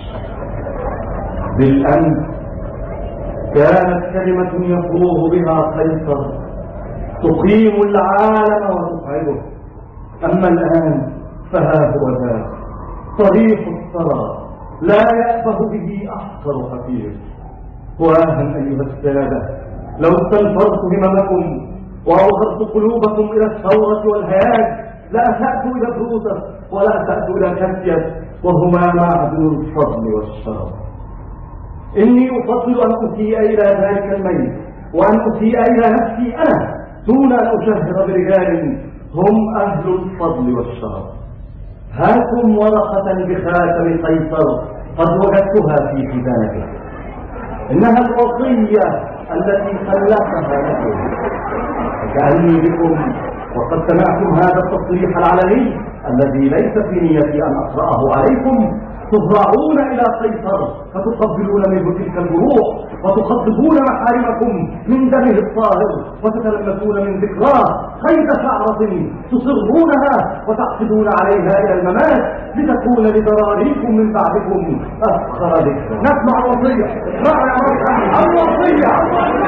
بالأمس كانت كلمة يفوه بها قيصر تقيم العالم وتسعده، أما الآن فها هو ذاك طريق الثرى لا يأبه به أحقر حفير. وآها أيها السادة، لو استنفرت هممكم وأوصلت قلوبكم إلى الثورة والهياج لأسأت إلى بروتس ولا أسأت إلى كاسياس، وهما معدن الفضل والشرف. إني أفضل أن أسيء إلى ذلك الميت وأن أسيء إلى نفسي أنا دون أن أشهر برجال هم أهل الفضل والشرف. هاكم ورقة بخاتم قيصر قد وجدتها في كتابه، إنها الوصية التي خلفها لكم. كأني بكم وقد سمعتم هذا التصريح العلني الذي ليس في نيتي أن أقرأه عليكم. تضرعون إلى قيصر فتقبلون منه تلك الجروح وتخضبون محارمكم من دمه الطاهر وتتلمسون من ذكراه قيد شعرة تصرونها وتعقدون عليها إلى الممات لتكون لذراريكم من بعدكم أفخر ذكر. نسمع الوصية. الوصية.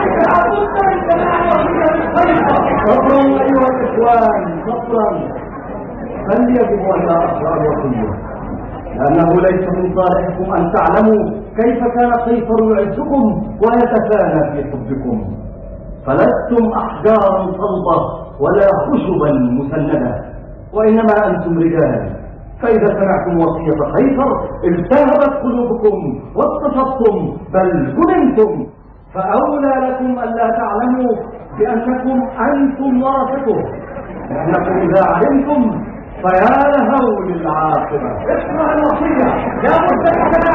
صبرا أيها الإخوان، صبرا. هل يجب أن أقرأ الوصية؟ لأنه ليس من صالحكم أن تعلموا كيف كان قيصر يعزكم ويتفانى في حبكم، فلستم أحجارا صلبة ولا خشبا مسندة، وإنما أنتم رجال. فإذا سمعتم وصية قيصر التهبت قلوبكم واتصبتم بل جننتم، فأولى لكم ألا تعلموا بأنكم أنتم ورثته، لأنكم إذا علمتم فيا لهول العاقبة. اسمع الوصية يا مستمع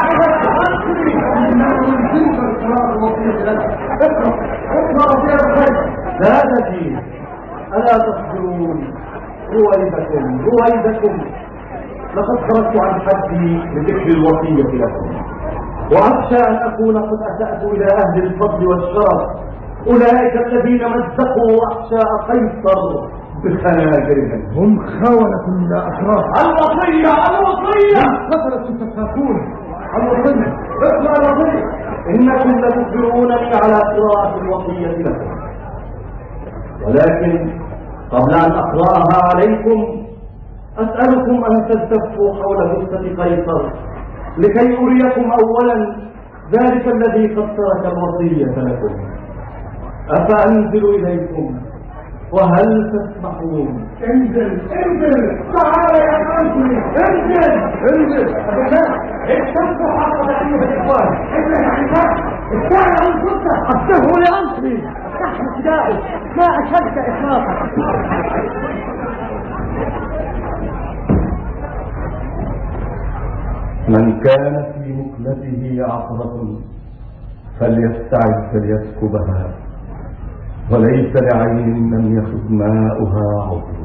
لا تجيب. ألا تصبرون؟ رويدكم رويدكم لقد خرجت عن حدي بذكر الوصية لكم، وأخشى أن أكون قد أسأت إلى أهل الفضل والشرف، أولئك الذين مزقوا أحشاء قيصر بخناجرهم. هم خونة لا أشراف. الوصية الوصية قتلت تخافون. الوصية. اسمع الوصية. إنكم لتخبرونني على قراءة الوصية لكم، ولكن قبل أن أقرأها عليكم أسألكم أن تلتفوا حول جثة قيصر لكي أريكم أولا ذلك الذي قد ترك الوصية لكم. أفأنزل إليكم وهل تسمحون؟ انزل انزل تعال يا انزل انزل انزل اكتبوا حق أيها الإخوان. انزل يا حساب الساعة عن الفتة أفتهوا لأنصري نحن فدائي ما أشدك إخلاقك. من كان في مكنته عقرة فليستعد فليسكبها، وليس لعين لم يخذ ماؤها عذر.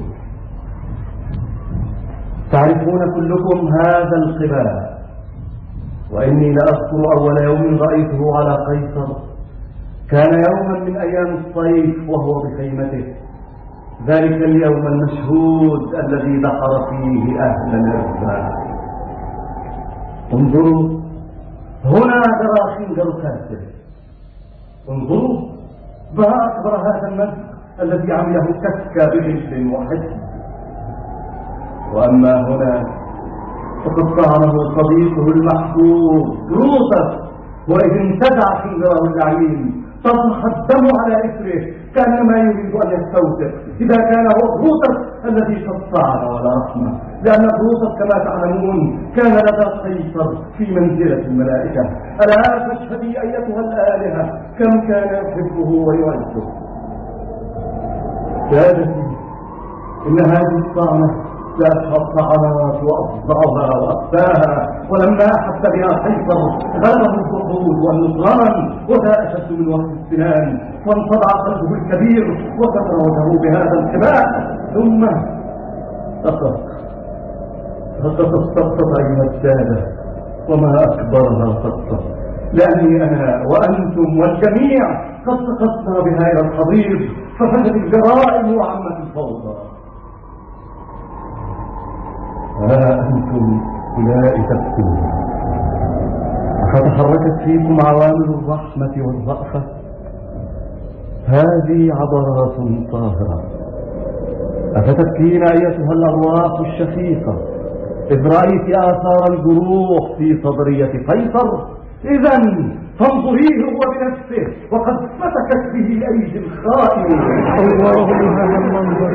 تعرفون كلكم هذا القباء، وإني لأذكر أول يوم رأيته على قيصر كان يوما من أيام الصيف وهو بخيمته، ذلك اليوم المشهود الذي دحر فيه أهل الإرسال. انظروا هنا ترى خنجر كاسر، انظروا ما أكبر هذا المسك الذي عمله كسك بغل وحزن. وأما هنا فقد طعنه صديقه المحبوب بروتس، وإذ انتزع خنجره اللعين طفح الدم على إثره كأنما يريد أن يستوثق إذا كان هو بروتس الذي قد صعد ولا رحمة، لأن بروتس كما تعلمون كان لدى قيصر في منزلة الملائكة. ألا فاشهدي أيتها الآلهة كم كان يحبه ويعزه. سادتي إن هذه الطعنة لأشهى الطعنات وأفظعها وأخفاها، ولما أحس بها قيصر غلبه الصعود والنصران، وذا أشد من وقت السنان، وانصدع قلبه الكبير وكسر وجهه بهذا الكباء. ثم سقط سقط السقطة أيها السادة، وما أكبرها سقطة، لأني أنا وأنتم والجميع قد سقطنا بها إلى الحضيض، ففشت الجرائم وعمت الفوضى. ها أنتم أولئك تبكون، فتحركت فيكم عوامل الرحمة والرأفة. هذه عبرات طاهرة. أفتبكين أيتها الأرواح الشفيقة إذ رأيت آثار الجروح في صدرية قيصر؟ إذن فانظريه هو بنفسه وقد فتكت به أيدي الخائن. الله هذا المنظر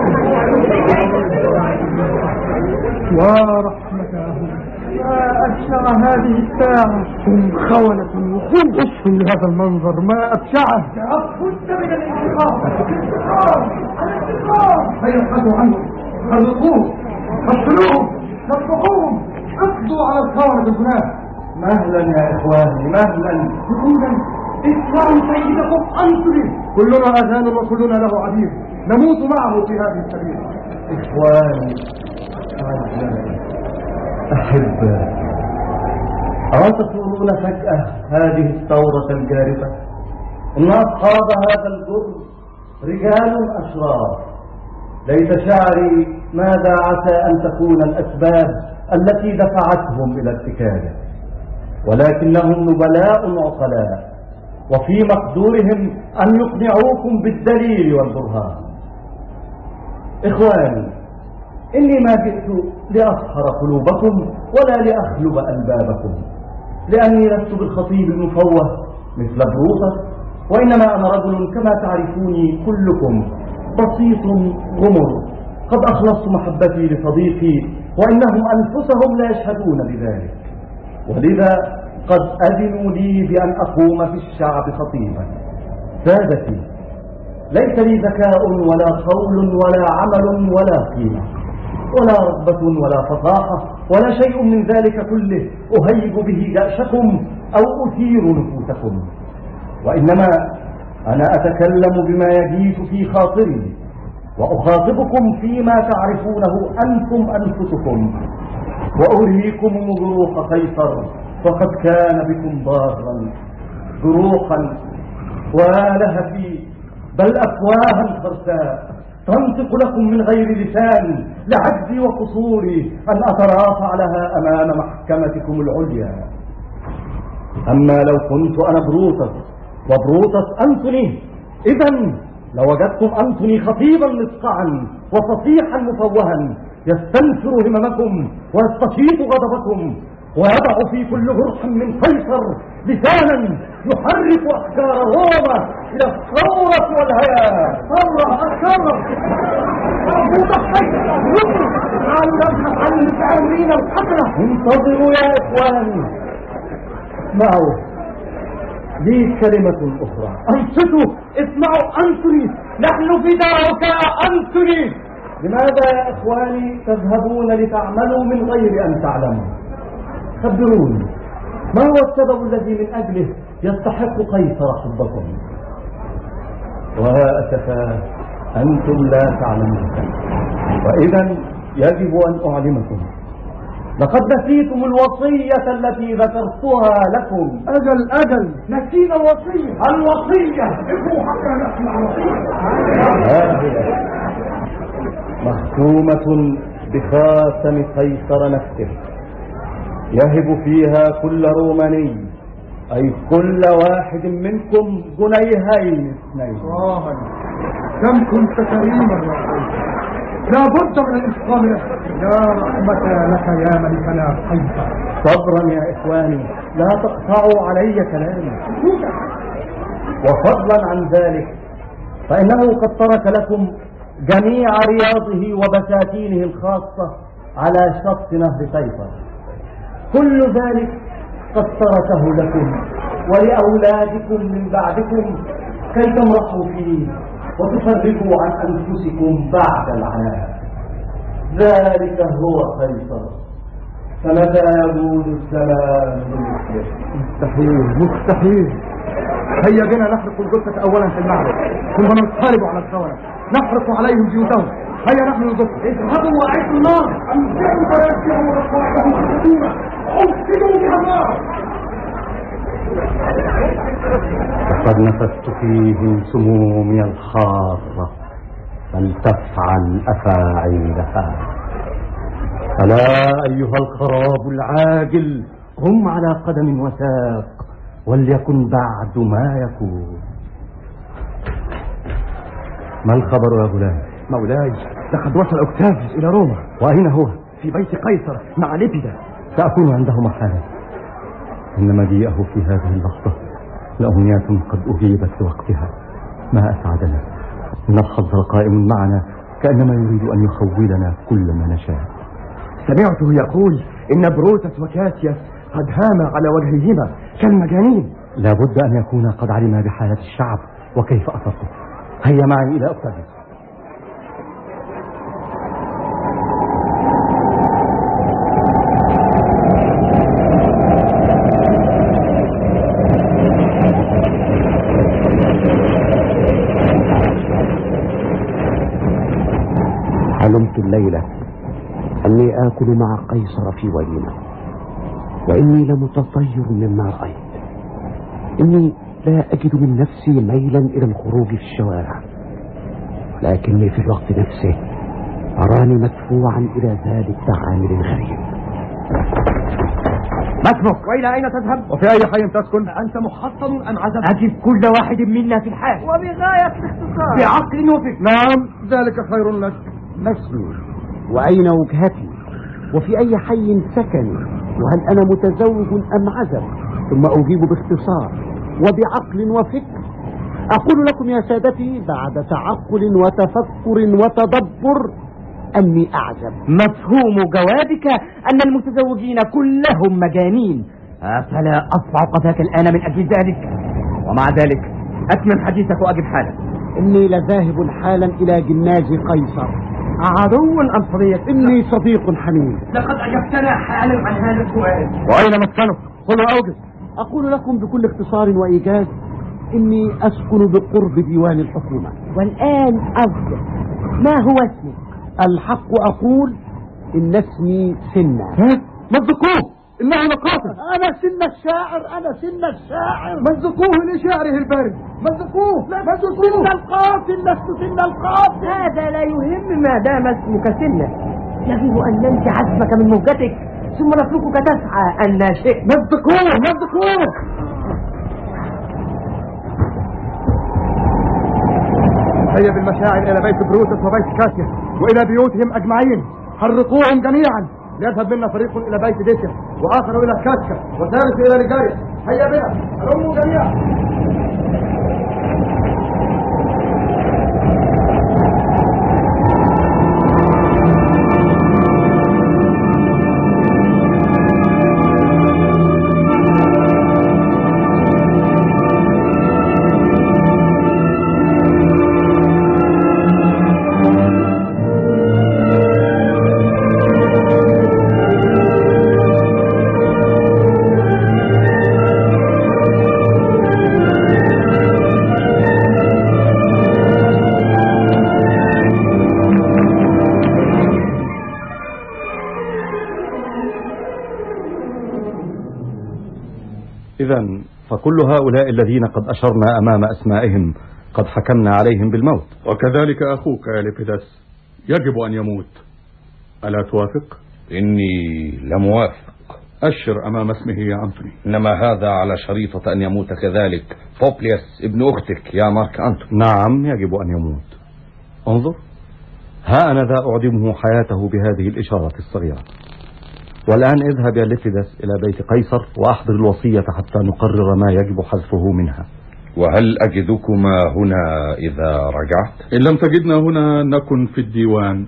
ورحمته ما أبشع هذه الساعة. هم خونة وخوف لهذا المنظر ما أبشعه. لابد من الانتقام. الانتقام الانتقام فيبحثوا عنه. خلقوه قتلوه نطقوهم اقضوا على الخونة الجناه. مهلا يا إخواني مهلا. سكونا اسمعوا سيدكم أنصري. كلنا أذان وكلنا له عبيد، نموت معه في هذه السبيل. إخواني أعزائي أحبائي، ألا تقولون فجأة هذه الثورة الجارفة إن أصحاب هذا الجرم رجال أشرار؟ ليت شعري ماذا عسى أن تكون الأسباب التي دفعتهم إلى ارتكابه، ولكنهم نبلاء عقلاء، وفي مقدورهم أن يقنعوكم بالدليل والبرهان. إخواني، إني ما جئت لأسحر قلوبكم ولا لأخلب ألبابكم، لأني لست بالخطيب المفوه مثل بروطة، وإنما أنا رجل كما تعرفوني كلكم بسيط غمر، قد أخلصت محبتي لصديقي وإنهم أنفسهم لا يشهدون بذلك، ولذا قد أذنوا لي بأن أقوم في الشعب خطيبا. سادتي، ليس لي ذكاء ولا قول ولا عمل ولا قيمة ولا رغبة ولا فصاحة ولا شيء من ذلك كله أهيج به جأشكم أو أثير نفوسكم، وإنما أنا أتكلم بما يجيش في خاطري وأخاطبكم فيما تعرفونه أنتم أنفسكم، وأريكم جروح قيصر فقد كان بكم ضارا، جروحا ولهفي بل أفواها خرساء تنطق لكم من غير لسان لعجزي وقصوري أن أترافع لها أمام محكمتكم العليا. أما لو كنت أنا بروتس وبروتس أنتوني، إذن لوجدتم أنتوني خطيبا مسقعا وفصيحا مفوها يستنفر هممكم ويستشيط غضبكم ويضع في كل جرح من قيصر لسانا يحرك أفكار روما إلى الثورة والهيام. ثورة الثورة مضحك تعالوا نبحث عن المتآمرين القتلة. انتظروا يا إخواني، اسمعوا لي كلمة أخرى. أنصتوا، اسمعوا أنتوني، نحن فداؤك يا أنتوني. لماذا يا إخواني تذهبون لتعملوا من غير أن تعلموا؟ خبروني، ما هو السبب الذي من أجله يستحق قيصر حبكم؟ وأسفا أنتم لا تعلمون، وإذا يجب أن أعلمكم. لقد نسيتم الوصية التي ذكرتها لكم. أجل أجل نسينا الوصية. الوصية ابقوا حتى نسمع الوصية. هذه مختومة بخاتم قيصر نفسه يهب فيها كل روماني، أي كل واحد منكم جنيهين اثنين. آه كم كنت كريما يا قيصر، لا بد من الانتقام له. لا رحمة لك يا ملكنا قيصر. صبرا يا إخواني، لا تقطعوا علي كلامي. وفضلا عن ذلك فإنه قد ترك لكم جميع رياضه وبساتينه الخاصة على شط نهر قيصر. كل ذلك قد تركه لكم ولأولادكم من بعدكم كي تمرحوا فيه وتفرقوا عن أنفسكم بعد العناء. ذلك هو قيصر، فمتى يقول الزمان بمثله؟ مستحيل مستحيل. هيا بنا نحرق الجثة أولا في المعبد ثم ننقلب على الثورة نحرق عليهم بيوتهم. هيا نحن نضرب. اذهبوا وأعدوا النار. أمسكوا فيسكروا رقائهم خطورة. أمسكوا بها النار. قد نفست فيهم سمومي الحارة فلتفعل أفاعيلها. ألا أيها الخراب العاجل قم على قدم وساق وليكن بعد ما يكون. ما الخبر يا غلام؟ مولاي، لقد وصل أوكتافيوس إلى روما. وأين هو؟ في بيت قيصر مع ليبيدا. سأكون عنده حالا. إن مجيئه في هذه اللحظة لأمنيات قد أجيبت لوقتها. ما أسعدنا إن الحظ قائم معنا كأنما يريد أن يخولنا كل ما نشاء. سمعته يقول إن بروتس وكاسياس قد هاما على وجههما كالمجانين. لابد أن يكون قد علم بحالة الشعب وكيف أصبته. هيا معي إلى أوكتافيوس. حلمت الليلة أني آكل مع قيصر في وليمة، وإني لمتطير مما رأيت. إني لا أجد من نفسي ميلا إلى الخروج في الشوارع، لكني في الوقت نفسه أراني مدفوعا إلى ذلك تعامل غريب. ما اسمك؟ وإلى أين تذهب؟ وفي أي حي تسكن؟ أنت محصن أم عزب؟ أجد كل واحد منا في الحال وبغاية الاختصار بعقل وفكر. نعم ذلك خير لك. ما اسمي؟ وأين وجهتي؟ وفي أي حي سكني؟ وهل أنا متزوج أم عزب؟ ثم أجيب باختصار وبعقل وفكر. أقول لكم يا سادتي بعد تعقل وتفكر وتدبر أني أعزب. مفهوم جوابك أن المتزوجين كلهم مجانين، أفلا أصفع قفاك الآن من أجل ذلك؟ ومع ذلك أتمم حديثك وأجب حالك. إني لذاهب حالا إلى جناز قيصر. عدو أم صديق؟ إني صديق حميم. لقد أجبتنا حالا عن هذا السؤال. وأين مسكنك؟ قل أوجز. أقول لكم بكل اختصار وإيجاز إني أسكن بقرب ديوان الحكومة. والآن أصدق، ما هو اسمك؟ الحق أقول إن اسمي سنة. مزقوه، إنه لقاتل. أنا سن الشاعر، أنا سن الشاعر. مزقوه لشعره البارد، مزقوه مزقوه. سن القاتل، لست سن القاتل. هذا لا يهم ما دام اسمك سنة. يجب أن ننسي عزمك من موجتك ثم نتركك تسعى أن لا شيء. مزقوه مزقوه. هيا بالمشاعر إلى بيت بروتس وبيت كاسيا وإلى بيوتهم أجمعين، حرقوهم جميعا. ليذهب منا فريق إلى بيت ديسيا وآخر إلى كاسكا وثالث إلى رجاريا. هيا بنا هلموا جميعا. إذن فكل هؤلاء الذين قد أشرنا أمام أسمائهم قد حكمنا عليهم بالموت. وكذلك أخوك يا ليبيدس يجب أن يموت، ألا توافق؟ إني لموافق. أشر أمام اسمه يا أنتوني. إنما هذا على شريطة أن يموت كذلك بوبليوس ابن أختك يا مارك أنتوني. نعم يجب أن يموت. انظر، ها أنا ذا أعدمه حياته بهذه الإشارة الصغيرة. والآن اذهب يا ليبيدس إلى بيت قيصر وأحضر الوصية حتى نقرر ما يجب حذفه منها. وهل أجدكما هنا إذا رجعت؟ إن لم تجدنا هنا نكن في الديوان.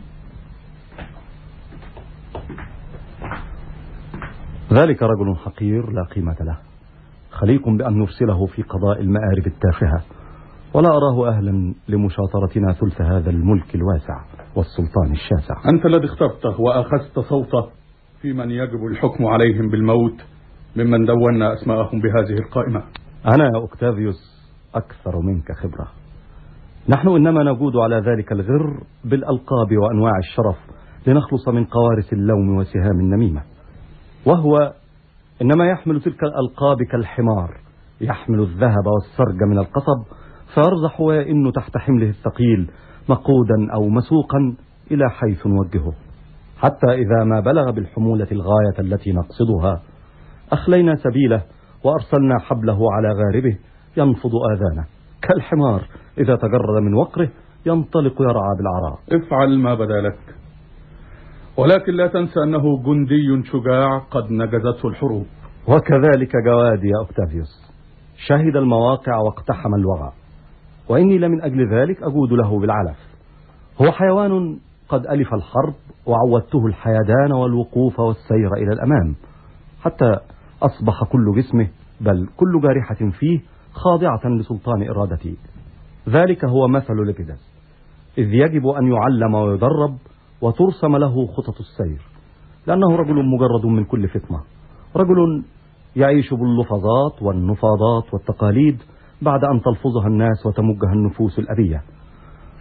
ذلك رجل حقير لا قيمة له، خليق بأن نرسله في قضاء المآرب التافهة، ولا أراه أهلا لمشاطرتنا ثلث هذا الملك الواسع والسلطان الشاسع. أنت الذي اخترته وأخذت صوته في من يجب الحكم عليهم بالموت ممن دوننا أسماءهم بهذه القائمة. أنا يا أوكتافيوس أكثر منك خبرة. نحن إنما نجود على ذلك الغر بالألقاب وأنواع الشرف لنخلص من قوارث اللوم وسهام النميمة، وهو إنما يحمل تلك الألقاب كالحمار يحمل الذهب والسرج من القصب، فيرزح ويئن تحت حمله الثقيل مقودا أو مسوقا إلى حيث نوجهه، حتى إذا ما بلغ بالحمولة الغاية التي نقصدها أخلينا سبيله وأرسلنا حبله على غاربه ينفض آذانه، كالحمار إذا تجرد من وقره ينطلق يرعى بالعراء. افعل ما بدا لك، ولكن لا تنسى أنه جندي شجاع قد نجزته الحروب. وكذلك جوادي يا أوكتافيوس، شهد المواقع واقتحم الوغى، وإني لمن أجل ذلك أجود له بالعلف. هو حيوان قد ألف الحرب وعودته الحيدان والوقوف والسير إلى الأمام، حتى أصبح كل جسمه بل كل جارحة فيه خاضعة لسلطان إرادتي. ذلك هو مثل ليبيدس، إذ يجب أن يعلم ويدرب وترسم له خطط السير، لأنه رجل مجرد من كل فطنة، رجل يعيش باللفظات والنفاضات والتقاليد بعد أن تلفظها الناس وتمجها النفوس الأبية.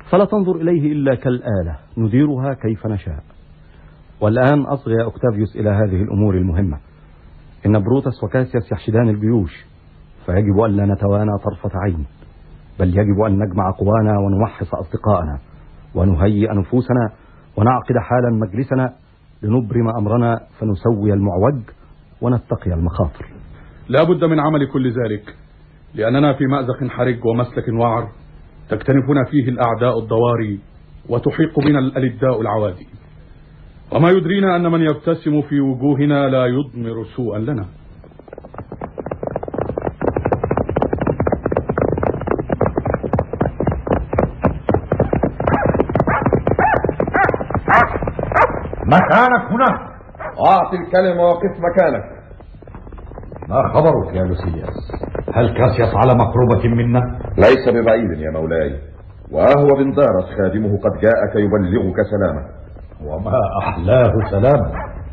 فلا تنظر إليه إلا كالآلة نديرها كيف نشاء. والآن أصغ يا أكتافيوس إلى هذه الأمور المهمة. إن بروتس وكاسياس يحشدان الجيوش، فيجب أن لا نتوانى طرفة عين، بل يجب أن نجمع قوانا ونمحص أصدقائنا ونهيئ نفوسنا ونعقد حالا مجلسنا لنبرم أمرنا فنسوي المعوج ونتقي المخاطر. لا بد من عمل كل ذلك، لأننا في مأزق حرج ومسلك وعر تكتنفنا فيه الأعداء الضواري وتحيق بنا الألداء العوادي، وما يدرينا أن من يبتسم في وجوهنا لا يضمر سوءا لنا. مكانك هنا. أعطي الكلمة وقف مكانك. ما خبرك يا لوسياس؟ هل كاسياس على مقربة منا؟ ليس ببعيد يا مولاي، وهو بندارس خادمه قد جاءك يبلغك سلامه. وما أحلاه سلامه.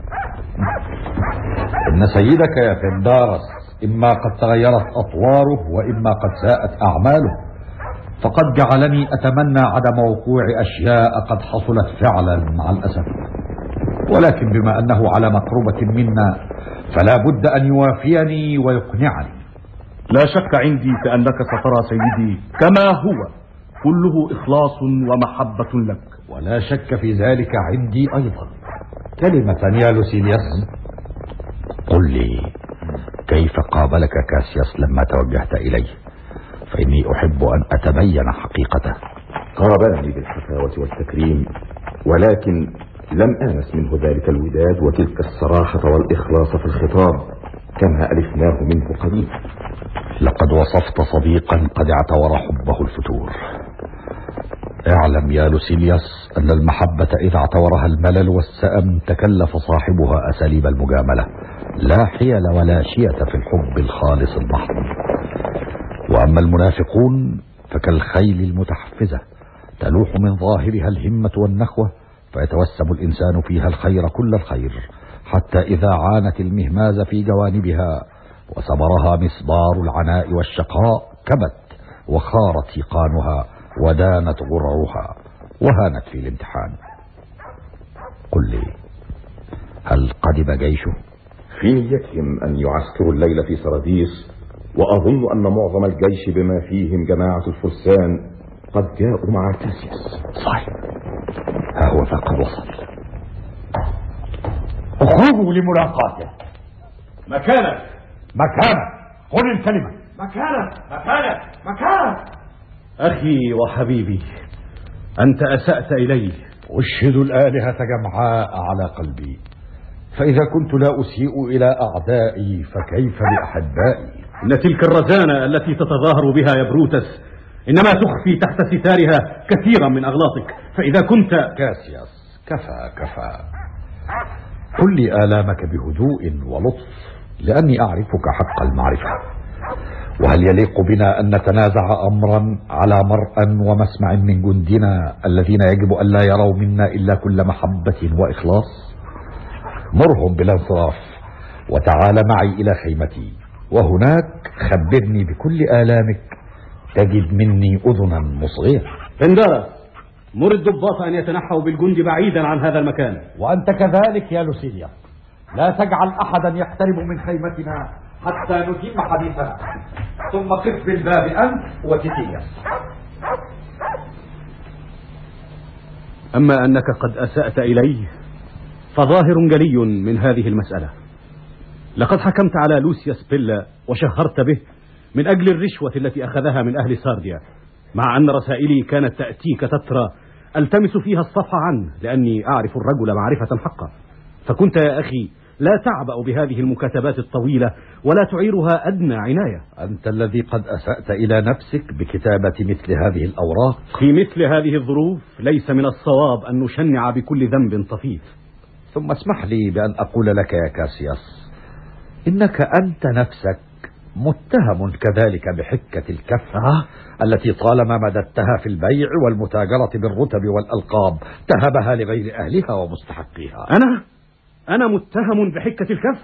إن سيدك يا بندارس إما قد تغيرت أطواره وإما قد ساءت أعماله، فقد جعلني أتمنى عدم وقوع أشياء قد حصلت فعلا مع الأسف، ولكن بما أنه على مقربة منا فلا بد أن يوافيني ويقنعني. لا شك عندي كأنك سترى سيدي كما هو كله إخلاص ومحبة لك. ولا شك في ذلك عندي أيضا. كلمة يا لوسيلياس، قل لي كيف قابلك كاسياس لما توجهت إليه، فإني أحب أن أتبين حقيقته. قابلني بالحفاوة والتكريم، ولكن لم آنس منه ذلك الوداد وتلك الصراحة والإخلاص في الخطاب كما ألفناه منه قديم. لقد وصفت صديقا قد اعتور حبه الفتور. اعلم يا لوسيلياس أن المحبة إذا اعتورها الملل والسأم تكلف صاحبها أساليب المجاملة، لا حيل ولا شية في الحب الخالص المحض. وأما المنافقون فكالخيل المتحفزة تلوح من ظاهرها الهمة والنخوة، فيتوسم الإنسان فيها الخير كل الخير، حتى إذا عانت المهماز في جوانبها وثمرها مصبار العناء والشقاء كبت وخارت يقانها ودانت غرعها وهانت في الامتحان. قل لي، هل قدم جيشه؟ في نيتهم أن يعسكروا الليلة في سراديس، وأظن أن معظم الجيش بما فيهم جماعة الفرسان قد جاءوا مع كاسياس. صحيح، ها هو فقد وصل. اخرجوا لملاقاته. مكانك مكانك. خذ الكلمة. مكانك مكانك مكانك. أخي وحبيبي، أنت أسأت إلي. أشهد الآلهة جمعاء على قلبي، فإذا كنت لا أسيء إلى أعدائي فكيف بأحبائي؟ إن تلك الرزانة التي تتظاهر بها يا بروتس إنما تخفي تحت ستارها كثيرا من أغلاطك، فإذا كنت كاسياس كفى كفى. قل لي آلامك بهدوء ولطف، لأني أعرفك حق المعرفة. وهل يليق بنا أن نتنازع أمرا على مرأى ومسمع من جندنا الذين يجب أن لا يروا منا إلا كل محبة وإخلاص؟ مرهم بالانصراف وتعال معي إلى خيمتي، وهناك خبرني بكل آلامك تجد مني أذنا مصغية. بندارس، مر الضباط أن يتنحوا بالجند بعيدا عن هذا المكان. وأنت كذلك يا لوسيليا، لا تجعل أحدا يقترب من خيمتنا حتى نتم حديثنا، ثم قف بالباب أنت وتيتياس. أما أنك قد أسأت إليه فظاهر جلي من هذه المسألة. لقد حكمت على لوسياس بيلا وشهرت به من أجل الرشوة التي أخذها من أهل سارديا، مع أن رسائلي كانت تأتيك تترى ألتمس فيها الصفح عنه، لأني أعرف الرجل معرفة حقا. فكنت يا أخي لا تعبأ بهذه المكاتبات الطويلة ولا تعيرها أدنى عناية. أنت الذي قد أسأت إلى نفسك بكتابة مثل هذه الأوراق. في مثل هذه الظروف ليس من الصواب أن نشنع بكل ذنب طفيف. ثم اسمح لي بأن أقول لك يا كاسياس، إنك أنت نفسك متهم كذلك بحكة الكفة التي طالما مددتها في البيع والمتاجرة بالرتب والألقاب تهبها لغير أهلها ومستحقيها. أنا أنا متهم بحكة الكف؟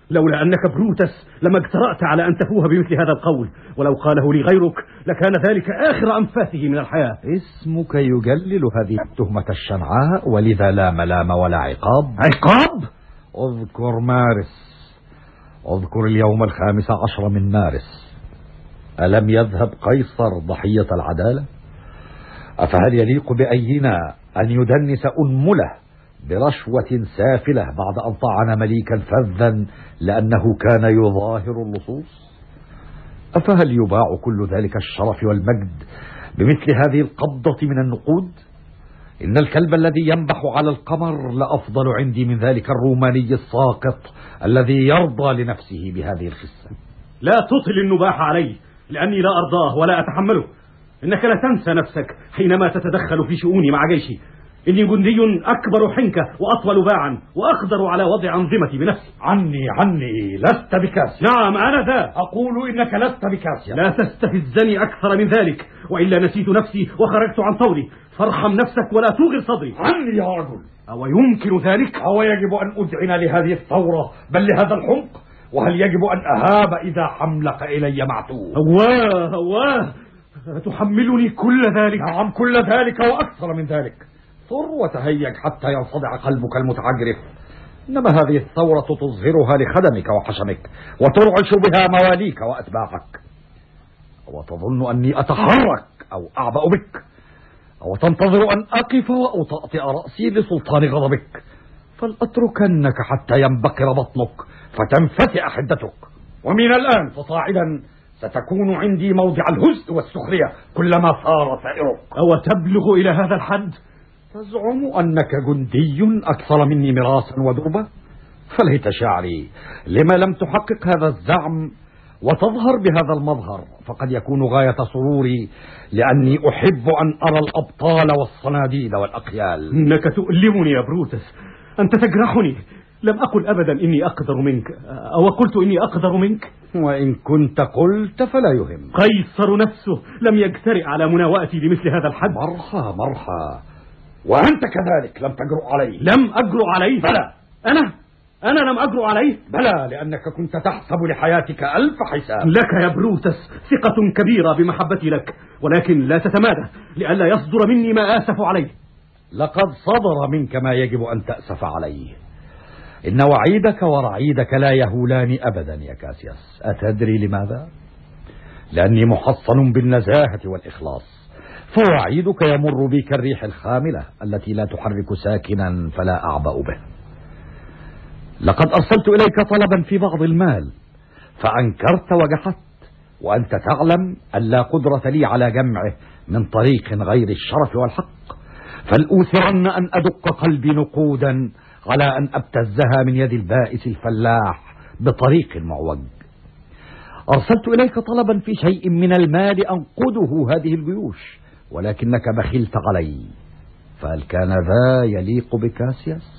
لولا أنك بروتس لما اجترأت على أن تفوه بمثل هذا القول، ولو قاله لي غيرك لكان ذلك آخر أنفاسه من الحياة. اسمك يجلل هذه التهمة الشنعاء، ولذا لا ملام ولا عقاب. عقاب؟ اذكر مارس، اذكر اليوم الخامس عشر من مارس. ألم يذهب قيصر ضحية العدالة؟ أفهل يليق بأينا أن يدنس أنمله برشوة سافلة بعد أن طعن مليكا فذا لأنه كان يظاهر اللصوص؟ أفهل يباع كل ذلك الشرف والمجد بمثل هذه القبضة من النقود؟ إن الكلب الذي ينبح على القمر لأفضل عندي من ذلك الروماني الساقط الذي يرضى لنفسه بهذه الخسة. لا تطل النباح علي، لأني لا أرضاه ولا أتحمله. إنك لا تنسى نفسك حينما تتدخل في شؤوني مع جيشي. إني جندي أكبر حنكة وأطول باعا وأقدر على وضع أنظمتي بنفسي. عني عني لست بكاسيا. نعم أنا ذا. أقول إنك لست بكاسيا. لا تستفزني أكثر من ذلك، وإلا نسيت نفسي وخرجت عن طولي. فارحم نفسك ولا توغل صدري. عني يا رجل. أو يمكن ذلك؟ أو يجب أن أذعن لهذه الثورة بل لهذا الحمق؟ وهل يجب أن أهاب إذا حملق إلي معتوه؟ هواه هواه تحملني كل ذلك؟ نعم كل ذلك وأكثر من ذلك. ثر وتهيج حتى ينصدع قلبك المتعجرف. إنما هذه الثورة تظهرها لخدمك وحشمك وترعش بها مواليك وأتباعك. وتظن أني أتحرك أو أعبأ بك، أو تنتظر أن أقف وأطأطئ رأسي لسلطان غضبك؟ فلأتركنك حتى ينبقر بطنك فتنفتئ حدتك، ومن الآن فصاعدا ستكون عندي موضع الهزء والسخرية كلما صار ثائرك. أو تبلغ إلى هذا الحد؟ تزعم أنك جندي أكثر مني مراسا ودربة؟ فليت شعري لما لم تحقق هذا الزعم وتظهر بهذا المظهر، فقد يكون غاية سروري لأني أحب أن أرى الأبطال والصناديد والأقيال. إنك تؤلمني يا بروتس، أنت تجرحني. لم أقل أبدا إني أقدر منك، أو قلت إني أقدر منك. وإن كنت قلت فلا يهم. قيصر نفسه لم يجترئ على مناوئتي لمثل هذا الحد. مرحى مرحى. وأنت كذلك لم تجرؤ عليه. لم أجرؤ عليه؟ بلى. أنا أنا لم أجرؤ عليه؟ بلى، لأنك كنت تحسب لحياتك ألف حساب. لك يا بروتس ثقة كبيرة بمحبتي لك، ولكن لا تتمادى لئلا يصدر مني ما آسف عليه. لقد صدر منك ما يجب أن تأسف عليه. إن وعيدك ورعيدك لا يهولان أبدا يا كاسياس. أتدري لماذا؟ لأني محصن بالنزاهة والإخلاص، فوعيدك يمر بي كالريح الخاملة التي لا تحرك ساكنا فلا أعبأ به. لقد أرسلت إليك طلبا في بعض المال فأنكرت وجحدت، وأنت تعلم أن لا قدرة لي على جمعه من طريق غير الشرف والحق، فلأوثرن أن أدق قلبي نقودا على أن أبتزها من يد البائس الفلاح بطريق معوج. أرسلت إليك طلبا في شيء من المال أنقذه هذه الجيوش، ولكنك بخلت علي. فهل كان ذا يليق بكاسياس؟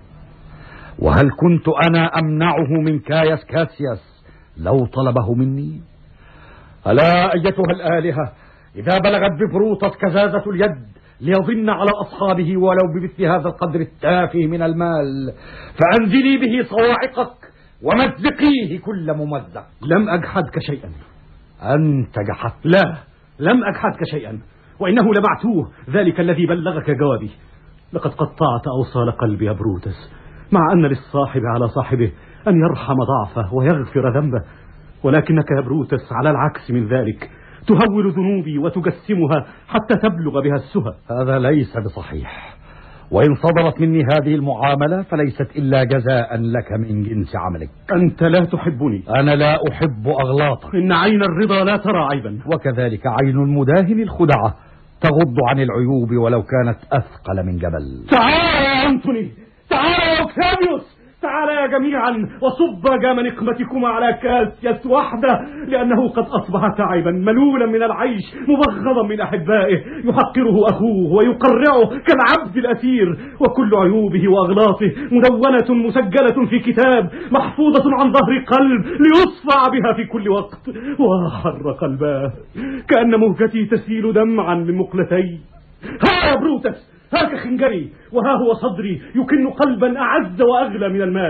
وهل كنت أنا أمنعه من كاياس كاسياس لو طلبه مني؟ ألا أيتها الآلهة، إذا بلغت ببروتس كزازة اليد ليضن على أصحابه ولو بمثل هذا القدر التافه من المال، فأنزلي به صواعقك ومزقيه كل ممزق. لم أجحدك شيئا. أنت جحدت. لا، لم أجحدك شيئا، وإنه لمعتوه ذلك الذي بلغك جوابي. لقد قطعت أوصال قلبي يا بروتس، مع أن للصاحب على صاحبه أن يرحم ضعفه ويغفر ذنبه، ولكنك يا بروتس على العكس من ذلك تهول ذنوبي وتجسمها حتى تبلغ بها السهى. هذا ليس بصحيح، وإن صدرت مني هذه المعاملة فليست إلا جزاء لك من جنس عملك. أنت لا تحبني. أنا لا أحب أغلاطك. إن عين الرضا لا ترى عيبا، وكذلك عين المداهن الخدعة تغض عن العيوب ولو كانت أثقل من جبل. تعال يا أنتوني، تعال يا أوكتافيوس، تعال يا جميعا وصب جام نقمتكما على كاسياس وحده، لأنه قد أصبح تعبا ملولا من العيش مبغضا من أحبائه، يحقره أخوه ويقرعه كالعبد الأسير، وكل عيوبه وأغلاطه مدونة مسجلة في كتاب محفوظة عن ظهر قلب ليصفع بها في كل وقت. وحر قلباه كأن مهجتي تسيل دمعا من مقلتي. ها يا بروتس، هاك خنجري، وها هو صدري يكن قلبا أعز وأغلى من المال،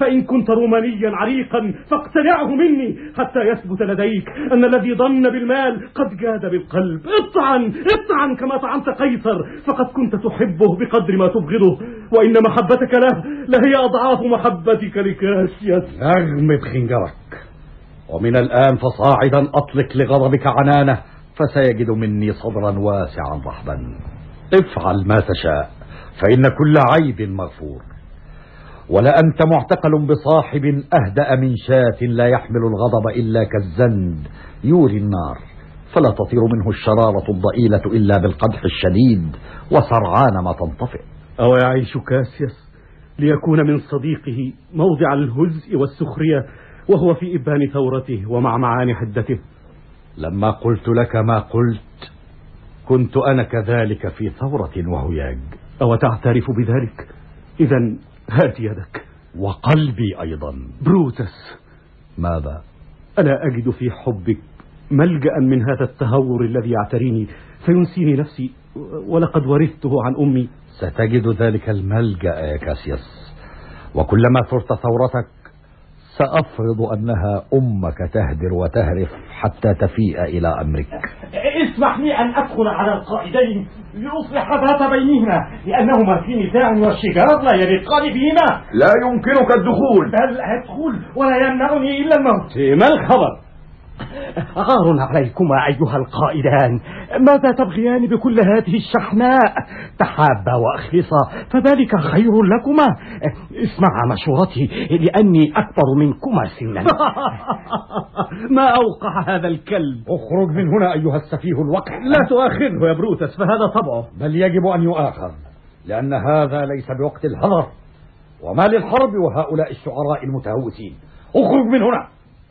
فإن كنت رومانيا عريقا فاقتنعه مني حتى يثبت لديك أن الذي ظن بالمال قد جاد بالقلب. اطعن اطعن كما طعنت قيصر، فقد كنت تحبه بقدر ما تبغضه، وإن محبتك له لهي أضعاف محبتك لكاسياس. أغمد خنجرك، ومن الآن فصاعدا أطلق لغضبك عنانه، فسيجد مني صدرا واسعا رحبا. افعل ما تشاء، فإن كل عيب مغفور. ولا أنت معتقل بصاحب أهدأ من شاة لا يحمل الغضب إلا كالزند يوري النار، فلا تطير منه الشرارة الضئيلة إلا بالقدح الشديد، وسرعان ما تنطفئ. أو يعيش كاسياس ليكون من صديقه موضع الهزء والسخرية وهو في إبان ثورته ومعمعان حدته؟ لما قلت لك ما قلت كنت أنا كذلك في ثورة وهياج. أو تعترف بذلك؟ إذن هات يدك. وقلبي أيضا. بروتس، ماذا؟ ألا أجد في حبك ملجأ من هذا التهور الذي يعتريني فينسيني نفسي، ولقد ورثته عن أمي؟ ستجد ذلك الملجأ يا كاسياس، وكلما ثرت ثورتك سأفرض أنها أمك تهدر وتهرف حتى تفيء إلى أمرك. اسمح لي أن أدخل على القائدين لأصلح ذات بينهما، لأنهما في نزاع والشجار لا يليقان بهما. لا يمكنك الدخول. بل أدخل ولا يمنعني إلا الموت. ما الخبر؟ غار عليكما أيها القائدان، ماذا تبغيان بكل هذه الشحناء؟ تحابا وأخلصا فذلك خير لكما. اسمع مشورتي لأني أكبر منكما سنا. ما أوقع هذا الكلب. اخرج من هنا أيها السفيه الوقح. لا تؤاخذه يا بروتس، فهذا طبعه. بل يجب أن يؤاخذ، لأن هذا ليس بوقت الهذر، وما للحرب وهؤلاء الشعراء المتهوسين. اخرج من هنا.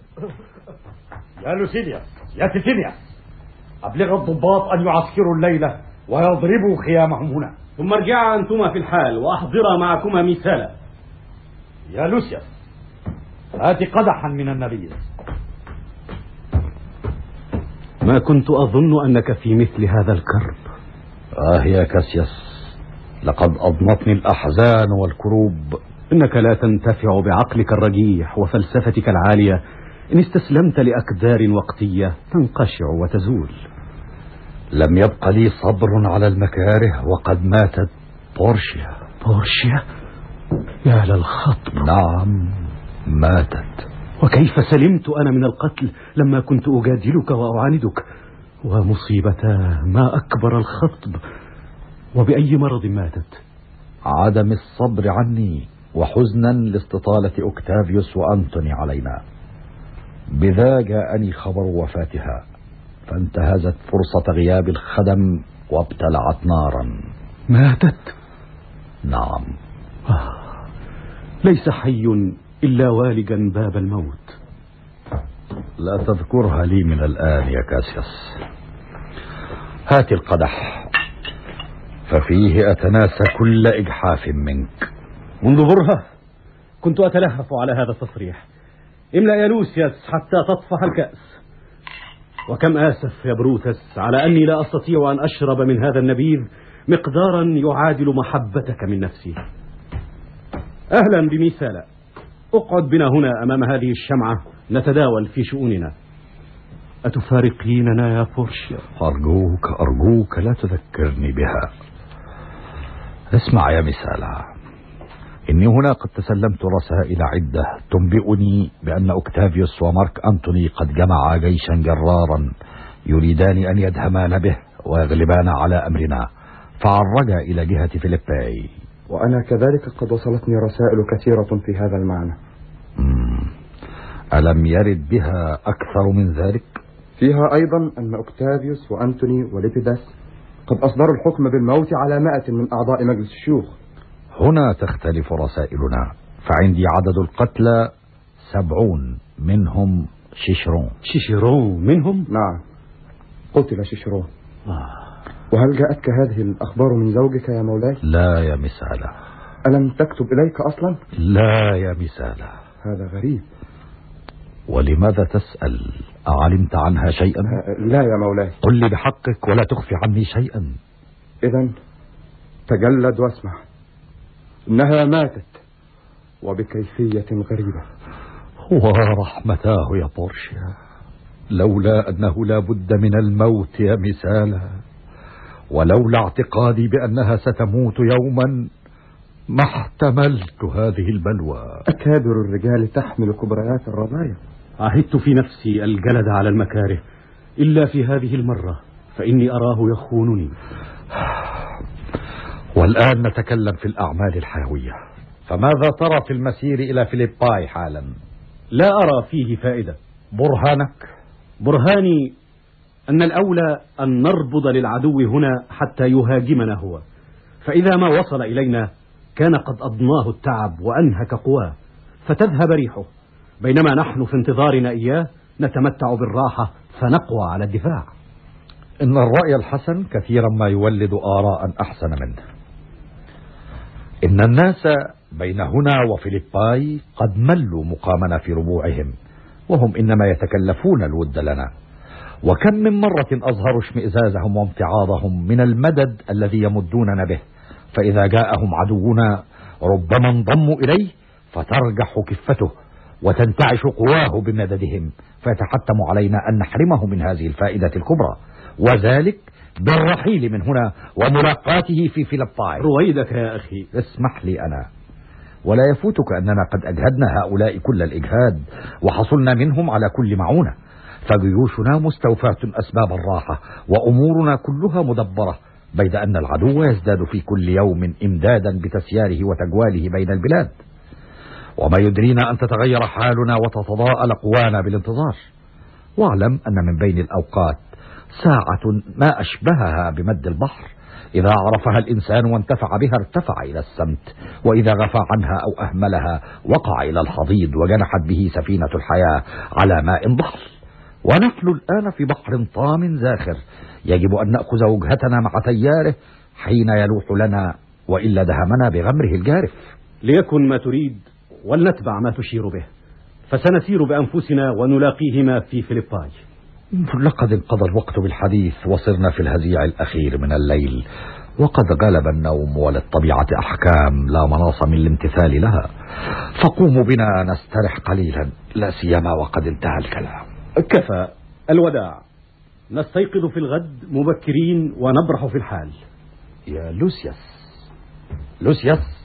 يا لوسيلياس، يا تيتينياس، أبلغ الضباط أن يعسكروا الليلة ويضربوا خيامهم هنا، ثم ارجعا أنتما في الحال وأحضرا معكما مثالا. يا لوسياس، هات قدحا من النبيذ. ما كنت أظن أنك في مثل هذا الكرب. آه يا كاسياس، لقد أضنتني الأحزان والكروب. إنك لا تنتفع بعقلك الرجيح وفلسفتك العالية إن استسلمت لأكدار وقتية تنقشع وتزول. لم يبق لي صبر على المكاره وقد ماتت بورشيا. بورشيا؟ يا للخطب. نعم ماتت. وكيف سلمت أنا من القتل لما كنت أجادلك وأعاندك؟ ومصيبتاه ما أكبر الخطب. وبأي مرض ماتت؟ عدم الصبر عني وحزنا لاستطالة أوكتافيوس وأنتوني علينا. بذا جاءني خبر وفاتها، فانتهزت فرصة غياب الخدم وابتلعت نارا. ماتت؟ نعم. آه. ليس حي إلا والجا باب الموت. لا تذكرها لي من الآن يا كاسياس. هات القدح ففيه أتناسى كل إجحاف منك. منذ برهة كنت أتلهف على هذا التصريح. املأ يا لوسياس حتى تطفح الكأس. وكم آسف يا بروتس على أني لا أستطيع أن أشرب من هذا النبيذ مقدارا يعادل محبتك من نفسي. أهلا بميسالا، اقعد بنا هنا أمام هذه الشمعة نتداول في شؤوننا. أتفارقيننا يا بورشيا؟ أرجوك أرجوك لا تذكرني بها. اسمع يا ميسالا، إني هنا قد تسلمت رسائل عدة تنبئني بأن أوكتافيوس ومارك أنتوني قد جمعا جيشا جرارا يريدان أن يدهمان به ويغلبان على أمرنا، فعرجا إلى جهة فيليباي. وأنا كذلك قد وصلتني رسائل كثيرة في هذا المعنى. مم. ألم يرد بها أكثر من ذلك؟ فيها أيضا أن أوكتافيوس وأنتوني وليبيداس قد أصدروا الحكم بالموت على مائة من أعضاء مجلس الشيوخ. هنا تختلف رسائلنا، فعندي عدد القتلى سبعون، منهم شيشرون. شيشرون منهم؟ نعم، قتل شيشرون. آه. وهل جاءتك هذه الأخبار من زوجك يا مولاي؟ لا يا مسالة. ألم تكتب إليك أصلا؟ لا يا مسالة. هذا غريب. ولماذا تسأل؟ أعلمت عنها شيئا؟ لا يا مولاي. قل لي بحقك ولا تخفي عني شيئا. إذن تجلد واسمع. إنها ماتت وبكيفية غريبة. ورحمتاه يا بورشيا، لولا أنه لا بد من الموت يا مثالا، ولولا اعتقادي بأنها ستموت يوما ما احتملت هذه البلوى. أكابر الرجال تحمل كبريات الرضايا. عهدت في نفسي الجلد على المكاره، إلا في هذه المرة فإني أراه يخونني. والآن نتكلم في الأعمال الحيوية. فماذا ترى في المسير إلى فيليباي حالا؟ لا أرى فيه فائدة. برهانك؟ برهاني أن الأولى أن نربض للعدو هنا حتى يهاجمنا هو، فإذا ما وصل إلينا كان قد أضناه التعب وأنهك قواه فتذهب ريحه، بينما نحن في انتظارنا إياه نتمتع بالراحة فنقوى على الدفاع. إن الرأي الحسن كثيرا ما يولد آراء أحسن منه. إن الناس بين هنا وفيليباي قد ملوا مقامنا في ربوعهم، وهم إنما يتكلفون الود لنا. وكم من مرة أظهروا اشمئزازهم وامتعاضهم من المدد الذي يمدوننا به، فإذا جاءهم عدونا ربما انضموا إليه فترجح كفته وتنتعش قواه بمددهم، فيتحتم علينا أن نحرمه من هذه الفائدة الكبرى، وذلك بالرحيل من هنا وملاقاته في فيليباي. رويدك يا أخي. اسمح لي أنا. ولا يفوتك أننا قد أجهدنا هؤلاء كل الإجهاد وحصلنا منهم على كل معونة، فجيوشنا مستوفاة أسباب الراحة وأمورنا كلها مدبرة، بيد أن العدو يزداد في كل يوم إمدادا بتسياره وتجواله بين البلاد. وما يدرينا أن تتغير حالنا وتتضاءل قوانا بالانتظار. واعلم أن من بين الأوقات ساعة ما أشبهها بمد البحر، إذا عرفها الإنسان وانتفع بها ارتفع إلى السمت، وإذا غفى عنها أو أهملها وقع إلى الحضيض وجنحت به سفينة الحياة على ماء ضحل. ونحن الآن في بحر طام زاخر، يجب أن نأخذ وجهتنا مع تياره حين يلوح لنا، وإلا دهمنا بغمره الجارف. ليكن ما تريد ولنتبع ما تشير به، فسنسير بأنفسنا ونلاقيهما في فيليباي. لقد انقضى الوقت بالحديث وصرنا في الهزيع الأخير من الليل، وقد غلب النوم، وللطبيعة أحكام لا مناص من الامتثال لها. فقوموا بنا نسترح قليلا، لا سيما وقد انتهى الكلام. كفى. الوداع. نستيقظ في الغد مبكرين ونبرح في الحال. يا لوسياس، لوسياس،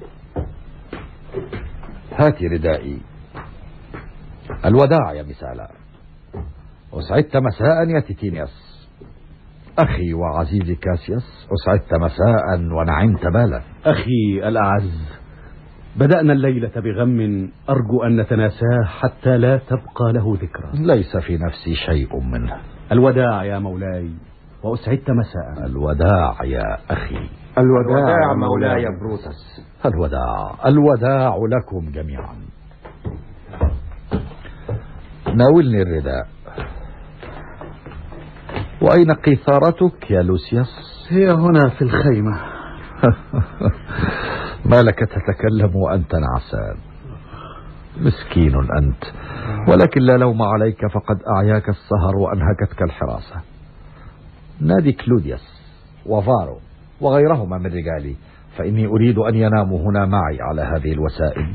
هاتي ردائي. الوداع يا مثالا. أسعدت مساء يا تيتينياس. أخي وعزيزي كاسياس، أسعدت مساء ونعمت بالا. أخي الأعز، بدأنا الليلة بغم أرجو أن نتناساه حتى لا تبقى له ذكرى. ليس في نفسي شيء منه. الوداع يا مولاي، وأسعدت مساء. الوداع يا أخي. الوداع, الوداع مولاي بروتس. الوداع. الوداع لكم جميعا. ناولني الرداء. وأين قيثارتك يا لوسياس؟ هي هنا في الخيمة. ما لك تتكلم وأنت نعسان؟ مسكين أنت، ولكن لا لوم عليك، فقد أعياك السهر وأنهكتك الحراسة. نادي كلودياس وفارو وغيرهما من رجالي، فإني أريد أن يناموا هنا معي على هذه الوسائد.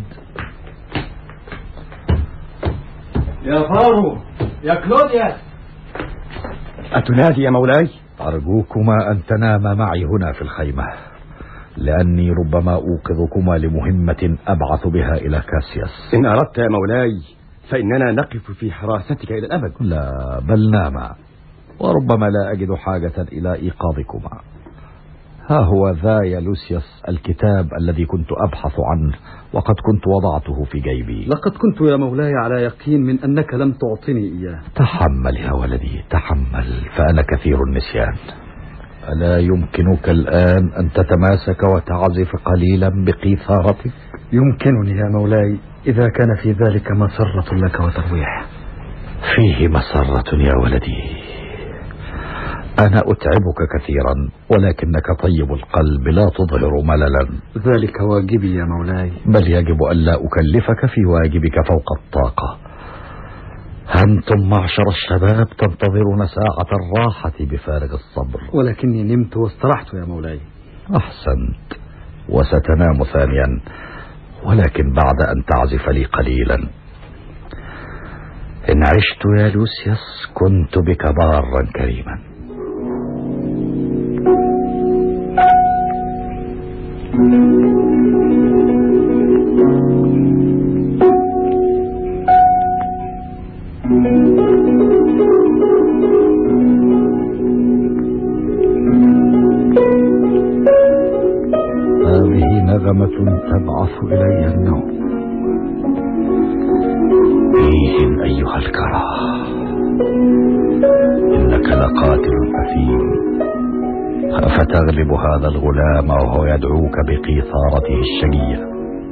يا فارو، يا كلودياس، أتنادي يا مولاي؟ أرجوكما أن تناما معي هنا في الخيمة، لأني ربما أوقظكما لمهمة أبعث بها إلى كاسياس. إن أردت يا مولاي فإننا نقف في حراستك إلى الأبد. لا، بل ناما، وربما لا أجد حاجة إلى إيقاظكما. ها هو ذا يا لوسياس الكتاب الذي كنت أبحث عنه، وقد كنت وضعته في جيبي. لقد كنت يا مولاي على يقين من أنك لم تعطني إياه. تحمل يا ولدي، تحمل، فأنا كثير النسيان. ألا يمكنك الآن أن تتماسك وتعزف قليلا بقيثارتك؟ يمكنني يا مولاي، إذا كان في ذلك مسرة لك وترويح. فيه مسرة يا ولدي. أنا أتعبك كثيرا، ولكنك طيب القلب لا تظهر مللا. ذلك واجبي يا مولاي. بل يجب ألا أكلفك في واجبك فوق الطاقة. أنتم معشر الشباب تنتظرون ساعة الراحة بفارغ الصبر، ولكني نمت واسترحت يا مولاي. أحسنت، وستنام ثانيا، ولكن بعد أن تعزف لي قليلا. إن عشت يا لوسيوس كنت بك بارا كريما. هذه نغمة تبعث إلي النوم. فيه أيها الكراه، إنك لقاتل أثيم، أفتغلب هذا الغلام وهو يدعوك بقيثارته الشقية؟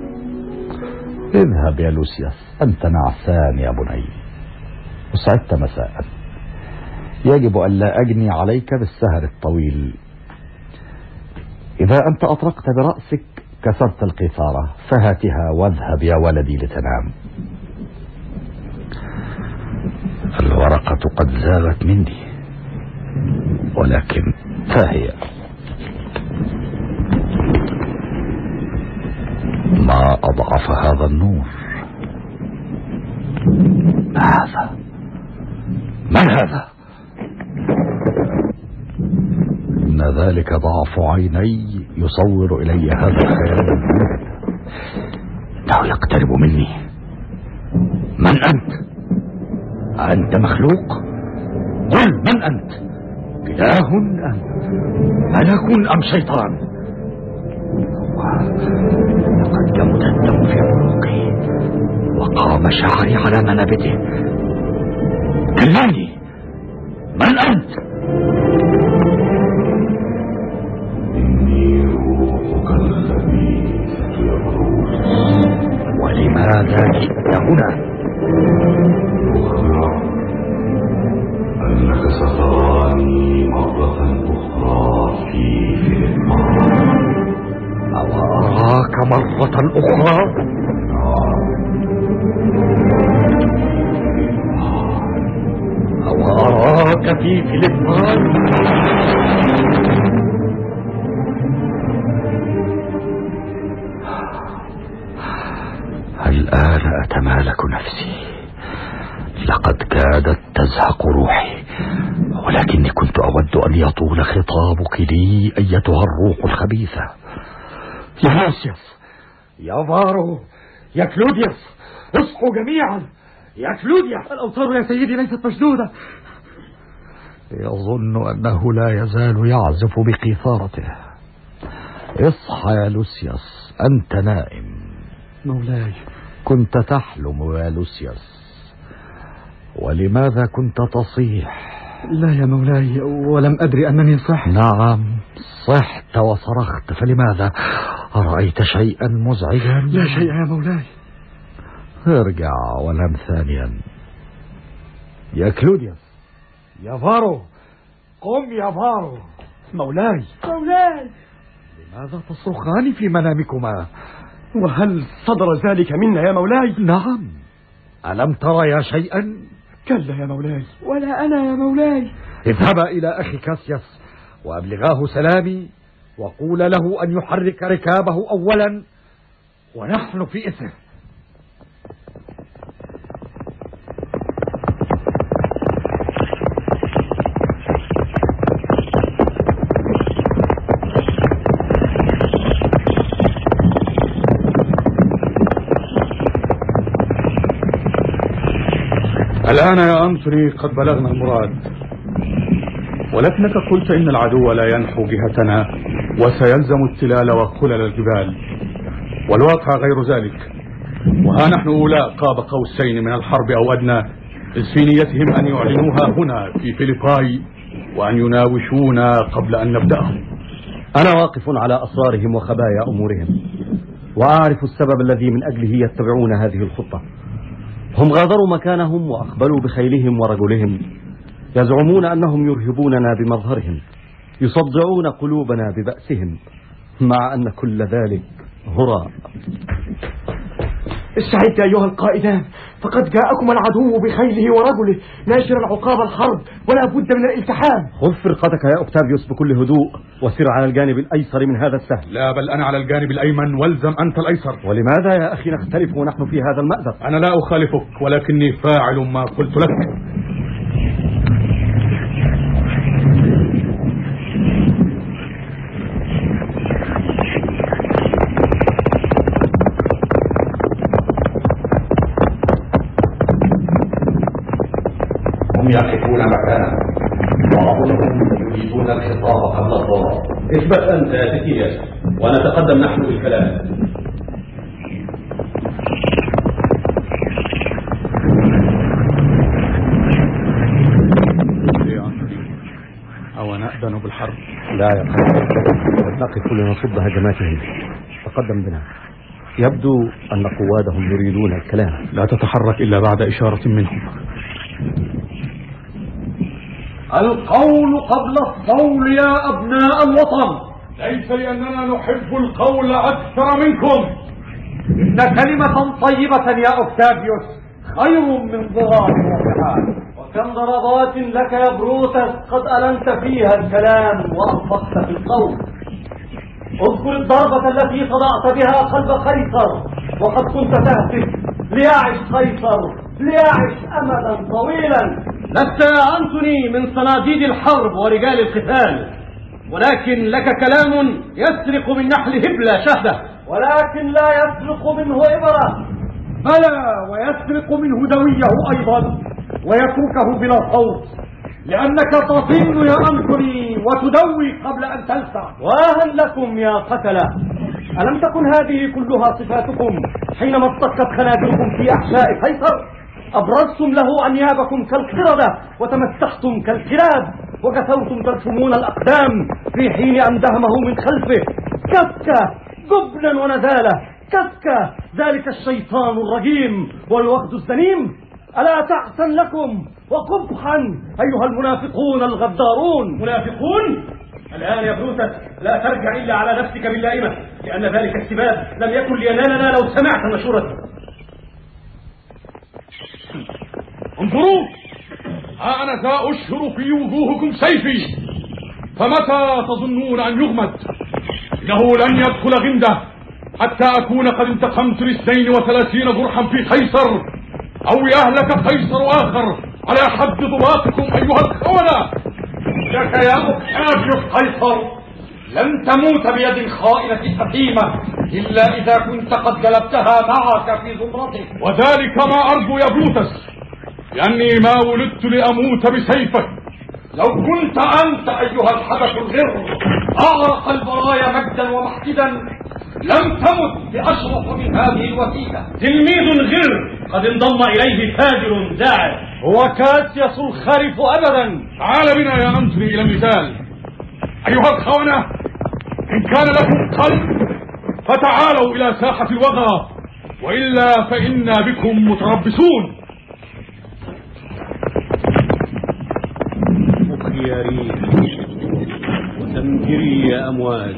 اذهب يا لوسيوس، أنت نعسان يا بني، وسعدت مساء. يجب أن لا أجني عليك بالسهر الطويل. إذا أنت أطرقت برأسك كسرت القيثارة، فهاتها واذهب يا ولدي لتنام. الورقة قد زاغت مني، ولكن فهي. ما أضعف هذا النور. ما هذا؟ من هذا؟ إن ذلك ضعف عيني يصور إلي هذا الخيال الموجود. إنه يقترب مني. من أنت؟ أنت مخلوق؟ قل من أنت؟ إله أم ملك أم شيطان؟ لقد جمد الدم في عنقي وقام شعري على منابته. كلمني، من أنت؟ إني روحك الذي يبرز. ولماذا جئت هنا؟ أنك ستراني مرة أخرى في فيلم. أو أراك مرة أخرى؟ أو أراك في فيلم. الآن أتمالك نفسي. لقد كادت تزهق روحي، ولكني كنت أود أن يطول خطابك لي أيتها الروح الخبيثة. يا لوسيوس، يا فارو، يا كلوديوس، اصحوا جميعا. يا كلوديوس، الأوتار يا سيدي ليست مشدودة. يظن أنه لا يزال يعزف بقيثارته. اصحى يا لوسيوس، أنت نائم. مولاي، كنت تحلم يا لوسيوس. ولماذا كنت تصيح؟ لا يا مولاي، ولم أدري أنني صحت. نعم صحت وصرخت، فلماذا؟ أرأيت شيئا مزعجا؟ لا شيء يا مولاي. ارجع ونم ثانيا. يا كلوديوس، يا فارو، قم يا فارو. مولاي مولاي، لماذا تصرخان في منامكما؟ وهل صدر ذلك منا يا مولاي؟ نعم. ألم تريا شيئا؟ كلا يا مولاي. ولا أنا يا مولاي. اذهبا إلى أخي كاسياس وأبلغاه سلامي، وقول له أن يحرك ركابه أولا ونحن في إثره. الآن يا أنتوني قد بلغنا المراد، ولكنك قلت إن العدو لا ينحو جهتنا وسيلزم التلال وقلل الجبال، والواقع غير ذلك. وها نحن أولاء قاب قوسين من الحرب أو أدنى، إذ في نيتهم أن يعلنوها هنا في فيليباي وأن يناوشونا قبل أن نبدأهم. أنا واقف على أسرارهم وخبايا أمورهم، وأعرف السبب الذي من أجله يتبعون هذه الخطة. هم غادروا مكانهم وأقبلوا بخيلهم ورجلهم، يزعمون أنهم يرهبوننا بمظهرهم، يصدعون قلوبنا ببأسهم، مع أن كل ذلك هراء. استعد أيها القائدان، فقد جاءكم العدو بخيله ورجله ناشرا عقاب الحرب ولا بد من الالتحام. خذ فرقتك يا أوكتافيوس بكل هدوء وسر على الجانب الأيسر من هذا السهل. لا، بل أنا على الجانب الأيمن والزم أنت الأيسر. ولماذا يا أخي نختلف ونحن في هذا المأزق؟ أنا لا أخالفك ولكني فاعل ما قلت لك. هم يقفون مكانا وأظنهم يريدون الخطاب قبل الظهر. اثبت أنت يا تكياس ونتقدم نحن بالكلام. أو نأذن بالحرب؟ لا يا قائد، نقف لنصد هجماتهم. تقدم بنا. يبدو أن قوادهم يريدون الكلام. لا تتحرك إلا بعد إشارة منهم. القول قبل الصول يا أبناء الوطن. ليس لأننا نحب القول أكثر منكم، إن كلمة طيبة يا أوكتافيوس خير من ضراب وفحال. وكم ضربات لك يا بروتس قد ألنت فيها الكلام وأنفقت في القول. اذكر الضربة التي صدعت بها قلب قيصر وقد كنت تهتف ليعش قيصر ليعش أمدا طويلا. لست يا أنتوني من صناديد الحرب ورجال القتال، ولكن لك كلام يسرق من نحل هبلة شهدة، ولكن لا يسرق منه إبرة. بلى ويسرق منه دويه أيضا ويتركه بلا صوت، لأنك تطين يا أنتوني وتدوي قبل أن تلسع. واهن لكم يا قتلة، ألم تكن هذه كلها صفاتكم حينما اصطكت خناجركم في أحشاء قيصر؟ أبرزتم له أنيابكم كالقردة وتمسحتم كالكلاب وكسوتم ترسمون الأقدام في حين أن دهمه من خلفه. كفك جبنا ونزالة، كفك ذلك الشيطان الرجيم والوفد الزنيم. ألا تحسن لكم وقبحا أيها المنافقون الغدارون. منافقون؟ الآن يا بروتس لا ترجع إلا على نفسك باللائمة، لأن ذلك السباب لم يكن لينالنا لو سمعت مشورتي. انظروا، ها أنا ذا أشهر في وجوهكم سيفي، فمتى تظنون أن يغمد؟ إنه لن يدخل غمده حتى أكون قد انتقمت لاثنين وثلاثين جرحا في قيصر، أو يهلك قيصر آخر على حد ضباطكم أيها الخونة. لك يا أوكتافيوس قيصر لن تموت بيد خائنة حكيمة إلا إذا كنت قد جلبتها معك في زمرتك. وذلك ما أرجو يا بروتس، لأني ما ولدت لأموت بسيفك. لو كنت أنت أيها الحدث الغر أعرق البرايا مجدا ومحتدا لم تمت بأشرف من هذه الوثيقة. تلميذ غر قد انضم إليه تاجر زاعر. هو كاسياس الخرف أبدا. تعال بنا يا أنتوني إلى المثال. أيها الخونة، إن كان لكم قلب فتعالوا إلى ساحة الوغى، وإلا فإنا بكم متربصون. مخي يا ريح وتنجري يا أمواج،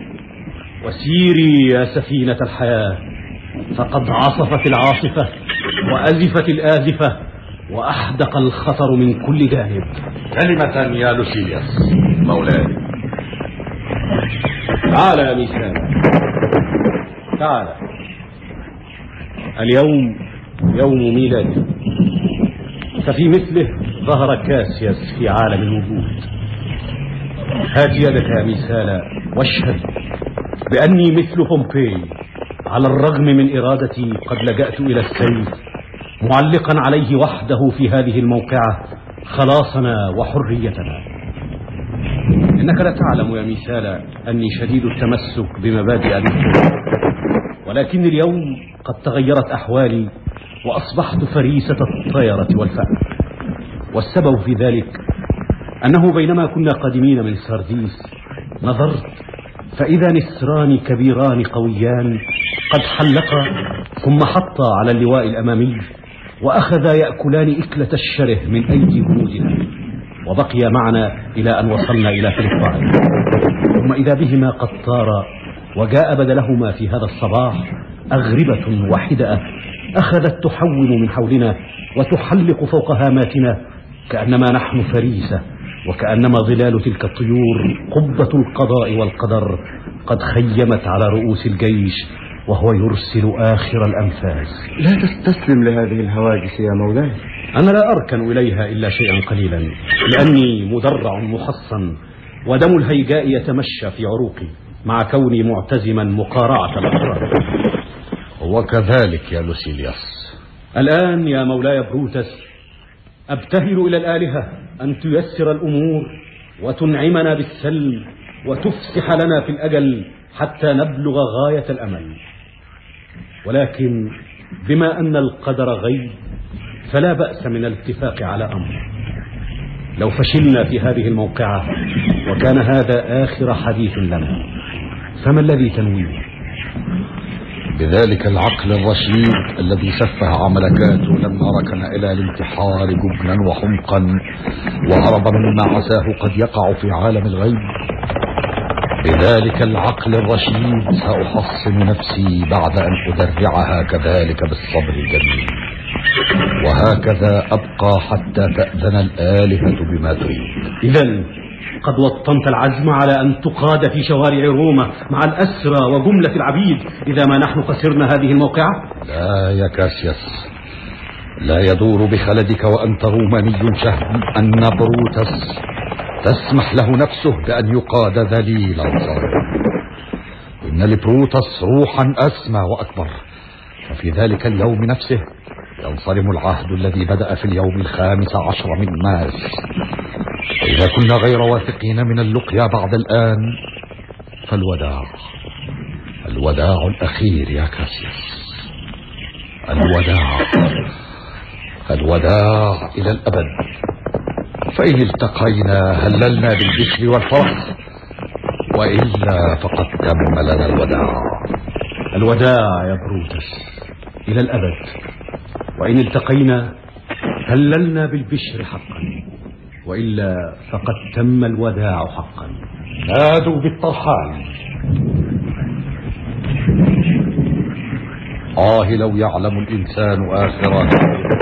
وسيري يا سفينة الحياة، فقد عصفت العاصفة وأزفت الآزفة وأحدق الخطر من كل جانب. كلمة يا لوسيليوس مولاي. تعال يا ميسان، تعال. اليوم يوم ميلادي، ففي مثله ظهر كاسياس في عالم الوجود. هات يدك يا ميسالا واشهد بأني مثل بومبي، على الرغم من إرادتي قد لجأت إلى السيف معلقا عليه وحده في هذه الموقعة خلاصنا وحريتنا. إنك لا تعلم يا ميسالا أني شديد التمسك بمبادئ الإسلام، ولكن اليوم قد تغيرت أحوالي وأصبحت فريسة الطيرة والفأر. والسبب في ذلك أنه بينما كنا قادمين من سارديس نظرت فإذا نسران كبيران قويان قد حلقا ثم حطا على اللواء الأمامي وأخذا يأكلان إكلة الشره من أيدي جنودنا، وبقي معنا إلى أن وصلنا إلى فلسطين. ثم إذا بهما قد طارا وجاء بدلهما في هذا الصباح أغربة وحدة أخذت تحول من حولنا وتحلق فوق هاماتنا كأنما نحن فريسة، وكأنما ظلال تلك الطيور قبة القضاء والقدر قد خيمت على رؤوس الجيش وهو يرسل آخر الأنفاس. لا تستسلم لهذه الهواجس يا مولاي. أنا لا أركن إليها إلا شيئا قليلا، لأني مدرع محصن ودم الهيجاء يتمشى في عروقي مع كوني معتزما مقارعة الأطراف. وكذلك يا لوسيلياس. الآن يا مولاي بروتس أبتهل إلى الآلهة أن تيسر الأمور وتنعمنا بالسلم وتفسح لنا في الأجل حتى نبلغ غاية الأمل. ولكن بما أن القدر غيب فلا بأس من الاتفاق على أمر. لو فشلنا في هذه الموقعة وكان هذا آخر حديث لنا، فما الذي تنويه؟ بذلك العقل الرشيد الذي سفه ملكاته لما ركن إلى الانتحار جبنا وحمقا وهرب مما عساه قد يقع في عالم الغيب، بذلك العقل الرشيد سأحصن نفسي بعد أن أدرعها كذلك بالصبر الجميل، وهكذا أبقى حتى تأذن الآلهة بما تريد. إذن قد وطنت العزم على أن تقاد في شوارع روما مع الأسرى وجملة العبيد إذا ما نحن خسرنا هذه الموقعة؟ لا يا كاسياس، لا يدور بخلدك وأنت روماني شهم أن بروتس تسمح له نفسه بأن يقاد ذليلا صارما. إن لبروتس روحا أسمى وأكبر، ففي ذلك اليوم نفسه ينصرم العهد الذي بدأ في اليوم الخامس عشر من مارس. وإذا كنا غير واثقين من اللقيا بعد الآن فالوداع، الوداع الأخير يا كاسياس، الوداع، الوداع إلى الأبد. فإن التقينا هللنا بالبشر والفرح، وإلا فقد تم لنا الوداع. الوداع يا بروتس إلى الأبد، وإن التقينا هللنا بالبشر حقا، وإلا فقد تم الوداع حقا. نادوا بالطرحان. آه لو يعلم الإنسان آخرته،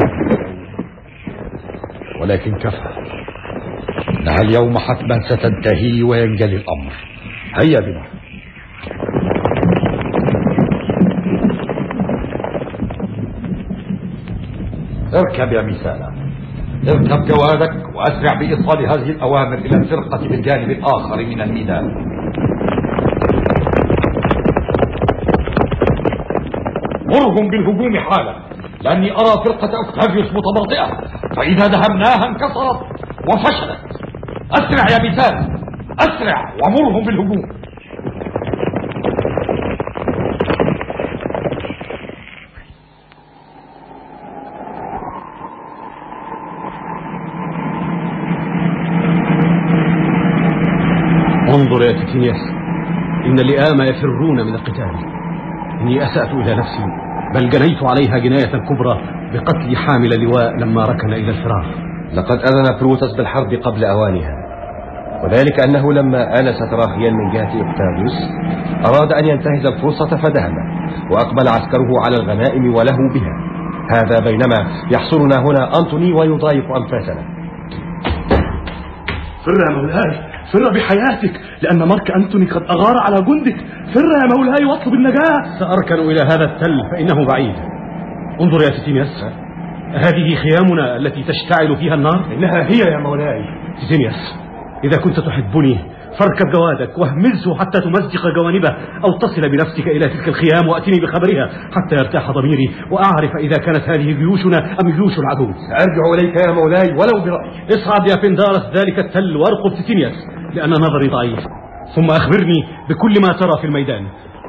ولكن كفى، إنها اليوم حتما ستنتهي وينجلي الأمر. هيا بنا. اركب يا مسالة، اركب جوادك وأسرع بإيصال هذه الأوامر إلى الفرقة بالجانب الآخر من الميدان. مرهم بالهجوم حالا، لأني أرى فرقة أوكتافيوس متباطئة، فإذا دهمناها انكسرت وفشلت. أسرع يا مسالة، أسرع ومرهم بالهجوم. انظر يا تيتينياس، إن اللئام يفرون من القتال. إني أسأت إلى نفسي، بل جنيت عليها جناية كبرى بقتل حامل لواء لما ركن إلى الفراغ. لقد أذن بروتس بالحرب قبل أوانها، وذلك أنه لما آنست راخيا من جهة أوكتافيوس أراد أن ينتهز الفرصة فدهم، وأقبل عسكره على الغنائم وله بها. هذا بينما يحصرنا هنا أنطوني ويضايق أنفاسنا. فر يا مولاي، فر بحياتك، لأن مارك أنتوني قد أغار على جندك. فر يا مولاي واطلب النجاة. سأركن إلى هذا التل فإنه بعيد. انظر يا تيتينياس، هذه خيامنا التي تشتعل فيها النار. إنها هي يا مولاي. تيتينياس، إذا كنت تحبني فاركب جوادك واهمزه حتى تمزق جوانبه، أو تصل بنفسك إلى تلك الخيام وأتني بخبرها حتى يرتاح ضميري وأعرف إذا كانت هذه جيوشنا أم جيوش العدو. سأرجع إليك يا مولاي ولو برأيي. اصعد يا فندارس ذلك التل وارقب تيتينياس، لأن نظري ضعيف، ثم أخبرني بكل ما ترى في الميدان.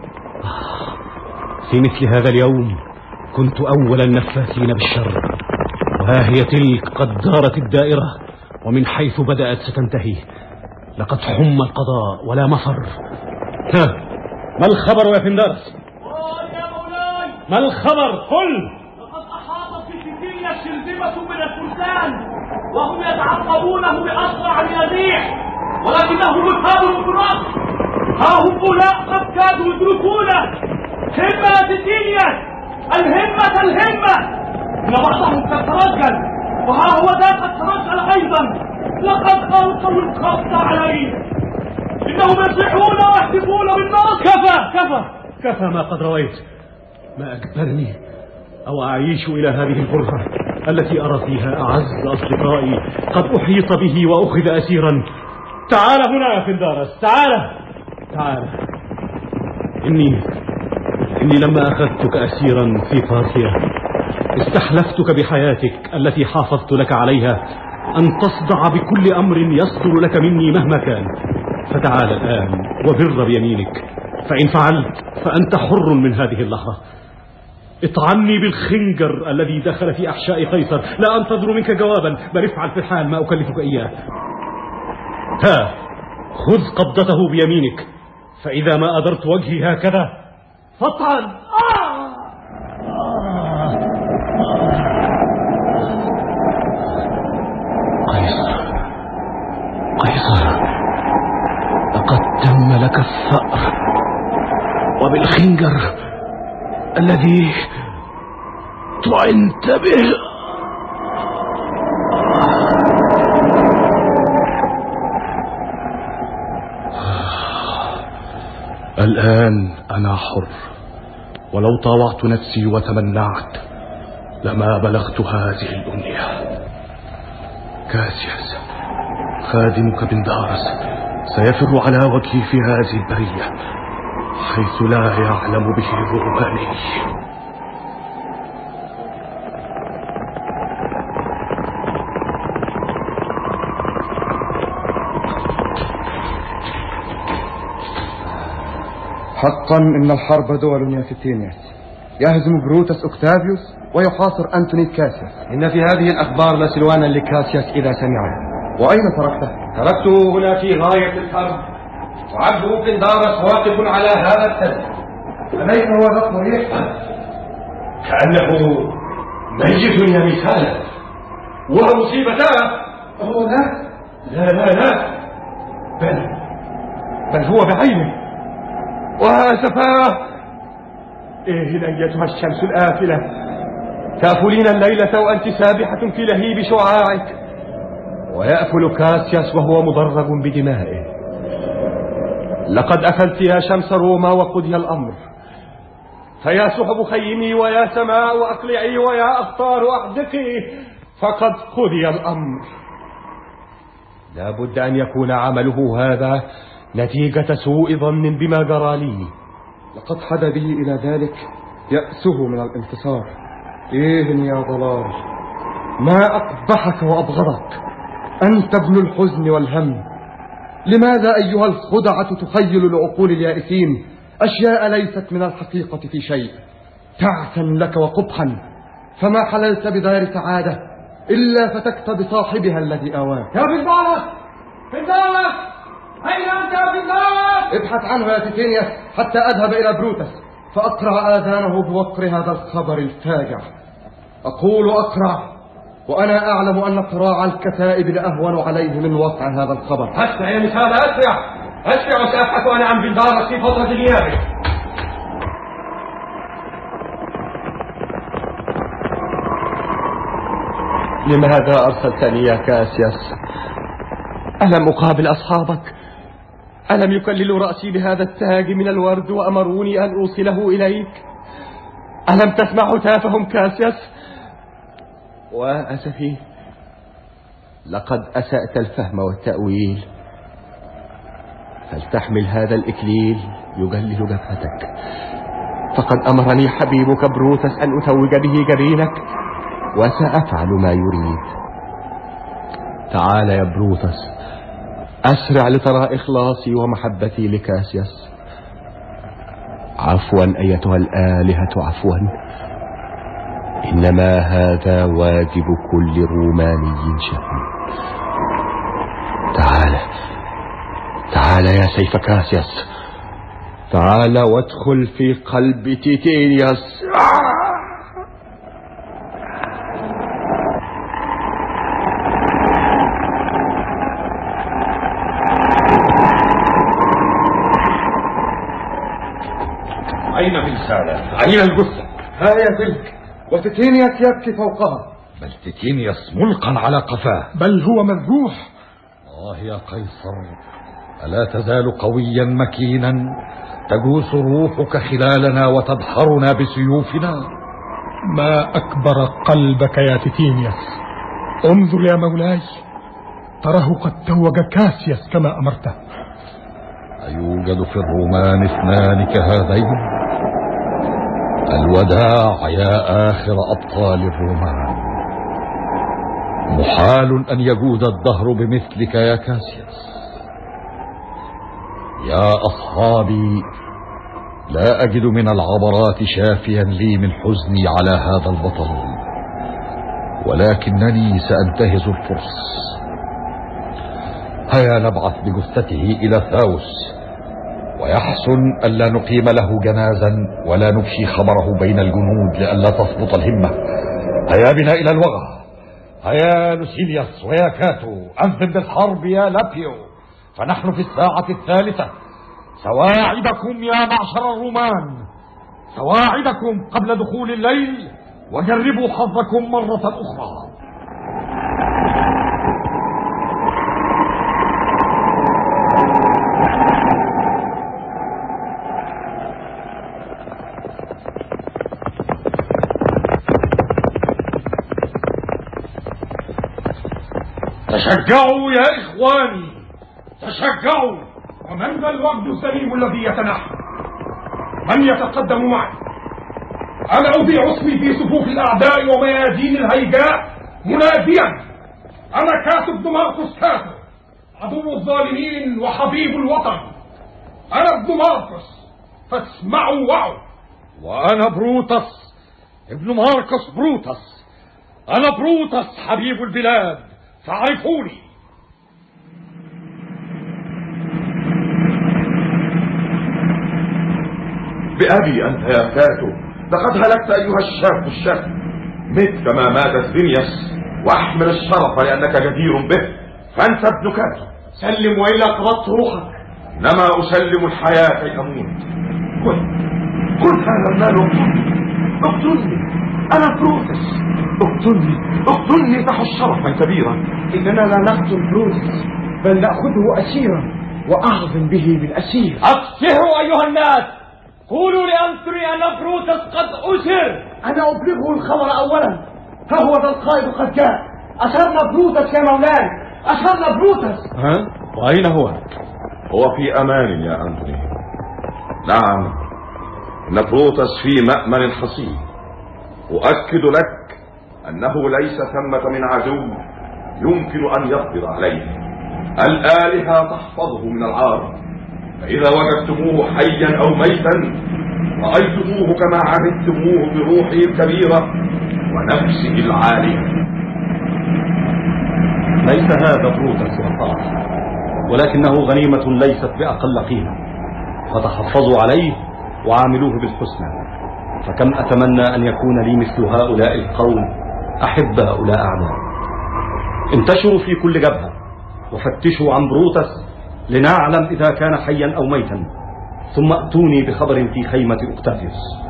في مثل هذا اليوم كنت أول النفاثين بالشر، وها هي تلك قد دارت الدائرة، ومن حيث بدأت ستنتهي. لقد حم القضاء ولا مفر. ها، ما الخبر يا فندارس؟ يا مولاي، ما الخبر؟ قل. لقد أحاطت في سيسيليا شرذمة من الفرسان، وهم يتعقبونه بأسرع من الريح، ولكنهم مثابرون في الرأس. ها هم أولاء قد كادوا يدركونه. همة يا سيسيليا، الهمة ذات الهمة، إن بعضهم قد ترجل، وها هو ذا قد ترجل أيضا. لقد ألقوا القبض عليه، إنهم يصيحون ويهتفون بالنصر. كفى كفى كفى ما قد رويت. ما أجبرني أو أعيش إلى هذه الغرفة التي أرى فيها أعز أصدقائي قد أحيط به وأخذ أسيرا. تعال هنا يا فندارس، تعال تعال. إني إني لما أخذتك أسيرا في بارثيا استحلفتك بحياتك التي حافظت لك عليها أن تصدع بكل أمر يصدر لك مني مهما كان. فتعال الآن وبر بيمينك، فإن فعلت فأنت حر من هذه اللحظة. اطعني بالخنجر الذي دخل في أحشاء قيصر. لا أنتظر منك جوابا، بل افعل في الحال ما أكلفك إياه. ها، خذ قبضته بيمينك، فإذا ما أدرت وجهي هكذا فاطعن. آه! آه! قيصر قيصر، لقد تم لك الثأر، وبالخنجر الذي طعنت به. الآن أنا حر، ولو طاوعت نفسي وتمنعت لما بلغت هذه الأمنية. كاسياس خادمك بندارس سيفر على وجهي في هذه البرية حيث لا يعلم به الروماني. حقا إن الحرب دول يا ستينياس. يهزم بروتس أوكتافيوس ويحاصر أنتوني كاسياس. إن في هذه الأخبار لسلوانا لكاسياس إذا سمعه. وأين تركته؟ تركته هنا في غاية الحرب، وعبده بندارس واقف على هذا التل. أليس هو ذا الطريق؟ كأنه ميت يا مثالا، ومصيبتاه. هو لا لا لا لا بل بل هو بعينه. واسفاه. اهلا ايتها الشمس الآفلة، تأكلين الليلة وأنت سابحة في لهيب شعاعك. ويأكل كاسياس وهو مضرب بدمائه. لقد أكلت يا شمس روما وقضي الأمر. فيا سحب خيمي ويا سماء أقلعي ويا أخطار أحدقي، فقد قضي الأمر. لا بد أن يكون عمله هذا نتيجة سوء ظن بما جرى لي. لقد حدا به إلى ذلك يأسه من الانتصار. إيه يا ضلال، ما أقبحك وأبغضك، أنت ابن الحزن والهم. لماذا أيها الخدعة تخيل لعقول اليائسين أشياء ليست من الحقيقة في شيء؟ تعسا لك وقبحا، فما حللت بدار سعادة إلا فتكت بصاحبها الذي آواك. يا بندارس بندارس، أين أنت يا بندارس؟ ابحث عنه يا تيتينياس حتى أذهب إلى بروتس فأقرع آذانه بوقر هذا الخبر الفاجع. أقول أقرع وأنا أعلم أن قراع الكتائب لأهون عليه من وقع هذا الخبر. أسرع يا مثال، أسرع أسرع، وسأبحث أنا عن بندارس في فترة غيابه. لماذا أرسلتني يا كاسياس؟ ألم أقابل أصحابك؟ ألم يكللوا رأسي بهذا التاج من الورد وأمروني أن أوصله إليك؟ ألم تسمع هتافهم كاسياس؟ وأسفي، لقد أسأت الفهم والتأويل. فلتحمل هذا الإكليل يجلل جبهتك، فقد أمرني حبيبك بروتس أن أتوج به جبينك، وسأفعل ما يريد. تعال يا بروتس، أسرع لترى إخلاصي ومحبتي لكاسياس. عفوا أيتها الآلهة، عفوا، إنما هذا واجب كل روماني شهم. تعال تعال يا سيف كاسياس، تعال وادخل في قلب تيتينياس. أين بلسانة؟ أين الجثة؟ ها يا تلك، وتيتينيوس يبكي فوقها. بل تيتينيوس ملقا على قفاه. بل هو مذبوح. آه يا قيصر، ألا تزال قويا مكينا تجوس روحك خلالنا وتدحرنا بسيوفنا؟ ما أكبر قلبك يا تيتينيوس. انظر يا مولاي، تراه قد توج كاسياس كما أمرته. أيوجد في الرومان اثنان كهذين؟ الوداع يا آخر أبطال الرومان. محال أن يجود الدهر بمثلك يا كاسياس. يا أصحابي، لا أجد من العبرات شافيا لي من حزني على هذا البطل، ولكنني سأنتهز الفرص. هيا نبعث بجثته إلى ثاوس، ويحسن ألا نقيم له جنازا ولا نفشي خبره بين الجنود لئلا تسقط الهمة. هيا بنا إلى الوغى. هيا لوسيليوس ويا كاتو، أنفذ بالحرب يا لابيو، فنحن في الساعة الثالثة. سواعدكم يا معشر الرومان، سواعدكم قبل دخول الليل، وجربوا حظكم مرة أخرى. تشجعوا يا إخواني، تشجعوا. ومن ذا الوفد السليم الذي يتنحى؟ من يتقدم معي؟ أنا أذيع اسمي في صفوف الأعداء وميادين الهيجاء مناديا: أنا كاتو ابن ماركوس كاتو، عدو الظالمين وحبيب الوطن. أنا ابن ماركوس، فاسمعوا وعوا. وأنا بروتس ابن ماركوس بروتس، أنا بروتس حبيب البلاد، فاعرفوني. بأبي أنت يا كاتو، لقد هلكت أيها الشاب الشاب. مت كما مات ثرينيوس، واحمل الشرف لأنك جدير به، فأنت ابن كاتو. سلم وإلا قبضت روحك. إنما أسلم الحياة كي أموت. قل قل هذا المال واقتلني، اقتلني، أنا بروتس، اقتلني اقتلني تحو شرفا كبيرا. إننا لا نقتل بروتس، بل نأخذه أسيرا وأعظم به بالأسير. أفسحوا أيها الناس، قولوا لأنثري أن بروتس قد أسر. أنا أبلغه الخبر أولا. ها هو ذا القائد قد جاء. أسرنا بروتس يا مولاي، أسرنا بروتس. ها؟ وأين هو؟ هو في أمان يا أنثري. نعم، إن بروتس في مأمن حصين. أؤكد لك أنه ليس ثمة من عدو يمكن أن يقدر عليه. الآلهة تحفظه من العار، فإذا وجدتموه حيا أو ميتا رأيتموه كما عبدتموه بروحه الكبيرة ونفسه العالية. ليس هذا بروتس وفاق، ولكنه غنيمة ليست بأقل قيمة، فتحفظوا عليه وعاملوه بالحسنى. فكم أتمنى أن يكون لي مثل هؤلاء القوم أحباء لا أعداء. انتشروا في كل جبهة وفتشوا عن بروتس لنعلم إذا كان حيا أو ميتا، ثم أتوني بخبر في خيمة أوكتافيوس.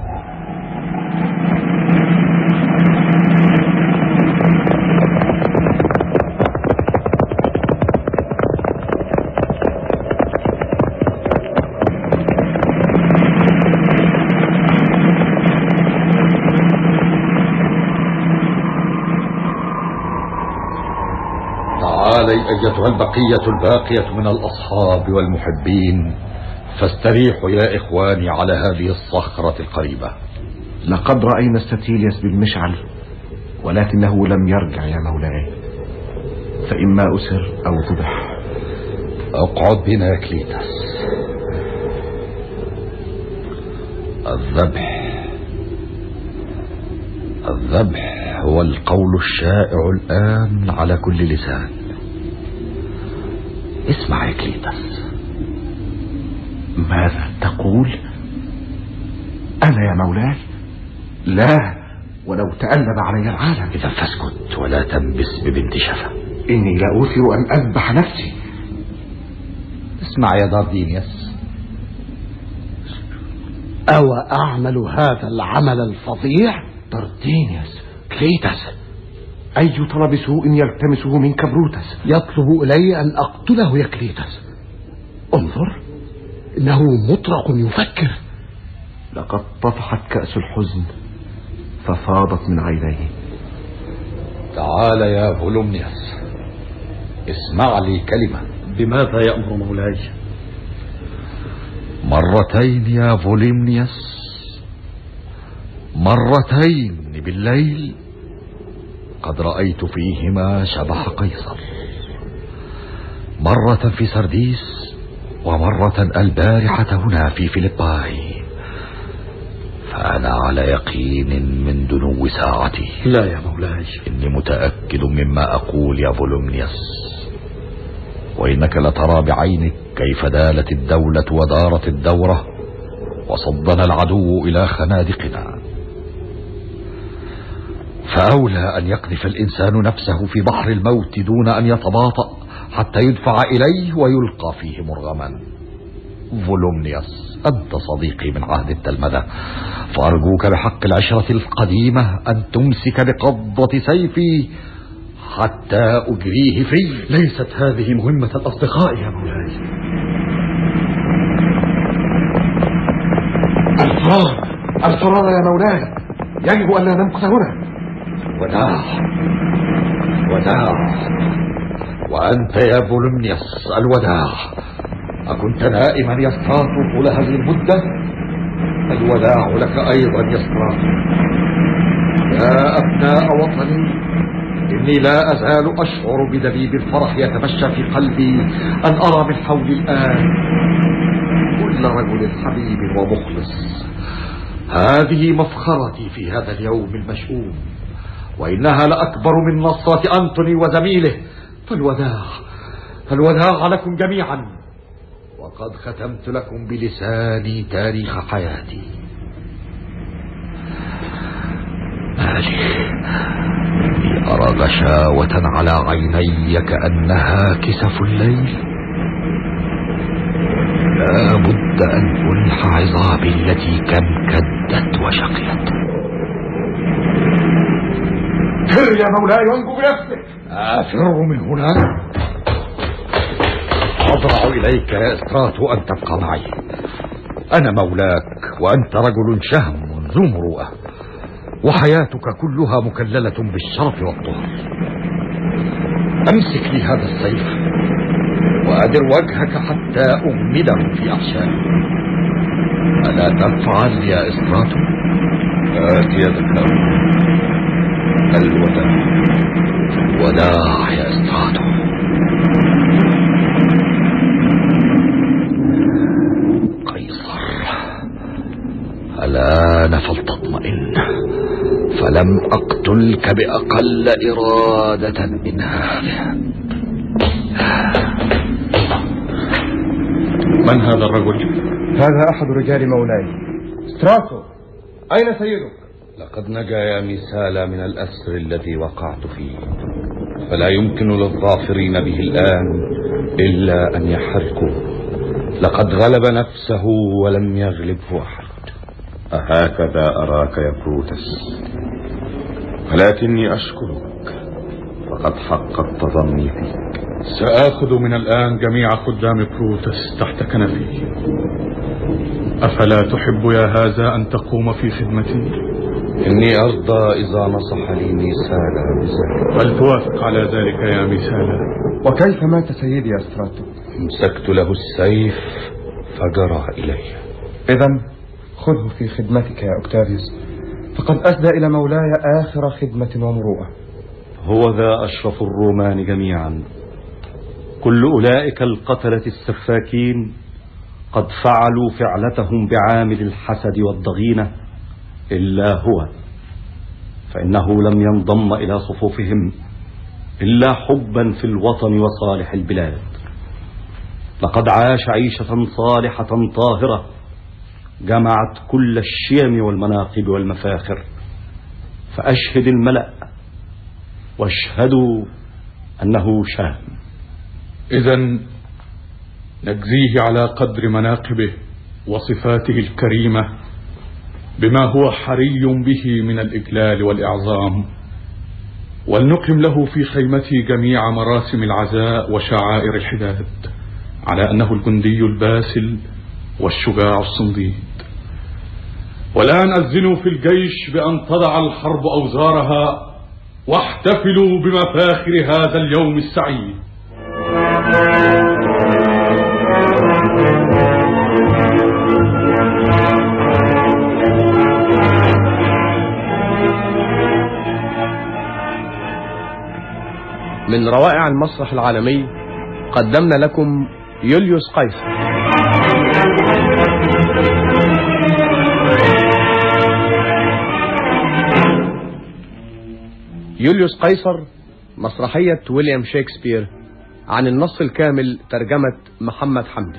تعالي أيتها البقية الباقية من الأصحاب والمحبين، فاستريحوا يا إخواني على هذه الصخرة القريبة. لقد رأينا ستيليوس بالمشعل، ولكنه لم يرجع يا مولاي، فإما أسر أو ذبح. اقعد بنا يا كليتاس. الذبح الذبح هو القول الشائع الآن على كل لسان. اسمع يا كليتاس. ماذا تقول؟ أنا يا مولاي؟ لا، ولو تألم علي العالم. إذا فاسكت ولا تنبس ببنت شفا. إني لأوثر أن أذبح نفسي. اسمع يا داردينيوس. أو أعمل هذا العمل الفظيع؟ أنتينيوس، كليتس، أي طلب سوء يلتمسه منك بروتس؟ يطلب إلي أن أقتله يا كليتس. انظر، إنه مطرق يفكر. لقد طفحت كأس الحزن ففاضت من عينيه. تعال يا فولومنيوس، اسمع لي كلمة. بماذا يأمر مولاي؟ مرتين يا فولومنيوس، مرتين بالليل قد رأيت فيهما شبح قيصر، مرة في سرديس ومرة البارحة هنا في فيليباي، فأنا على يقين من دنو ساعتي. لا يا مولاي، إني متأكد مما أقول يا فولومنيوس، وإنك لترى بعينك كيف دالت الدولة ودارت الدورة وصدنا العدو إلى خنادقنا. فأولى أن يقذف الإنسان نفسه في بحر الموت دون أن يتباطأ حتى يدفع إليه ويلقى فيه مرغما. فولومنيوس، أنت صديقي من عهد التلمذة، فأرجوك بحق العشرة القديمة أن تمسك بقبضة سيفي حتى أجريه فيه. ليست هذه مهمة الأصدقاء يا مولاي. الفرار، الفرار يا مولاي، يجب أن لا نمكث هنا. وداع وداع. وأنت يا فولومنيوس الوداع، أكنت نائما يا ستراتو طول هذه المدة؟ الوداع لك أيضا يا ستراتو. يا أبناء وطني، إني لا أزال أشعر بدبيب الفرح يتمشى في قلبي أن أرى من حولي الآن كل رجل حبيب ومخلص. هذه مفخرتي في هذا اليوم المشؤوم، وإنها لأكبر من نصرة أنتوني وزميله. فالوداع، الوداع لكم جميعا، وقد ختمت لكم بلساني تاريخ حياتي. مالي، إني أرى غشاوة على عيني كأنها كسف الليل. لا بد أن ألح عظامي التي كنكدت وشقيت. فر يا مولاي وانجو بنفسك. أفر من هنا؟ أضرع إليك يا إستراتو أن تبقى معي. أنا مولاك وأنت رجل شهم ذو مروءة، وحياتك كلها مكللة بالشرف والطهر. أمسك لي هذا السيف وأدر وجهك حتى أغمده في أحشائي. ألا تفعل يا إستراتو؟ آت يدك. الوداع، وداع يا إستراتو. قيصر، الآن فلتطمئن، فلم أقتلك بأقل إرادة من هذه. من هذا الرجل؟ هذا أحد رجال مولاي. ستراتو، أين سيدك؟ لقد نجا يا ميسالا من الأسر الذي وقعت فيه، فلا يمكن للظافرين به الآن إلا أن يحرقوا. لقد غلب نفسه ولم يغلبه أحد. أهكذا أراك يا بروتس؟ ولكني أشكرك، فقد حققت ظني فيك. سآخذ من الآن جميع خدام بروتس تحت كنفي. أفلا تحب يا هذا أن تقوم في خدمتي؟ إني أرضى إذا نصح لي ميسالا بذلك. هل توافق على ذلك يا ميسالا؟ وكيف مات سيدي يا ستراتو؟ مسكت له السيف فجرى إلي. إذن خذه في خدمتك يا أوكتافيوس، فقد أسدى إلى مولاي آخر خدمة ومروءة. هو ذا أشرف الرومان جميعا. كل أولئك القتلة السفاكين قد فعلوا فعلتهم بعامل الحسد والضغينة، إلا هو، فإنه لم ينضم إلى صفوفهم إلا حبا في الوطن وصالح البلاد. لقد عاش عيشة صالحة طاهرة جمعت كل الشيم والمناقب والمفاخر. فأشهد الملأ واشهدوا أنه شهم. إذن نجزيه على قدر مناقبه وصفاته الكريمة بما هو حري به من الإجلال والإعظام، ولنقم له في خيمته جميع مراسم العزاء وشعائر الحداد على أنه الجندي الباسل والشجاع الصنديد. والآن أذنوا في الجيش بأن تضع الحرب أوزارها، واحتفلوا بمفاخر هذا اليوم السعيد. من روائع المسرح العالمي قدمنا لكم يوليوس قيصر. يوليوس قيصر مسرحية ويليام شكسبير، عن النص الكامل ترجمة محمد حمدي.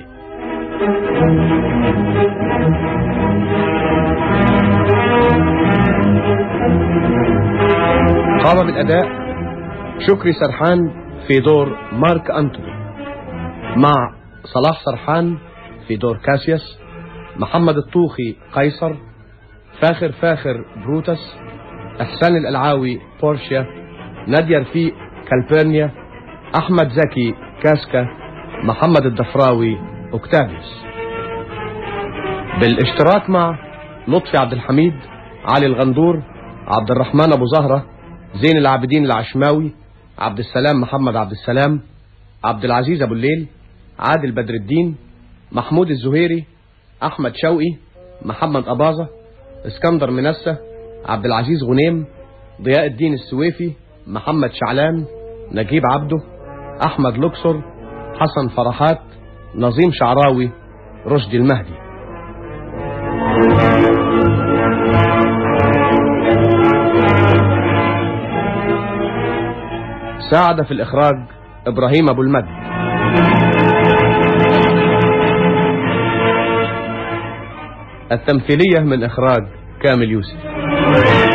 قام بالأداء شكري سرحان في دور مارك أنتوني، مع صلاح سرحان في دور كاسياس، محمد الطوخي قيصر، فاخر فاخر بروتس، إحسان الألعاوي بورشيا، نادية رفيق كالبيرنيا، أحمد زكي كاسكا، محمد الدفراوي أوكتافيوس، بالاشتراك مع لطفي عبد الحميد، علي الغندور، عبد الرحمن أبو زهرة، زين العابدين العشماوي، عبد السلام محمد عبد السلام، عبد العزيز أبو الليل، عادل بدر الدين، محمود الزهيري، أحمد شوقي، محمد أباظة، اسكندر منسة، عبد العزيز غنيم، ضياء الدين السويفي، محمد شعلان، نجيب عبده، أحمد لوكسر، حسن فرحات، نظيم شعراوي، رشدي المهدي. ساعد في الإخراج إبراهيم أبو المجد. التمثيلية من إخراج كامل يوسف.